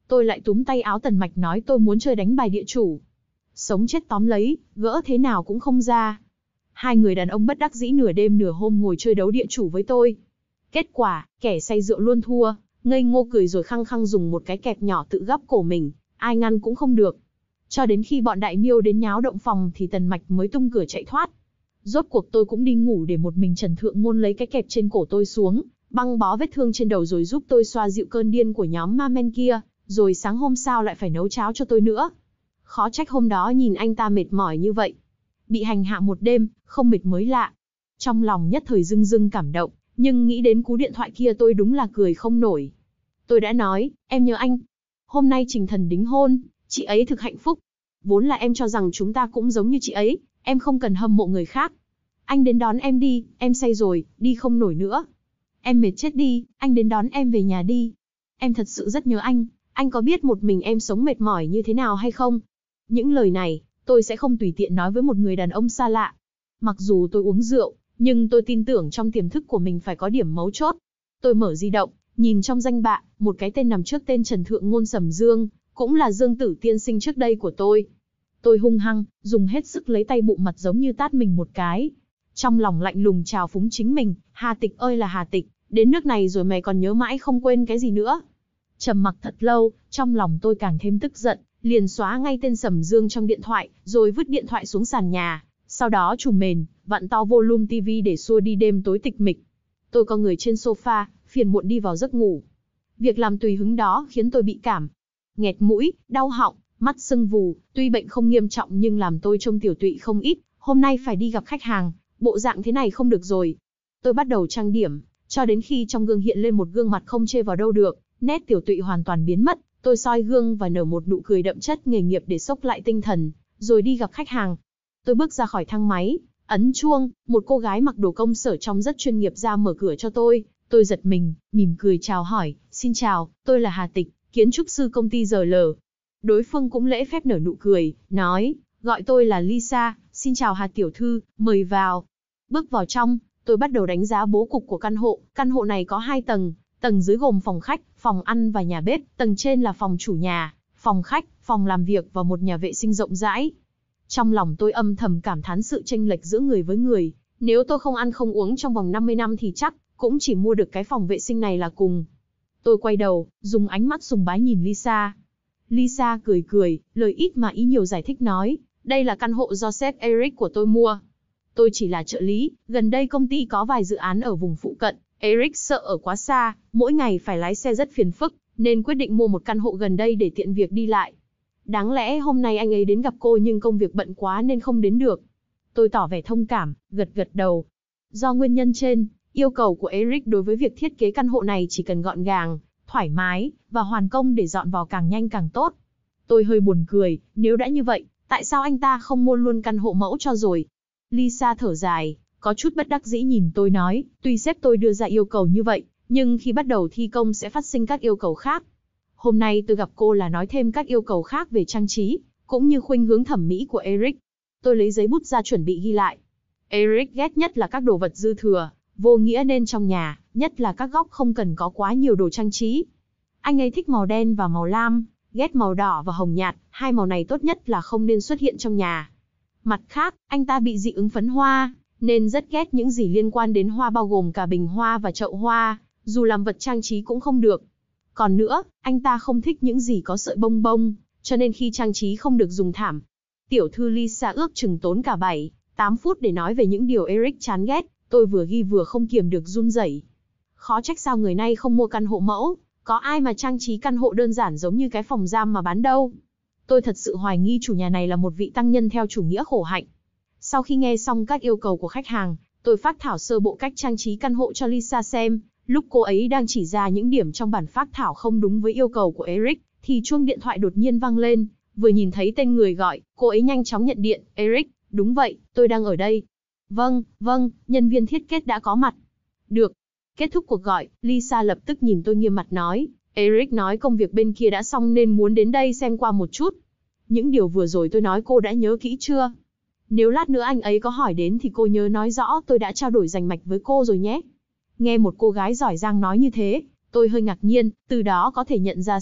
Speaker 1: Tôi lại túm tay áo Tần Mạch nói tôi muốn chơi đánh bài địa chủ. Sống chết tóm lấy, gỡ thế nào cũng không ra. Hai người đàn ông bất đắc dĩ nửa đêm nửa hôm ngồi chơi đấu địa chủ với tôi. Kết quả, kẻ say rượu luôn thua, ngây ngô cười rồi khăng khăng dùng một cái kẹp nhỏ tự gắp cổ mình, ai ngăn cũng không được. Cho đến khi bọn đại miêu đến nháo động phòng thì Tần Mạch mới tung cửa chạy thoát. Rốt cuộc tôi cũng đi ngủ để một mình Trần Thượng Ngôn lấy cái kẹp trên cổ tôi xuống, băng bó vết thương trên đầu rồi giúp tôi xoa dịu cơn điên của nhóm ma men kia, rồi sáng hôm sau lại phải nấu cháo cho tôi nữa. Khó trách hôm đó nhìn anh ta mệt mỏi như vậy. Bị hành hạ một đêm, không mệt mới lạ. Trong lòng nhất thời dưng dưng cảm động, nhưng nghĩ đến cú điện thoại kia tôi đúng là cười không nổi. Tôi đã nói, em nhớ anh. Hôm nay Trình Thần đính hôn, chị ấy thực hạnh phúc. Vốn là em cho rằng chúng ta cũng giống như chị ấy, em không cần hâm mộ người khác. Anh đến đón em đi, em say rồi, đi không nổi nữa. Em mệt chết đi, anh đến đón em về nhà đi. Em thật sự rất nhớ anh có biết một mình em sống mệt mỏi như thế nào hay không? Những lời này, tôi sẽ không tùy tiện nói với một người đàn ông xa lạ. Mặc dù tôi uống rượu, nhưng tôi tin tưởng trong tiềm thức của mình phải có điểm mấu chốt. Tôi mở di động, nhìn trong danh bạ, một cái tên nằm trước tên Trần Thượng Ngôn Sầm Dương, cũng là Dương Tử tiên sinh trước đây của tôi. Tôi hung hăng, dùng hết sức lấy tay bụng mặt giống như tát mình một cái. Trong lòng lạnh lùng trào phúng chính mình, Hà Tịch ơi là Hà Tịch, đến nước này rồi mày còn nhớ mãi không quên cái gì nữa. Trầm mặc thật lâu, trong lòng tôi càng thêm tức giận, liền xóa ngay tên Sầm Dương trong điện thoại, rồi vứt điện thoại xuống sàn nhà. Sau đó trùm mền, vặn to volume TV để xua đi đêm tối tịch mịch. Tôi co người trên sofa, phiền muộn đi vào giấc ngủ. Việc làm tùy hứng đó khiến tôi bị cảm, nghẹt mũi, đau họng, mắt sưng vù, tuy bệnh không nghiêm trọng nhưng làm tôi trông tiểu tụy không ít. Hôm nay phải đi gặp khách hàng, bộ dạng thế này không được rồi. Tôi bắt đầu trang điểm, cho đến khi trong gương hiện lên một gương mặt không chê vào đâu được, nét tiểu tụy hoàn toàn biến mất. Tôi soi gương và nở một nụ cười đậm chất nghề nghiệp để xốc lại tinh thần, rồi đi gặp khách hàng. Tôi bước ra khỏi thang máy, ấn chuông, một cô gái mặc đồ công sở trông rất chuyên nghiệp ra mở cửa cho tôi. Tôi giật mình, mỉm cười chào hỏi, xin chào, tôi là Hà Tịch, kiến trúc sư công ty RL. Đối phương cũng lễ phép nở nụ cười, nói, gọi tôi là Lisa, xin chào Hà tiểu thư, mời vào. Bước vào trong, tôi bắt đầu đánh giá bố cục của căn hộ này có 2 tầng, tầng dưới gồm phòng khách, phòng ăn và nhà bếp, tầng trên là phòng chủ nhà, phòng khách, phòng làm việc và một nhà vệ sinh rộng rãi. Trong lòng tôi âm thầm cảm thán sự chênh lệch giữa người với người, nếu tôi không ăn không uống trong vòng 50 năm thì chắc cũng chỉ mua được cái phòng vệ sinh này là cùng. Tôi quay đầu, dùng ánh mắt sùng bái nhìn Lisa. Lisa cười cười, lời ít mà ý nhiều giải thích nói, đây là căn hộ do sếp Eric của tôi mua. Tôi chỉ là trợ lý, gần đây công ty có vài dự án ở vùng phụ cận, Eric sợ ở quá xa, mỗi ngày phải lái xe rất phiền phức, nên quyết định mua một căn hộ gần đây để tiện việc đi lại. Đáng lẽ hôm nay anh ấy đến gặp cô nhưng công việc bận quá nên không đến được. Tôi tỏ vẻ thông cảm, gật gật đầu. Do nguyên nhân trên, yêu cầu của Eric đối với việc thiết kế căn hộ này chỉ cần gọn gàng, thoải mái, và hoàn công để dọn vào càng nhanh càng tốt. Tôi hơi buồn cười, nếu đã như vậy, tại sao anh ta không mua luôn căn hộ mẫu cho rồi? Lisa thở dài, có chút bất đắc dĩ nhìn tôi nói, tuy sếp tôi đưa ra yêu cầu như vậy, nhưng khi bắt đầu thi công sẽ phát sinh các yêu cầu khác. Hôm nay tôi gặp cô là nói thêm các yêu cầu khác về trang trí, cũng như khuynh hướng thẩm mỹ của Eric. Tôi lấy giấy bút ra chuẩn bị ghi lại. Eric ghét nhất là các đồ vật dư thừa, vô nghĩa nên trong nhà, nhất là các góc không cần có quá nhiều đồ trang trí. Anh ấy thích màu đen và màu lam, ghét màu đỏ và hồng nhạt, hai màu này tốt nhất là không nên xuất hiện trong nhà. Mặt khác, anh ta bị dị ứng phấn hoa, nên rất ghét những gì liên quan đến hoa bao gồm cả bình hoa và chậu hoa, dù làm vật trang trí cũng không được. Còn nữa, anh ta không thích những gì có sợi bông bông, cho nên khi trang trí không được dùng thảm. Tiểu thư Lisa ước chừng tốn cả 7-8 phút để nói về những điều Eric chán ghét, tôi vừa ghi vừa không kiềm được run rẩy. Khó trách sao người này không mua căn hộ mẫu, có ai mà trang trí căn hộ đơn giản giống như cái phòng giam mà bán đâu. Tôi thật sự hoài nghi chủ nhà này là một vị tăng nhân theo chủ nghĩa khổ hạnh. Sau khi nghe xong các yêu cầu của khách hàng, tôi phác thảo sơ bộ cách trang trí căn hộ cho Lisa xem. Lúc cô ấy đang chỉ ra những điểm trong bản phác thảo không đúng với yêu cầu của Eric, thì chuông điện thoại đột nhiên vang lên. Vừa nhìn thấy tên người gọi, cô ấy nhanh chóng nhận điện. Eric, đúng vậy, tôi đang ở đây. Vâng, nhân viên thiết kế đã có mặt. Được. Kết thúc cuộc gọi, Lisa lập tức nhìn tôi nghiêm mặt nói, Eric nói công việc bên kia đã xong nên muốn đến đây xem qua một chút. Những điều vừa rồi tôi nói cô đã nhớ kỹ chưa? Nếu lát nữa anh ấy có hỏi đến thì cô nhớ nói rõ tôi đã trao đổi rành mạch với cô rồi nhé. Nghe một cô gái giỏi giang nói như thế, tôi hơi ngạc nhiên, từ đó có thể nhận ra sếp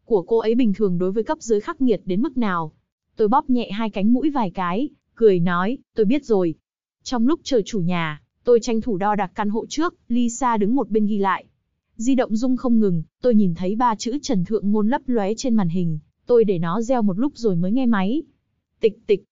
Speaker 1: của cô ấy bình thường đối với cấp dưới khắc nghiệt đến mức nào. Tôi bóp nhẹ hai cánh mũi vài cái, cười nói, tôi biết rồi. Trong lúc chờ chủ nhà, tôi tranh thủ đo đạc căn hộ trước, Lisa đứng một bên ghi lại. Di động rung không ngừng, tôi nhìn thấy 3 chữ Trần Thượng Ngôn lấp lóe trên màn hình, tôi để nó reo một lúc rồi mới nghe máy. Tịch tịch.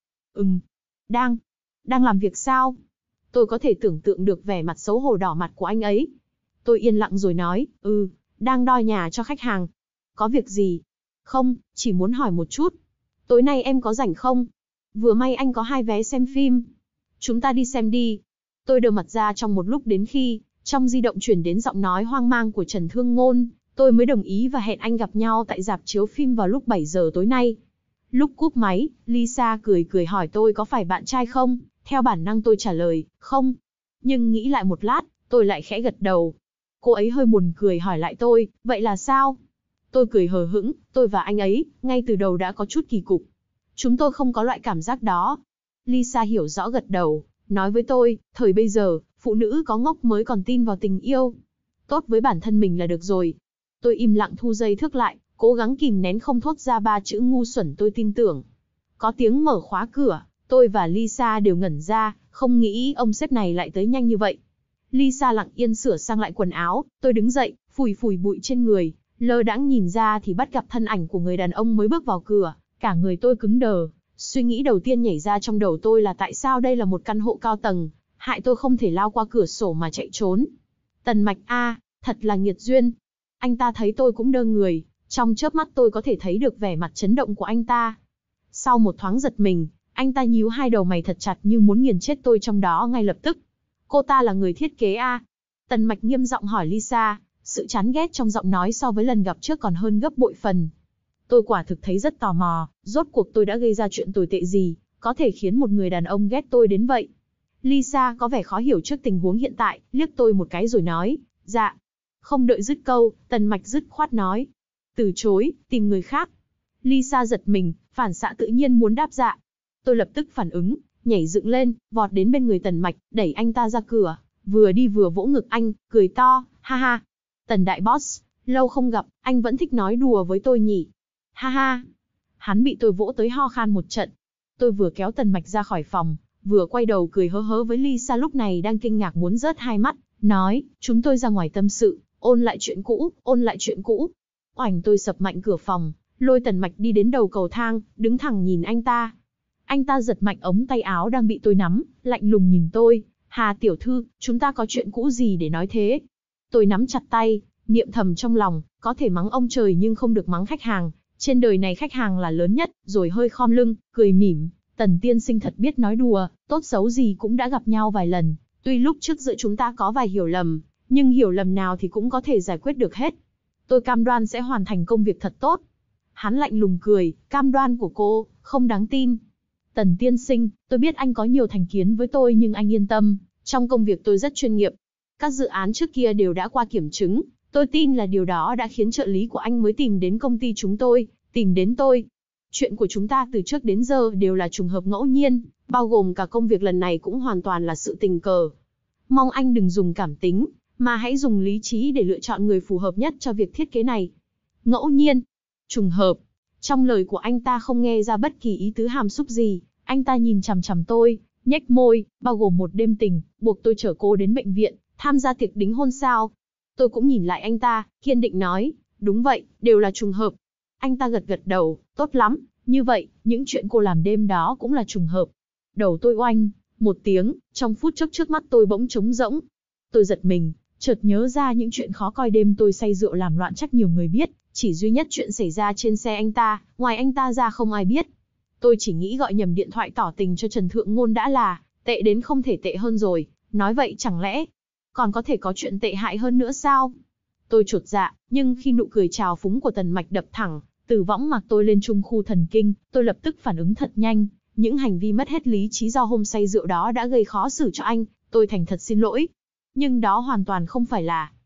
Speaker 1: Đang làm việc sao? Tôi có thể tưởng tượng được vẻ mặt xấu hổ đỏ mặt của anh ấy. Tôi yên lặng rồi nói, đang đo nhà cho khách hàng. Có việc gì? Không, chỉ muốn hỏi một chút. Tối nay em có rảnh không? Vừa may anh có 2 vé xem phim. Chúng ta đi xem đi. Tôi đờ mặt ra trong một lúc đến khi, trong di động chuyển đến giọng nói hoang mang của Trần Thương Ngôn, tôi mới đồng ý và hẹn anh gặp nhau tại rạp chiếu phim vào lúc 7 giờ tối nay. Lúc cúp máy, Lisa cười cười hỏi tôi có phải bạn trai không? Theo bản năng tôi trả lời, không. Nhưng nghĩ lại một lát, tôi lại khẽ gật đầu. Cô ấy hơi buồn cười hỏi lại tôi, vậy là sao? Tôi cười hờ hững, tôi và anh ấy, ngay từ đầu đã có chút kỳ cục. Chúng tôi không có loại cảm giác đó. Lisa hiểu rõ gật đầu, nói với tôi, thời bây giờ, phụ nữ có ngốc mới còn tin vào tình yêu. Tốt với bản thân mình là được rồi. Tôi im lặng thu dây thước lại, cố gắng kìm nén không thốt ra 3 chữ ngu xuẩn tôi tin tưởng. Có tiếng mở khóa cửa, tôi và Lisa đều ngẩn ra, không nghĩ ông sếp này lại tới nhanh như vậy. Lisa lặng yên sửa sang lại quần áo, tôi đứng dậy, phủi phủi bụi trên người, lơ đãng nhìn ra thì bắt gặp thân ảnh của người đàn ông mới bước vào cửa, cả người tôi cứng đờ. Suy nghĩ đầu tiên nhảy ra trong đầu tôi là tại sao đây là một căn hộ cao tầng, hại tôi không thể lao qua cửa sổ mà chạy trốn. Tần Mạch a, thật là nghiệt duyên. Anh ta thấy tôi cũng đơ người, trong chớp mắt tôi có thể thấy được vẻ mặt chấn động của anh ta. Sau một thoáng giật mình, anh ta nhíu hai đầu mày thật chặt như muốn nghiền chết tôi trong đó ngay lập tức. Cô ta là người thiết kế a? Tần Mạch nghiêm giọng hỏi Lisa, sự chán ghét trong giọng nói so với lần gặp trước còn hơn gấp bội phần. Tôi quả thực thấy rất tò mò, rốt cuộc tôi đã gây ra chuyện tồi tệ gì, có thể khiến một người đàn ông ghét tôi đến vậy. Lisa có vẻ khó hiểu trước tình huống hiện tại, liếc tôi một cái rồi nói, dạ. Không đợi dứt câu, Tần Mạch dứt khoát nói, từ chối, tìm người khác. Lisa giật mình, phản xạ tự nhiên muốn đáp dạ. Tôi lập tức phản ứng, nhảy dựng lên, vọt đến bên người Tần Mạch, đẩy anh ta ra cửa, vừa đi vừa vỗ ngực anh, cười to, ha ha. Tần đại boss, lâu không gặp, anh vẫn thích nói đùa với tôi nhỉ? Ha ha. Hắn bị tôi vỗ tới ho khan một trận. Tôi vừa kéo Tần Mạch ra khỏi phòng, vừa quay đầu cười hớ hớ với Lisa lúc này đang kinh ngạc muốn rớt hai mắt, nói, chúng tôi ra ngoài tâm sự, ôn lại chuyện cũ, ôn lại chuyện cũ. Oảnh tôi sập mạnh cửa phòng, lôi Tần Mạch đi đến đầu cầu thang, đứng thẳng nhìn anh ta. Anh ta giật mạnh ống tay áo đang bị tôi nắm, lạnh lùng nhìn tôi, Hà tiểu thư, chúng ta có chuyện cũ gì để nói thế? Tôi nắm chặt tay, niệm thầm trong lòng, có thể mắng ông trời nhưng không được mắng khách hàng. Trên đời này khách hàng là lớn nhất, rồi hơi khom lưng, cười mỉm. Tần tiên sinh thật biết nói đùa, tốt xấu gì cũng đã gặp nhau vài lần. Tuy lúc trước giữa chúng ta có vài hiểu lầm, nhưng hiểu lầm nào thì cũng có thể giải quyết được hết. Tôi cam đoan sẽ hoàn thành công việc thật tốt. Hắn lạnh lùng cười, cam đoan của cô, không đáng tin. Tần tiên sinh, tôi biết anh có nhiều thành kiến với tôi nhưng anh yên tâm, trong công việc tôi rất chuyên nghiệp. Các dự án trước kia đều đã qua kiểm chứng. Tôi tin là điều đó đã khiến trợ lý của anh mới tìm đến công ty chúng tôi, tìm đến tôi. Chuyện của chúng ta từ trước đến giờ đều là trùng hợp ngẫu nhiên, bao gồm cả công việc lần này cũng hoàn toàn là sự tình cờ. Mong anh đừng dùng cảm tính, mà hãy dùng lý trí để lựa chọn người phù hợp nhất cho việc thiết kế này. Ngẫu nhiên, trùng hợp. Trong lời của anh ta không nghe ra bất kỳ ý tứ hàm xúc gì, anh ta nhìn chằm chằm tôi, nhếch môi, bao gồm một đêm tình, buộc tôi chở cô đến bệnh viện, tham gia tiệc đính hôn sao. Tôi cũng nhìn lại anh ta, kiên định nói, đúng vậy, đều là trùng hợp. Anh ta gật gật đầu, tốt lắm, như vậy, những chuyện cô làm đêm đó cũng là trùng hợp. Đầu tôi oanh, một tiếng, trong phút chốc trước mắt tôi bỗng trống rỗng. Tôi giật mình, chợt nhớ ra những chuyện khó coi đêm tôi say rượu làm loạn chắc nhiều người biết, chỉ duy nhất chuyện xảy ra trên xe anh ta, ngoài anh ta ra không ai biết. Tôi chỉ nghĩ gọi nhầm điện thoại tỏ tình cho Trần Thượng Ngôn đã là, tệ đến không thể tệ hơn rồi, nói vậy chẳng lẽ còn có thể có chuyện tệ hại hơn nữa sao? Tôi chột dạ, nhưng khi nụ cười trào phúng của Tần Mạch đập thẳng, từ võng mạc tôi lên trung khu thần kinh, tôi lập tức phản ứng thật nhanh. Những hành vi mất hết lý trí do hôm say rượu đó đã gây khó xử cho anh, tôi thành thật xin lỗi. Nhưng đó hoàn toàn không phải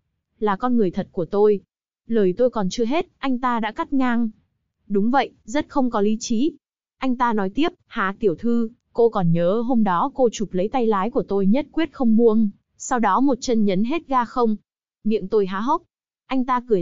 Speaker 1: là con người thật của tôi. Lời tôi còn chưa hết, anh ta đã cắt ngang. Đúng vậy, rất không có lý trí. Anh ta nói tiếp, Hà tiểu thư, cô còn nhớ hôm đó cô chụp lấy tay lái của tôi nhất quyết không buông, sau đó một chân nhấn hết ga không? Miệng tôi há hốc. Anh ta cười lạnh,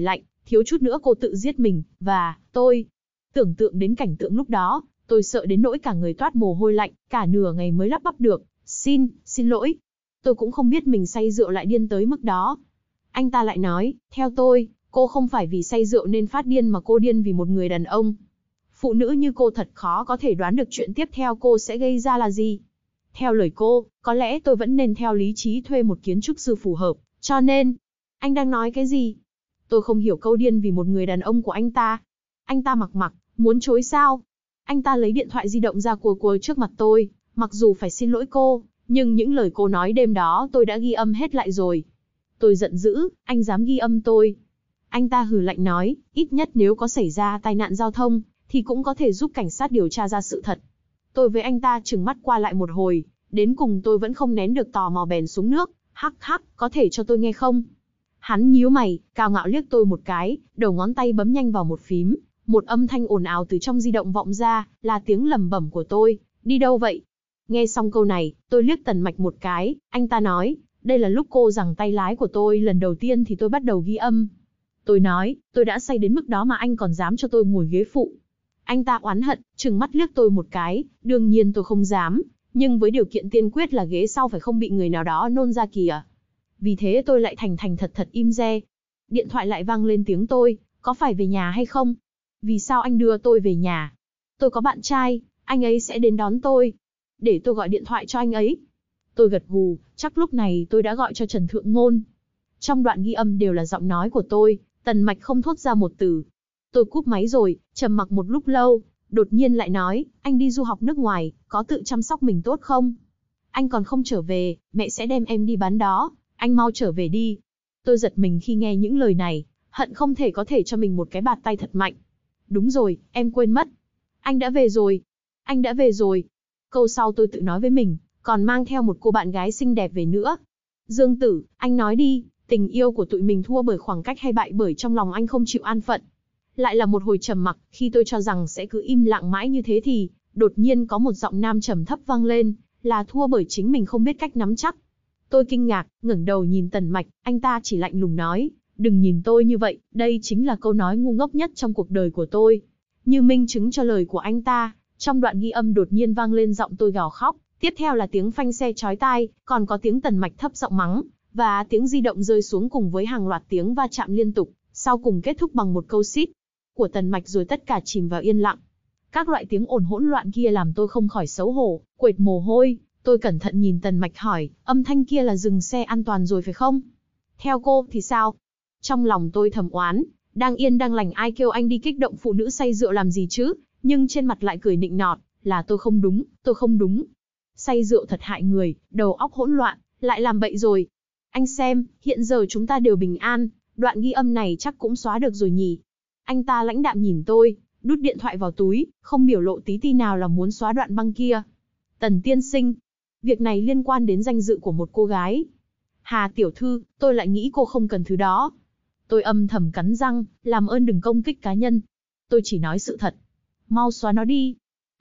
Speaker 1: thiếu chút nữa cô tự giết mình, và, tôi. Tưởng tượng đến cảnh tượng lúc đó, tôi sợ đến nỗi cả người toát mồ hôi lạnh, cả nửa ngày mới lắp bắp được, xin lỗi. Tôi cũng không biết mình say rượu lại điên tới mức đó. Anh ta lại nói, theo tôi, cô không phải vì say rượu nên phát điên mà cô điên vì một người đàn ông. Phụ nữ như cô thật khó có thể đoán được chuyện tiếp theo cô sẽ gây ra là gì. Theo lời cô, có lẽ tôi vẫn nên theo lý trí thuê một kiến trúc sư phù hợp, cho nên... Anh đang nói cái gì? Tôi không hiểu câu điên vì một người đàn ông của anh ta. Anh ta mặc, muốn chối sao? Anh ta lấy điện thoại di động ra cua trước mặt tôi, mặc dù phải xin lỗi cô, nhưng những lời cô nói đêm đó tôi đã ghi âm hết lại rồi. Tôi giận dữ, anh dám ghi âm tôi. Anh ta hừ lạnh nói, ít nhất nếu có xảy ra tai nạn giao thông, thì cũng có thể giúp cảnh sát điều tra ra sự thật. Tôi với anh ta trừng mắt qua lại một hồi, đến cùng tôi vẫn không nén được tò mò bèn xuống nước, hắc, có thể cho tôi nghe không? Hắn nhíu mày, cao ngạo liếc tôi một cái, đầu ngón tay bấm nhanh vào một phím, một âm thanh ồn ào từ trong di động vọng ra, là tiếng lẩm bẩm của tôi, đi đâu vậy? Nghe xong câu này, tôi liếc Tần Mạch một cái, anh ta nói, đây là lúc cô giằng tay lái của tôi lần đầu tiên thì tôi bắt đầu ghi âm. Tôi nói, tôi đã say đến mức đó mà anh còn dám cho tôi ngồi ghế phụ. Anh ta oán hận, trừng mắt liếc tôi một cái, đương nhiên tôi không dám, nhưng với điều kiện tiên quyết là ghế sau phải không bị người nào đó nôn ra kìa. Vì thế tôi lại thành thật im re. Điện thoại lại vang lên tiếng tôi, có phải về nhà hay không? Vì sao anh đưa tôi về nhà? Tôi có bạn trai, anh ấy sẽ đến đón tôi. Để tôi gọi điện thoại cho anh ấy. Tôi gật gù, chắc lúc này tôi đã gọi cho Trần Thượng Ngôn. Trong đoạn ghi âm đều là giọng nói của tôi, Tần Mạch không thốt ra một từ. Tôi cúp máy rồi, trầm mặc một lúc lâu, đột nhiên lại nói, anh đi du học nước ngoài, có tự chăm sóc mình tốt không? Anh còn không trở về, mẹ sẽ đem em đi bán đó, anh mau trở về đi. Tôi giật mình khi nghe những lời này, hận không thể có thể cho mình một cái bạt tay thật mạnh. Đúng rồi, em quên mất. Anh đã về rồi. Anh đã về rồi. Câu sau tôi tự nói với mình, còn mang theo một cô bạn gái xinh đẹp về nữa. Dương Tử, anh nói đi, tình yêu của tụi mình thua bởi khoảng cách hay bại bởi trong lòng anh không chịu an phận. Lại là một hồi trầm mặc, khi tôi cho rằng sẽ cứ im lặng mãi như thế thì, đột nhiên có một giọng nam trầm thấp vang lên, là thua bởi chính mình không biết cách nắm chắc. Tôi kinh ngạc, ngẩng đầu nhìn Tần Mạch, anh ta chỉ lạnh lùng nói, đừng nhìn tôi như vậy, đây chính là câu nói ngu ngốc nhất trong cuộc đời của tôi. Như minh chứng cho lời của anh ta, trong đoạn ghi âm đột nhiên vang lên giọng tôi gào khóc, tiếp theo là tiếng phanh xe chói tai, còn có tiếng Tần Mạch thấp giọng mắng, và tiếng di động rơi xuống cùng với hàng loạt tiếng va chạm liên tục, sau cùng kết thúc bằng một câu xít của Tần Mạch rồi tất cả chìm vào yên lặng. Các loại tiếng ồn hỗn loạn kia làm tôi không khỏi xấu hổ, quệt mồ hôi. Tôi cẩn thận nhìn Tần Mạch hỏi, âm thanh kia là dừng xe an toàn rồi phải không? Theo cô thì sao? Trong lòng tôi thầm oán, đang yên đang lành ai kêu anh đi kích động phụ nữ say rượu làm gì chứ? Nhưng trên mặt lại cười nịnh nọt, là tôi không đúng. Say rượu thật hại người, đầu óc hỗn loạn, lại làm bậy rồi. Anh xem, hiện giờ chúng ta đều bình an, đoạn ghi âm này chắc cũng xóa được rồi nhỉ? Anh ta lãnh đạm nhìn tôi, đút điện thoại vào túi, không biểu lộ tí ti nào là muốn xóa đoạn băng kia. Tần tiên sinh, việc này liên quan đến danh dự của một cô gái. Hà tiểu thư, tôi lại nghĩ cô không cần thứ đó. Tôi âm thầm cắn răng, làm ơn đừng công kích cá nhân. Tôi chỉ nói sự thật. Mau xóa nó đi.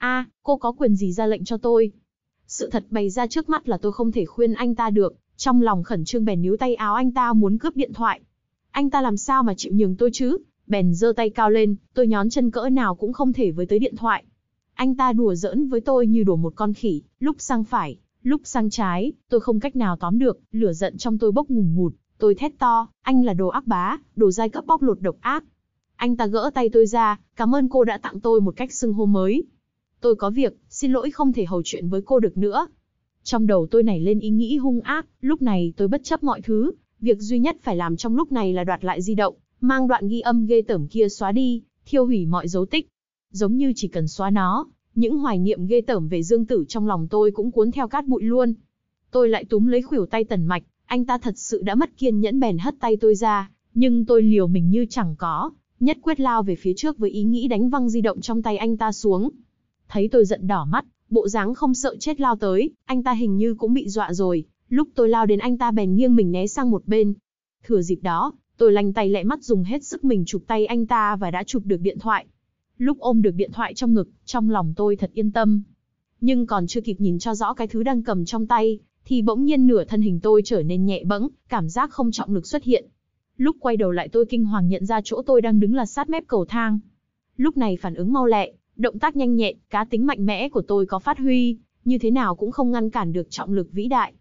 Speaker 1: Cô có quyền gì ra lệnh cho tôi? Sự thật bày ra trước mắt là tôi không thể khuyên anh ta được, trong lòng khẩn trương bèn níu tay áo anh ta muốn cướp điện thoại. Anh ta làm sao mà chịu nhường tôi chứ? Bèn giơ tay cao lên, tôi nhón chân cỡ nào cũng không thể với tới điện thoại. Anh ta đùa giỡn với tôi như đùa một con khỉ, lúc sang phải, lúc sang trái, tôi không cách nào tóm được, lửa giận trong tôi bốc ngùn ngụt, tôi thét to, anh là đồ ác bá, đồ giai cấp bóc lột độc ác. Anh ta gỡ tay tôi ra, cảm ơn cô đã tặng tôi một cách xưng hô mới. Tôi có việc, xin lỗi không thể hầu chuyện với cô được nữa. Trong đầu tôi nảy lên ý nghĩ hung ác, lúc này tôi bất chấp mọi thứ, việc duy nhất phải làm trong lúc này là đoạt lại di động, mang đoạn ghi âm ghê tởm kia xóa đi, thiêu hủy mọi dấu tích. Giống như chỉ cần xóa nó, những hoài niệm ghê tởm về Dương Tử trong lòng tôi cũng cuốn theo cát bụi luôn. Tôi lại túm lấy khuỷu tay Tần Mạch, anh ta thật sự đã mất kiên nhẫn bèn hất tay tôi ra, nhưng tôi liều mình như chẳng có, nhất quyết lao về phía trước với ý nghĩ đánh văng di động trong tay anh ta xuống. Thấy tôi giận đỏ mắt, bộ dáng không sợ chết lao tới, anh ta hình như cũng bị dọa rồi, lúc tôi lao đến anh ta bèn nghiêng mình né sang một bên. Thừa dịp đó, tôi lanh tay lẹ mắt dùng hết sức mình chụp tay anh ta và đã chụp được điện thoại. Lúc ôm được điện thoại trong ngực, trong lòng tôi thật yên tâm. Nhưng còn chưa kịp nhìn cho rõ cái thứ đang cầm trong tay, thì bỗng nhiên nửa thân hình tôi trở nên nhẹ bẫng, cảm giác không trọng lực xuất hiện. Lúc quay đầu lại tôi kinh hoàng nhận ra chỗ tôi đang đứng là sát mép cầu thang. Lúc này phản ứng mau lẹ, động tác nhanh nhẹn, cá tính mạnh mẽ của tôi có phát huy, như thế nào cũng không ngăn cản được trọng lực vĩ đại.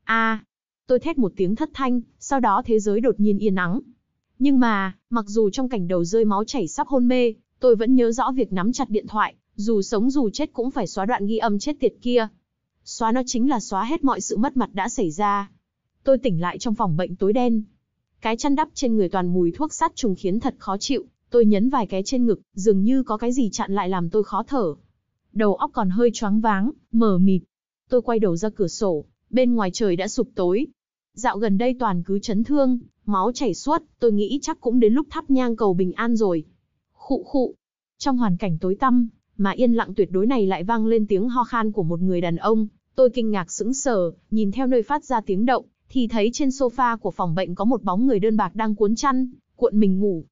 Speaker 1: Tôi thét một tiếng thất thanh, sau đó thế giới đột nhiên yên ắng. Nhưng mà, mặc dù trong cảnh đầu rơi máu chảy sắp hôn mê, tôi vẫn nhớ rõ việc nắm chặt điện thoại, dù sống dù chết cũng phải xóa đoạn ghi âm chết tiệt kia. Xóa nó chính là xóa hết mọi sự mất mặt đã xảy ra. Tôi tỉnh lại trong phòng bệnh tối đen. Cái chăn đắp trên người toàn mùi thuốc sát trùng khiến thật khó chịu, tôi nhấn vài cái trên ngực, dường như có cái gì chặn lại làm tôi khó thở. Đầu óc còn hơi choáng váng, mờ mịt. Tôi quay đầu ra cửa sổ, bên ngoài trời đã sụp tối. Dạo gần đây toàn cứ chấn thương, máu chảy suốt, tôi nghĩ chắc cũng đến lúc thắp nhang cầu bình an rồi. Khụ khụ. Trong hoàn cảnh tối tăm, mà yên lặng tuyệt đối này lại vang lên tiếng ho khan của một người đàn ông. Tôi kinh ngạc sững sờ, nhìn theo nơi phát ra tiếng động, thì thấy trên sofa của phòng bệnh có một bóng người đơn bạc đang cuốn chăn, cuộn mình ngủ.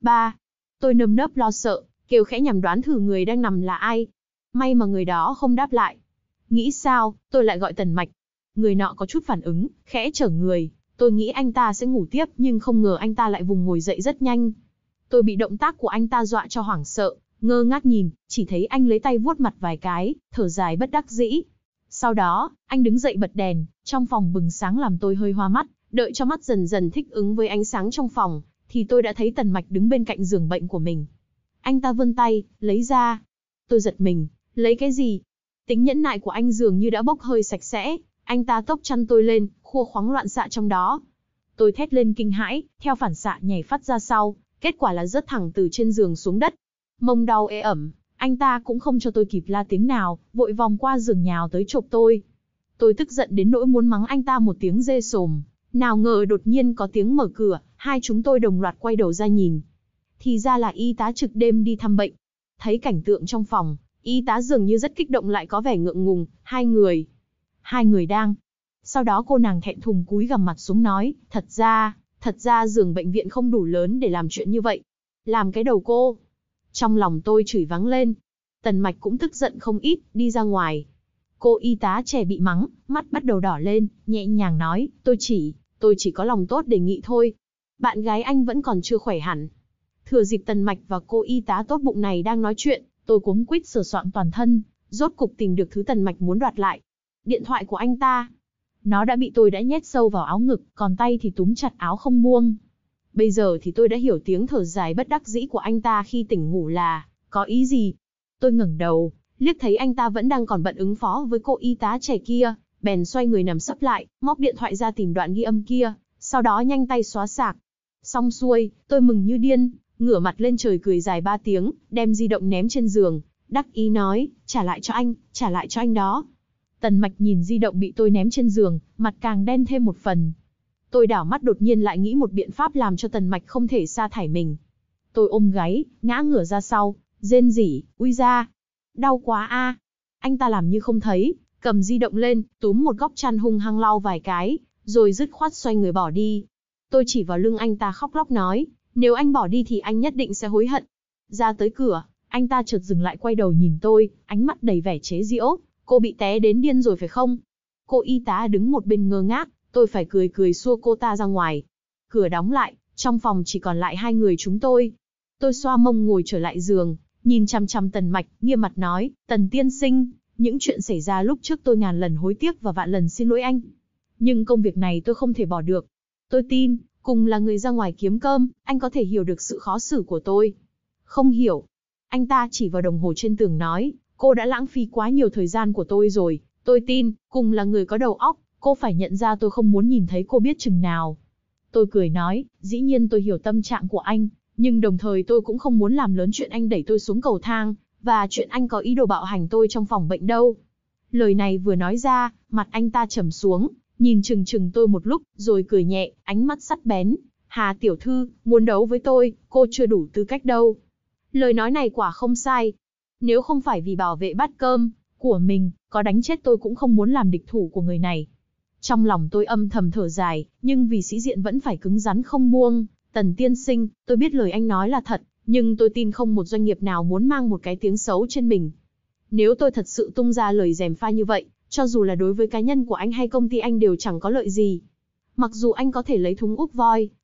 Speaker 1: Tôi nơm nớp lo sợ, kêu khẽ nhằm đoán thử người đang nằm là ai. May mà người đó không đáp lại. Nghĩ sao, tôi lại gọi Tần Mạch. Người nọ có chút phản ứng, khẽ trở người. Tôi nghĩ anh ta sẽ ngủ tiếp, nhưng không ngờ anh ta lại vùng ngồi dậy rất nhanh. Tôi bị động tác của anh ta dọa cho hoảng sợ, ngơ ngác nhìn, chỉ thấy anh lấy tay vuốt mặt vài cái, thở dài bất đắc dĩ. Sau đó, anh đứng dậy bật đèn, trong phòng bừng sáng làm tôi hơi hoa mắt, đợi cho mắt dần dần thích ứng với ánh sáng trong phòng, thì tôi đã thấy Tần Mạch đứng bên cạnh giường bệnh của mình. Anh ta vươn tay, lấy ra. Tôi giật mình, lấy cái gì? Tính nhẫn nại của anh dường như đã bốc hơi sạch sẽ, anh ta tốc chăn tôi lên, khua khoáng loạn xạ trong đó. Tôi thét lên kinh hãi, theo phản xạ nhảy phắt ra sau, kết quả là rớt thẳng từ trên giường xuống đất. Mông đau ê ẩm, anh ta cũng không cho tôi kịp la tiếng nào, vội vòng qua giường nhào tới chộp tôi. Tôi tức giận đến nỗi muốn mắng anh ta một tiếng dê sồm. Nào ngờ đột nhiên có tiếng mở cửa, hai chúng tôi đồng loạt quay đầu ra nhìn. Thì ra là y tá trực đêm đi thăm bệnh. Thấy cảnh tượng trong phòng, y tá dường như rất kích động lại có vẻ ngượng ngùng, hai người đang. Sau đó cô nàng thẹn thùng cúi gằm mặt xuống nói, thật ra giường bệnh viện không đủ lớn để làm chuyện như vậy. Làm cái đầu cô. Trong lòng tôi chửi vắng lên. Tần Mạch cũng tức giận không ít, đi ra ngoài. Cô y tá trẻ bị mắng, mắt bắt đầu đỏ lên, nhẹ nhàng nói, tôi chỉ có lòng tốt đề nghị thôi. Bạn gái anh vẫn còn chưa khỏe hẳn. Thừa dịp Tần Mạch và cô y tá tốt bụng này đang nói chuyện, tôi cuống quýt sờ soạng toàn thân, rốt cục tìm được thứ Tần Mạch muốn đoạt lại. Điện thoại của anh ta. Nó đã bị tôi nhét sâu vào áo ngực, còn tay thì túm chặt áo không buông. Bây giờ thì tôi đã hiểu tiếng thở dài bất đắc dĩ của anh ta khi tỉnh ngủ là có ý gì. Tôi ngẩng đầu, liếc thấy anh ta vẫn đang còn bận ứng phó với cô y tá trẻ kia, bèn xoay người nằm sấp lại, móc điện thoại ra tìm đoạn ghi âm kia, sau đó nhanh tay xóa sạc. Xong xuôi, tôi mừng như điên, ngửa mặt lên trời cười dài 3 tiếng, đem di động ném trên giường, đắc ý nói, trả lại cho anh đó. Tần Mạch nhìn di động bị tôi ném trên giường, mặt càng đen thêm một phần. Tôi đảo mắt đột nhiên lại nghĩ một biện pháp làm cho Tần Mạch không thể sa thải mình. Tôi ôm gáy, ngã ngửa ra sau, rên rỉ, ui da, đau quá a. Anh ta làm như không thấy, cầm di động lên, túm một góc chăn hung hăng lau vài cái, rồi dứt khoát xoay người bỏ đi. Tôi chỉ vào lưng anh ta khóc lóc nói, nếu anh bỏ đi thì anh nhất định sẽ hối hận. Ra tới cửa, anh ta chợt dừng lại quay đầu nhìn tôi, ánh mắt đầy vẻ chế giễu, cô bị té đến điên rồi phải không? Cô y tá đứng một bên ngơ ngác, tôi phải cười xua cô ta ra ngoài. Cửa đóng lại, trong phòng chỉ còn lại hai người chúng tôi. Tôi xoa mông ngồi trở lại giường, nhìn chằm chằm Tần Mạch, nghiêm mặt nói, Tần tiên sinh, những chuyện xảy ra lúc trước tôi ngàn lần hối tiếc và vạn lần xin lỗi anh. Nhưng công việc này tôi không thể bỏ được. Tôi tin, cùng là người ra ngoài kiếm cơm, anh có thể hiểu được sự khó xử của tôi. Không hiểu. Anh ta chỉ vào đồng hồ trên tường nói, cô đã lãng phí quá nhiều thời gian của tôi rồi. Tôi tin, cùng là người có đầu óc, cô phải nhận ra tôi không muốn nhìn thấy cô biết chừng nào. Tôi cười nói, dĩ nhiên tôi hiểu tâm trạng của anh, nhưng đồng thời tôi cũng không muốn làm lớn chuyện anh đẩy tôi xuống cầu thang, và chuyện anh có ý đồ bạo hành tôi trong phòng bệnh đâu. Lời này vừa nói ra, mặt anh ta trầm xuống, nhìn chừng tôi một lúc, rồi cười nhẹ, ánh mắt sắc bén. Hà tiểu thư, muốn đấu với tôi, cô chưa đủ tư cách đâu. Lời nói này quả không sai. Nếu không phải vì bảo vệ bát cơm của mình, có đánh chết tôi cũng không muốn làm địch thủ của người này. Trong lòng tôi âm thầm thở dài, nhưng vì sĩ diện vẫn phải cứng rắn không buông. Tần tiên sinh, tôi biết lời anh nói là thật, nhưng tôi tin không một doanh nghiệp nào muốn mang một cái tiếng xấu trên mình. Nếu tôi thật sự tung ra lời gièm pha như vậy, cho dù là đối với cá nhân của anh hay công ty anh đều chẳng có lợi gì. Mặc dù anh có thể lấy thúng úp voi,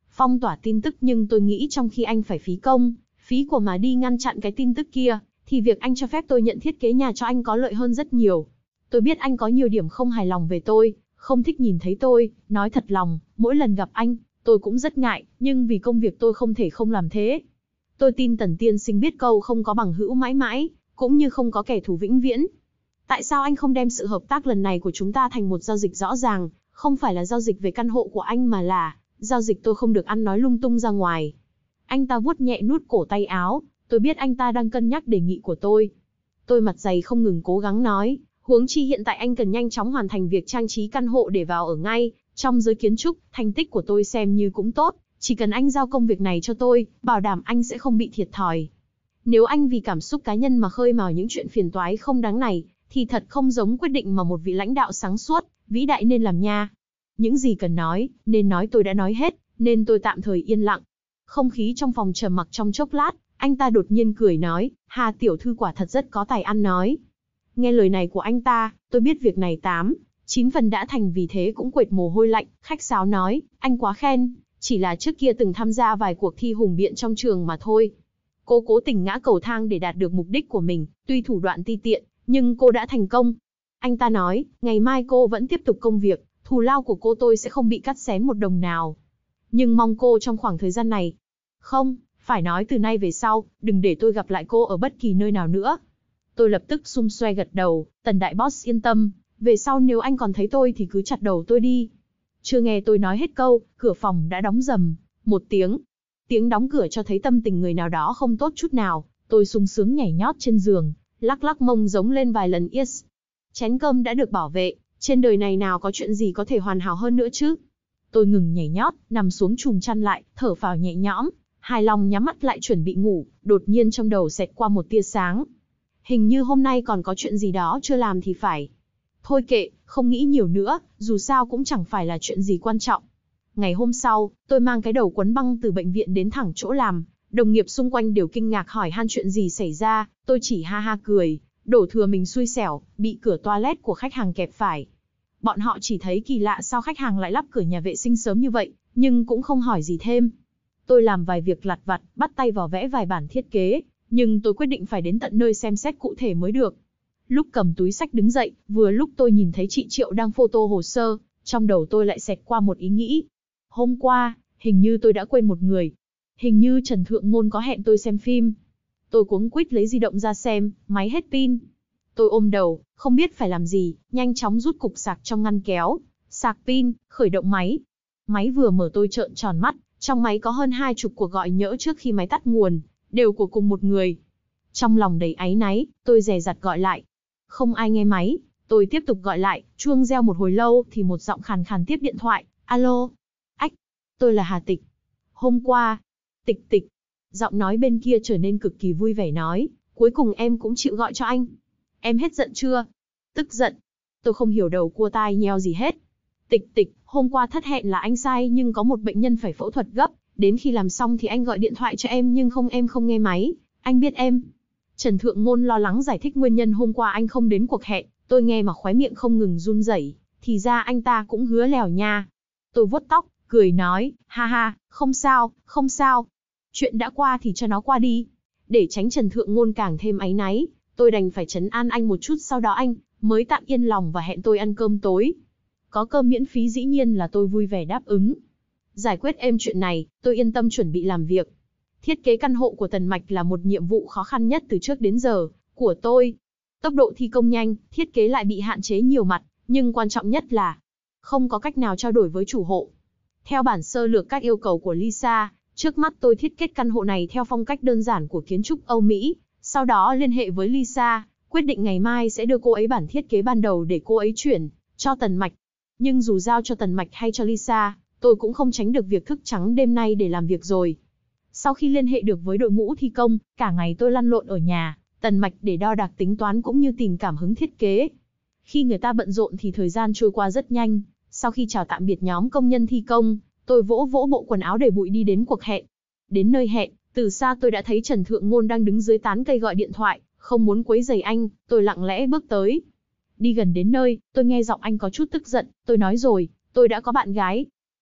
Speaker 1: phong tỏa tin tức, nhưng tôi nghĩ trong khi anh phải phí công, phí của mà đi ngăn chặn cái tin tức kia, thì việc anh cho phép tôi nhận thiết kế nhà cho anh có lợi hơn rất nhiều. Tôi biết anh có nhiều điểm không hài lòng về tôi, không thích nhìn thấy tôi, nói thật lòng, mỗi lần gặp anh, tôi cũng rất ngại, nhưng vì công việc tôi không thể không làm thế. Tôi tin Tần tiên sinh biết câu không có bằng hữu mãi mãi, cũng như không có kẻ thù vĩnh viễn. Tại sao anh không đem sự hợp tác lần này của chúng ta thành một giao dịch rõ ràng, không phải là giao dịch về căn hộ của anh mà là giao dịch tôi không được ăn nói lung tung ra ngoài. Anh ta vuốt nhẹ nút cổ tay áo, tôi biết anh ta đang cân nhắc đề nghị của tôi. Tôi mặt dày không ngừng cố gắng nói, huống chi hiện tại anh cần nhanh chóng hoàn thành việc trang trí căn hộ để vào ở ngay. Trong giới kiến trúc, thành tích của tôi xem như cũng tốt, chỉ cần anh giao công việc này cho tôi, bảo đảm anh sẽ không bị thiệt thòi. Nếu anh vì cảm xúc cá nhân mà khơi mào những chuyện phiền toái không đáng này, thì thật không giống quyết định mà một vị lãnh đạo sáng suốt, vĩ đại nên làm nha. Những gì cần nói, nên nói tôi đã nói hết, nên tôi tạm thời yên lặng. Không khí trong phòng trầm mặc trong chốc lát, anh ta đột nhiên cười nói, Hà tiểu thư quả thật rất có tài ăn nói. Nghe lời này của anh ta, tôi biết việc này 8-9 phần đã thành, vì thế cũng quệt mồ hôi lạnh, khách sáo nói, anh quá khen, chỉ là trước kia từng tham gia vài cuộc thi hùng biện trong trường mà thôi. Cô cố tình ngã cầu thang để đạt được mục đích của mình, tuy thủ đoạn ti tiện, nhưng cô đã thành công. Anh ta nói, ngày mai cô vẫn tiếp tục công việc, thù lao của cô tôi sẽ không bị cắt xén một đồng nào. Nhưng mong cô trong khoảng thời gian này, không, phải nói từ nay về sau, đừng để tôi gặp lại cô ở bất kỳ nơi nào nữa. Tôi lập tức xum xoe gật đầu, Tần đại boss yên tâm, về sau nếu anh còn thấy tôi thì cứ chặt đầu tôi đi. Chưa nghe tôi nói hết câu, cửa phòng đã đóng rầm, một tiếng. Tiếng đóng cửa cho thấy tâm tình người nào đó không tốt chút nào, tôi sung sướng nhảy nhót trên giường, lắc lắc mông giống lên vài lần yes. Chén cơm đã được bảo vệ, trên đời này nào có chuyện gì có thể hoàn hảo hơn nữa chứ. Tôi ngừng nhảy nhót, nằm xuống chùm chăn lại, thở phào nhẹ nhõm, hài lòng nhắm mắt lại chuẩn bị ngủ, đột nhiên trong đầu xẹt qua một tia sáng. Hình như hôm nay còn có chuyện gì đó chưa làm thì phải. Thôi kệ, không nghĩ nhiều nữa, dù sao cũng chẳng phải là chuyện gì quan trọng. Ngày hôm sau, tôi mang cái đầu quấn băng từ bệnh viện đến thẳng chỗ làm, đồng nghiệp xung quanh đều kinh ngạc hỏi han chuyện gì xảy ra, tôi chỉ ha ha cười, đổ thừa mình xui xẻo, bị cửa toilet của khách hàng kẹp phải. Bọn họ chỉ thấy kỳ lạ sao khách hàng lại lắp cửa nhà vệ sinh sớm như vậy, nhưng cũng không hỏi gì thêm. Tôi làm vài việc lặt vặt, bắt tay vào vẽ vài bản thiết kế, nhưng tôi quyết định phải đến tận nơi xem xét cụ thể mới được. Lúc cầm túi xách đứng dậy, vừa lúc tôi nhìn thấy chị Triệu đang photo hồ sơ, trong đầu tôi lại xẹt qua một ý nghĩ. Hôm qua, hình như tôi đã quên một người. Hình như Trần Thượng Ngôn có hẹn tôi xem phim. Tôi cuống quýt lấy di động ra xem, máy hết pin. Tôi ôm đầu, không biết phải làm gì, nhanh chóng rút cục sạc trong ngăn kéo, sạc pin, khởi động máy. Máy vừa mở tôi trợn tròn mắt, trong máy có hơn 20 cuộc gọi nhỡ trước khi máy tắt nguồn, đều của cùng một người. Trong lòng đầy áy náy, tôi dè dặt gọi lại. Không ai nghe máy, tôi tiếp tục gọi lại, chuông reo một hồi lâu thì một giọng khàn khàn tiếp điện thoại. Alo? Ách, tôi là Hà Tịch. Hôm qua, Tịch Tịch. Giọng nói bên kia trở nên cực kỳ vui vẻ nói, cuối cùng em cũng chịu gọi cho anh. Em hết giận chưa? Tức giận. Tôi không hiểu đầu cua tai nheo gì hết. Tịch Tịch, hôm qua thất hẹn là anh sai nhưng có một bệnh nhân phải phẫu thuật gấp, đến khi làm xong thì anh gọi điện thoại cho em nhưng em không nghe máy, anh biết em. Trần Thượng Ngôn lo lắng giải thích nguyên nhân hôm qua anh không đến cuộc hẹn, tôi nghe mà khóe miệng không ngừng run rẩy, thì ra anh ta cũng hứa lèo nha. Tôi vuốt tóc, cười nói, ha ha, không sao, không sao. Chuyện đã qua thì cho nó qua đi. Để tránh Trần Thượng Ngôn càng thêm áy náy, tôi đành phải trấn an anh một chút, sau đó anh mới tạm yên lòng và hẹn tôi ăn cơm tối. Có cơm miễn phí dĩ nhiên là tôi vui vẻ đáp ứng. Giải quyết êm chuyện này, tôi yên tâm chuẩn bị làm việc. Thiết kế căn hộ của Tần Mạch là một nhiệm vụ khó khăn nhất từ trước đến giờ của tôi. Tốc độ thi công nhanh, thiết kế lại bị hạn chế nhiều mặt, nhưng quan trọng nhất là không có cách nào trao đổi với chủ hộ. Theo bản sơ lược các yêu cầu của Lisa, trước mắt tôi thiết kế căn hộ này theo phong cách đơn giản của kiến trúc Âu Mỹ, sau đó liên hệ với Lisa, quyết định ngày mai sẽ đưa cô ấy bản thiết kế ban đầu để cô ấy chuyển cho Tần Mạch. Nhưng dù giao cho Tần Mạch hay cho Lisa, tôi cũng không tránh được việc thức trắng đêm nay để làm việc rồi. Sau khi liên hệ được với đội ngũ thi công, cả ngày tôi lăn lộn ở nhà Tần Mạch để đo đạc tính toán cũng như tìm cảm hứng thiết kế. Khi người ta bận rộn thì thời gian trôi qua rất nhanh. Sau khi chào tạm biệt nhóm công nhân thi công, tôi vỗ vỗ bộ quần áo đầy bụi đi đến cuộc hẹn. Đến nơi hẹn, từ xa tôi đã thấy Trần Thượng Ngôn đang đứng dưới tán cây gọi điện thoại, không muốn quấy rầy anh, tôi lặng lẽ bước tới. Đi gần đến nơi, tôi nghe giọng anh có chút tức giận, tôi nói rồi, tôi đã có bạn gái.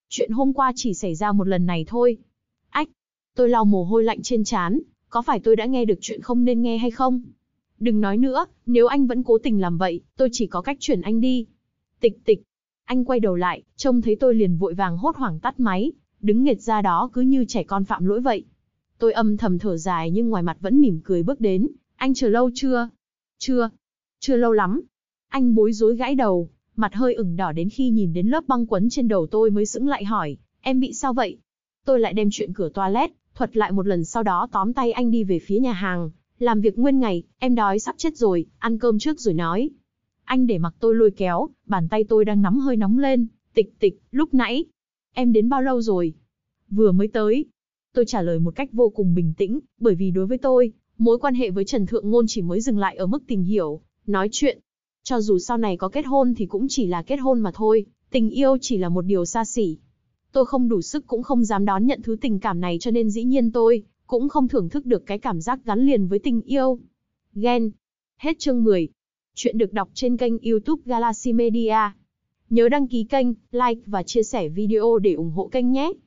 Speaker 1: Chuyện hôm qua chỉ xảy ra một lần này thôi. Ách, tôi lau mồ hôi lạnh trên trán, có phải tôi đã nghe được chuyện không nên nghe hay không? Đừng nói nữa, nếu anh vẫn cố tình làm vậy, tôi chỉ có cách chuyển anh đi. Tịch tịch. Anh quay đầu lại, trông thấy tôi liền vội vàng hốt hoảng tắt máy, đứng nghệt ra đó cứ như trẻ con phạm lỗi vậy. Tôi âm thầm thở dài nhưng ngoài mặt vẫn mỉm cười bước đến. Anh chờ lâu chưa? Chưa lâu lắm. Anh bối rối gãi đầu, mặt hơi ửng đỏ đến khi nhìn đến lớp băng quấn trên đầu tôi mới sững lại hỏi, em bị sao vậy? Tôi lại đem chuyện cửa toilet, thuật lại một lần sau đó tóm tay anh đi về phía nhà hàng. Làm việc nguyên ngày, em đói sắp chết rồi, ăn cơm trước rồi nói. Anh để mặc tôi lôi kéo, bàn tay tôi đang nắm hơi nóng lên. Tịch tịch, lúc nãy, em đến bao lâu rồi? Vừa mới tới. Tôi trả lời một cách vô cùng bình tĩnh, bởi vì đối với tôi, mối quan hệ với Trần Thượng Ngôn chỉ mới dừng lại ở mức tìm hiểu, nói chuyện. Cho dù sau này có kết hôn thì cũng chỉ là kết hôn mà thôi, tình yêu chỉ là một điều xa xỉ. Tôi không đủ sức cũng không dám đón nhận thứ tình cảm này cho nên dĩ nhiên tôi cũng không thưởng thức được cái cảm giác gắn liền với tình yêu. Ghen. Hết chương 10. Chuyện được đọc trên kênh YouTube Galaxy Media. Nhớ đăng ký kênh, like và chia sẻ video để ủng hộ kênh nhé.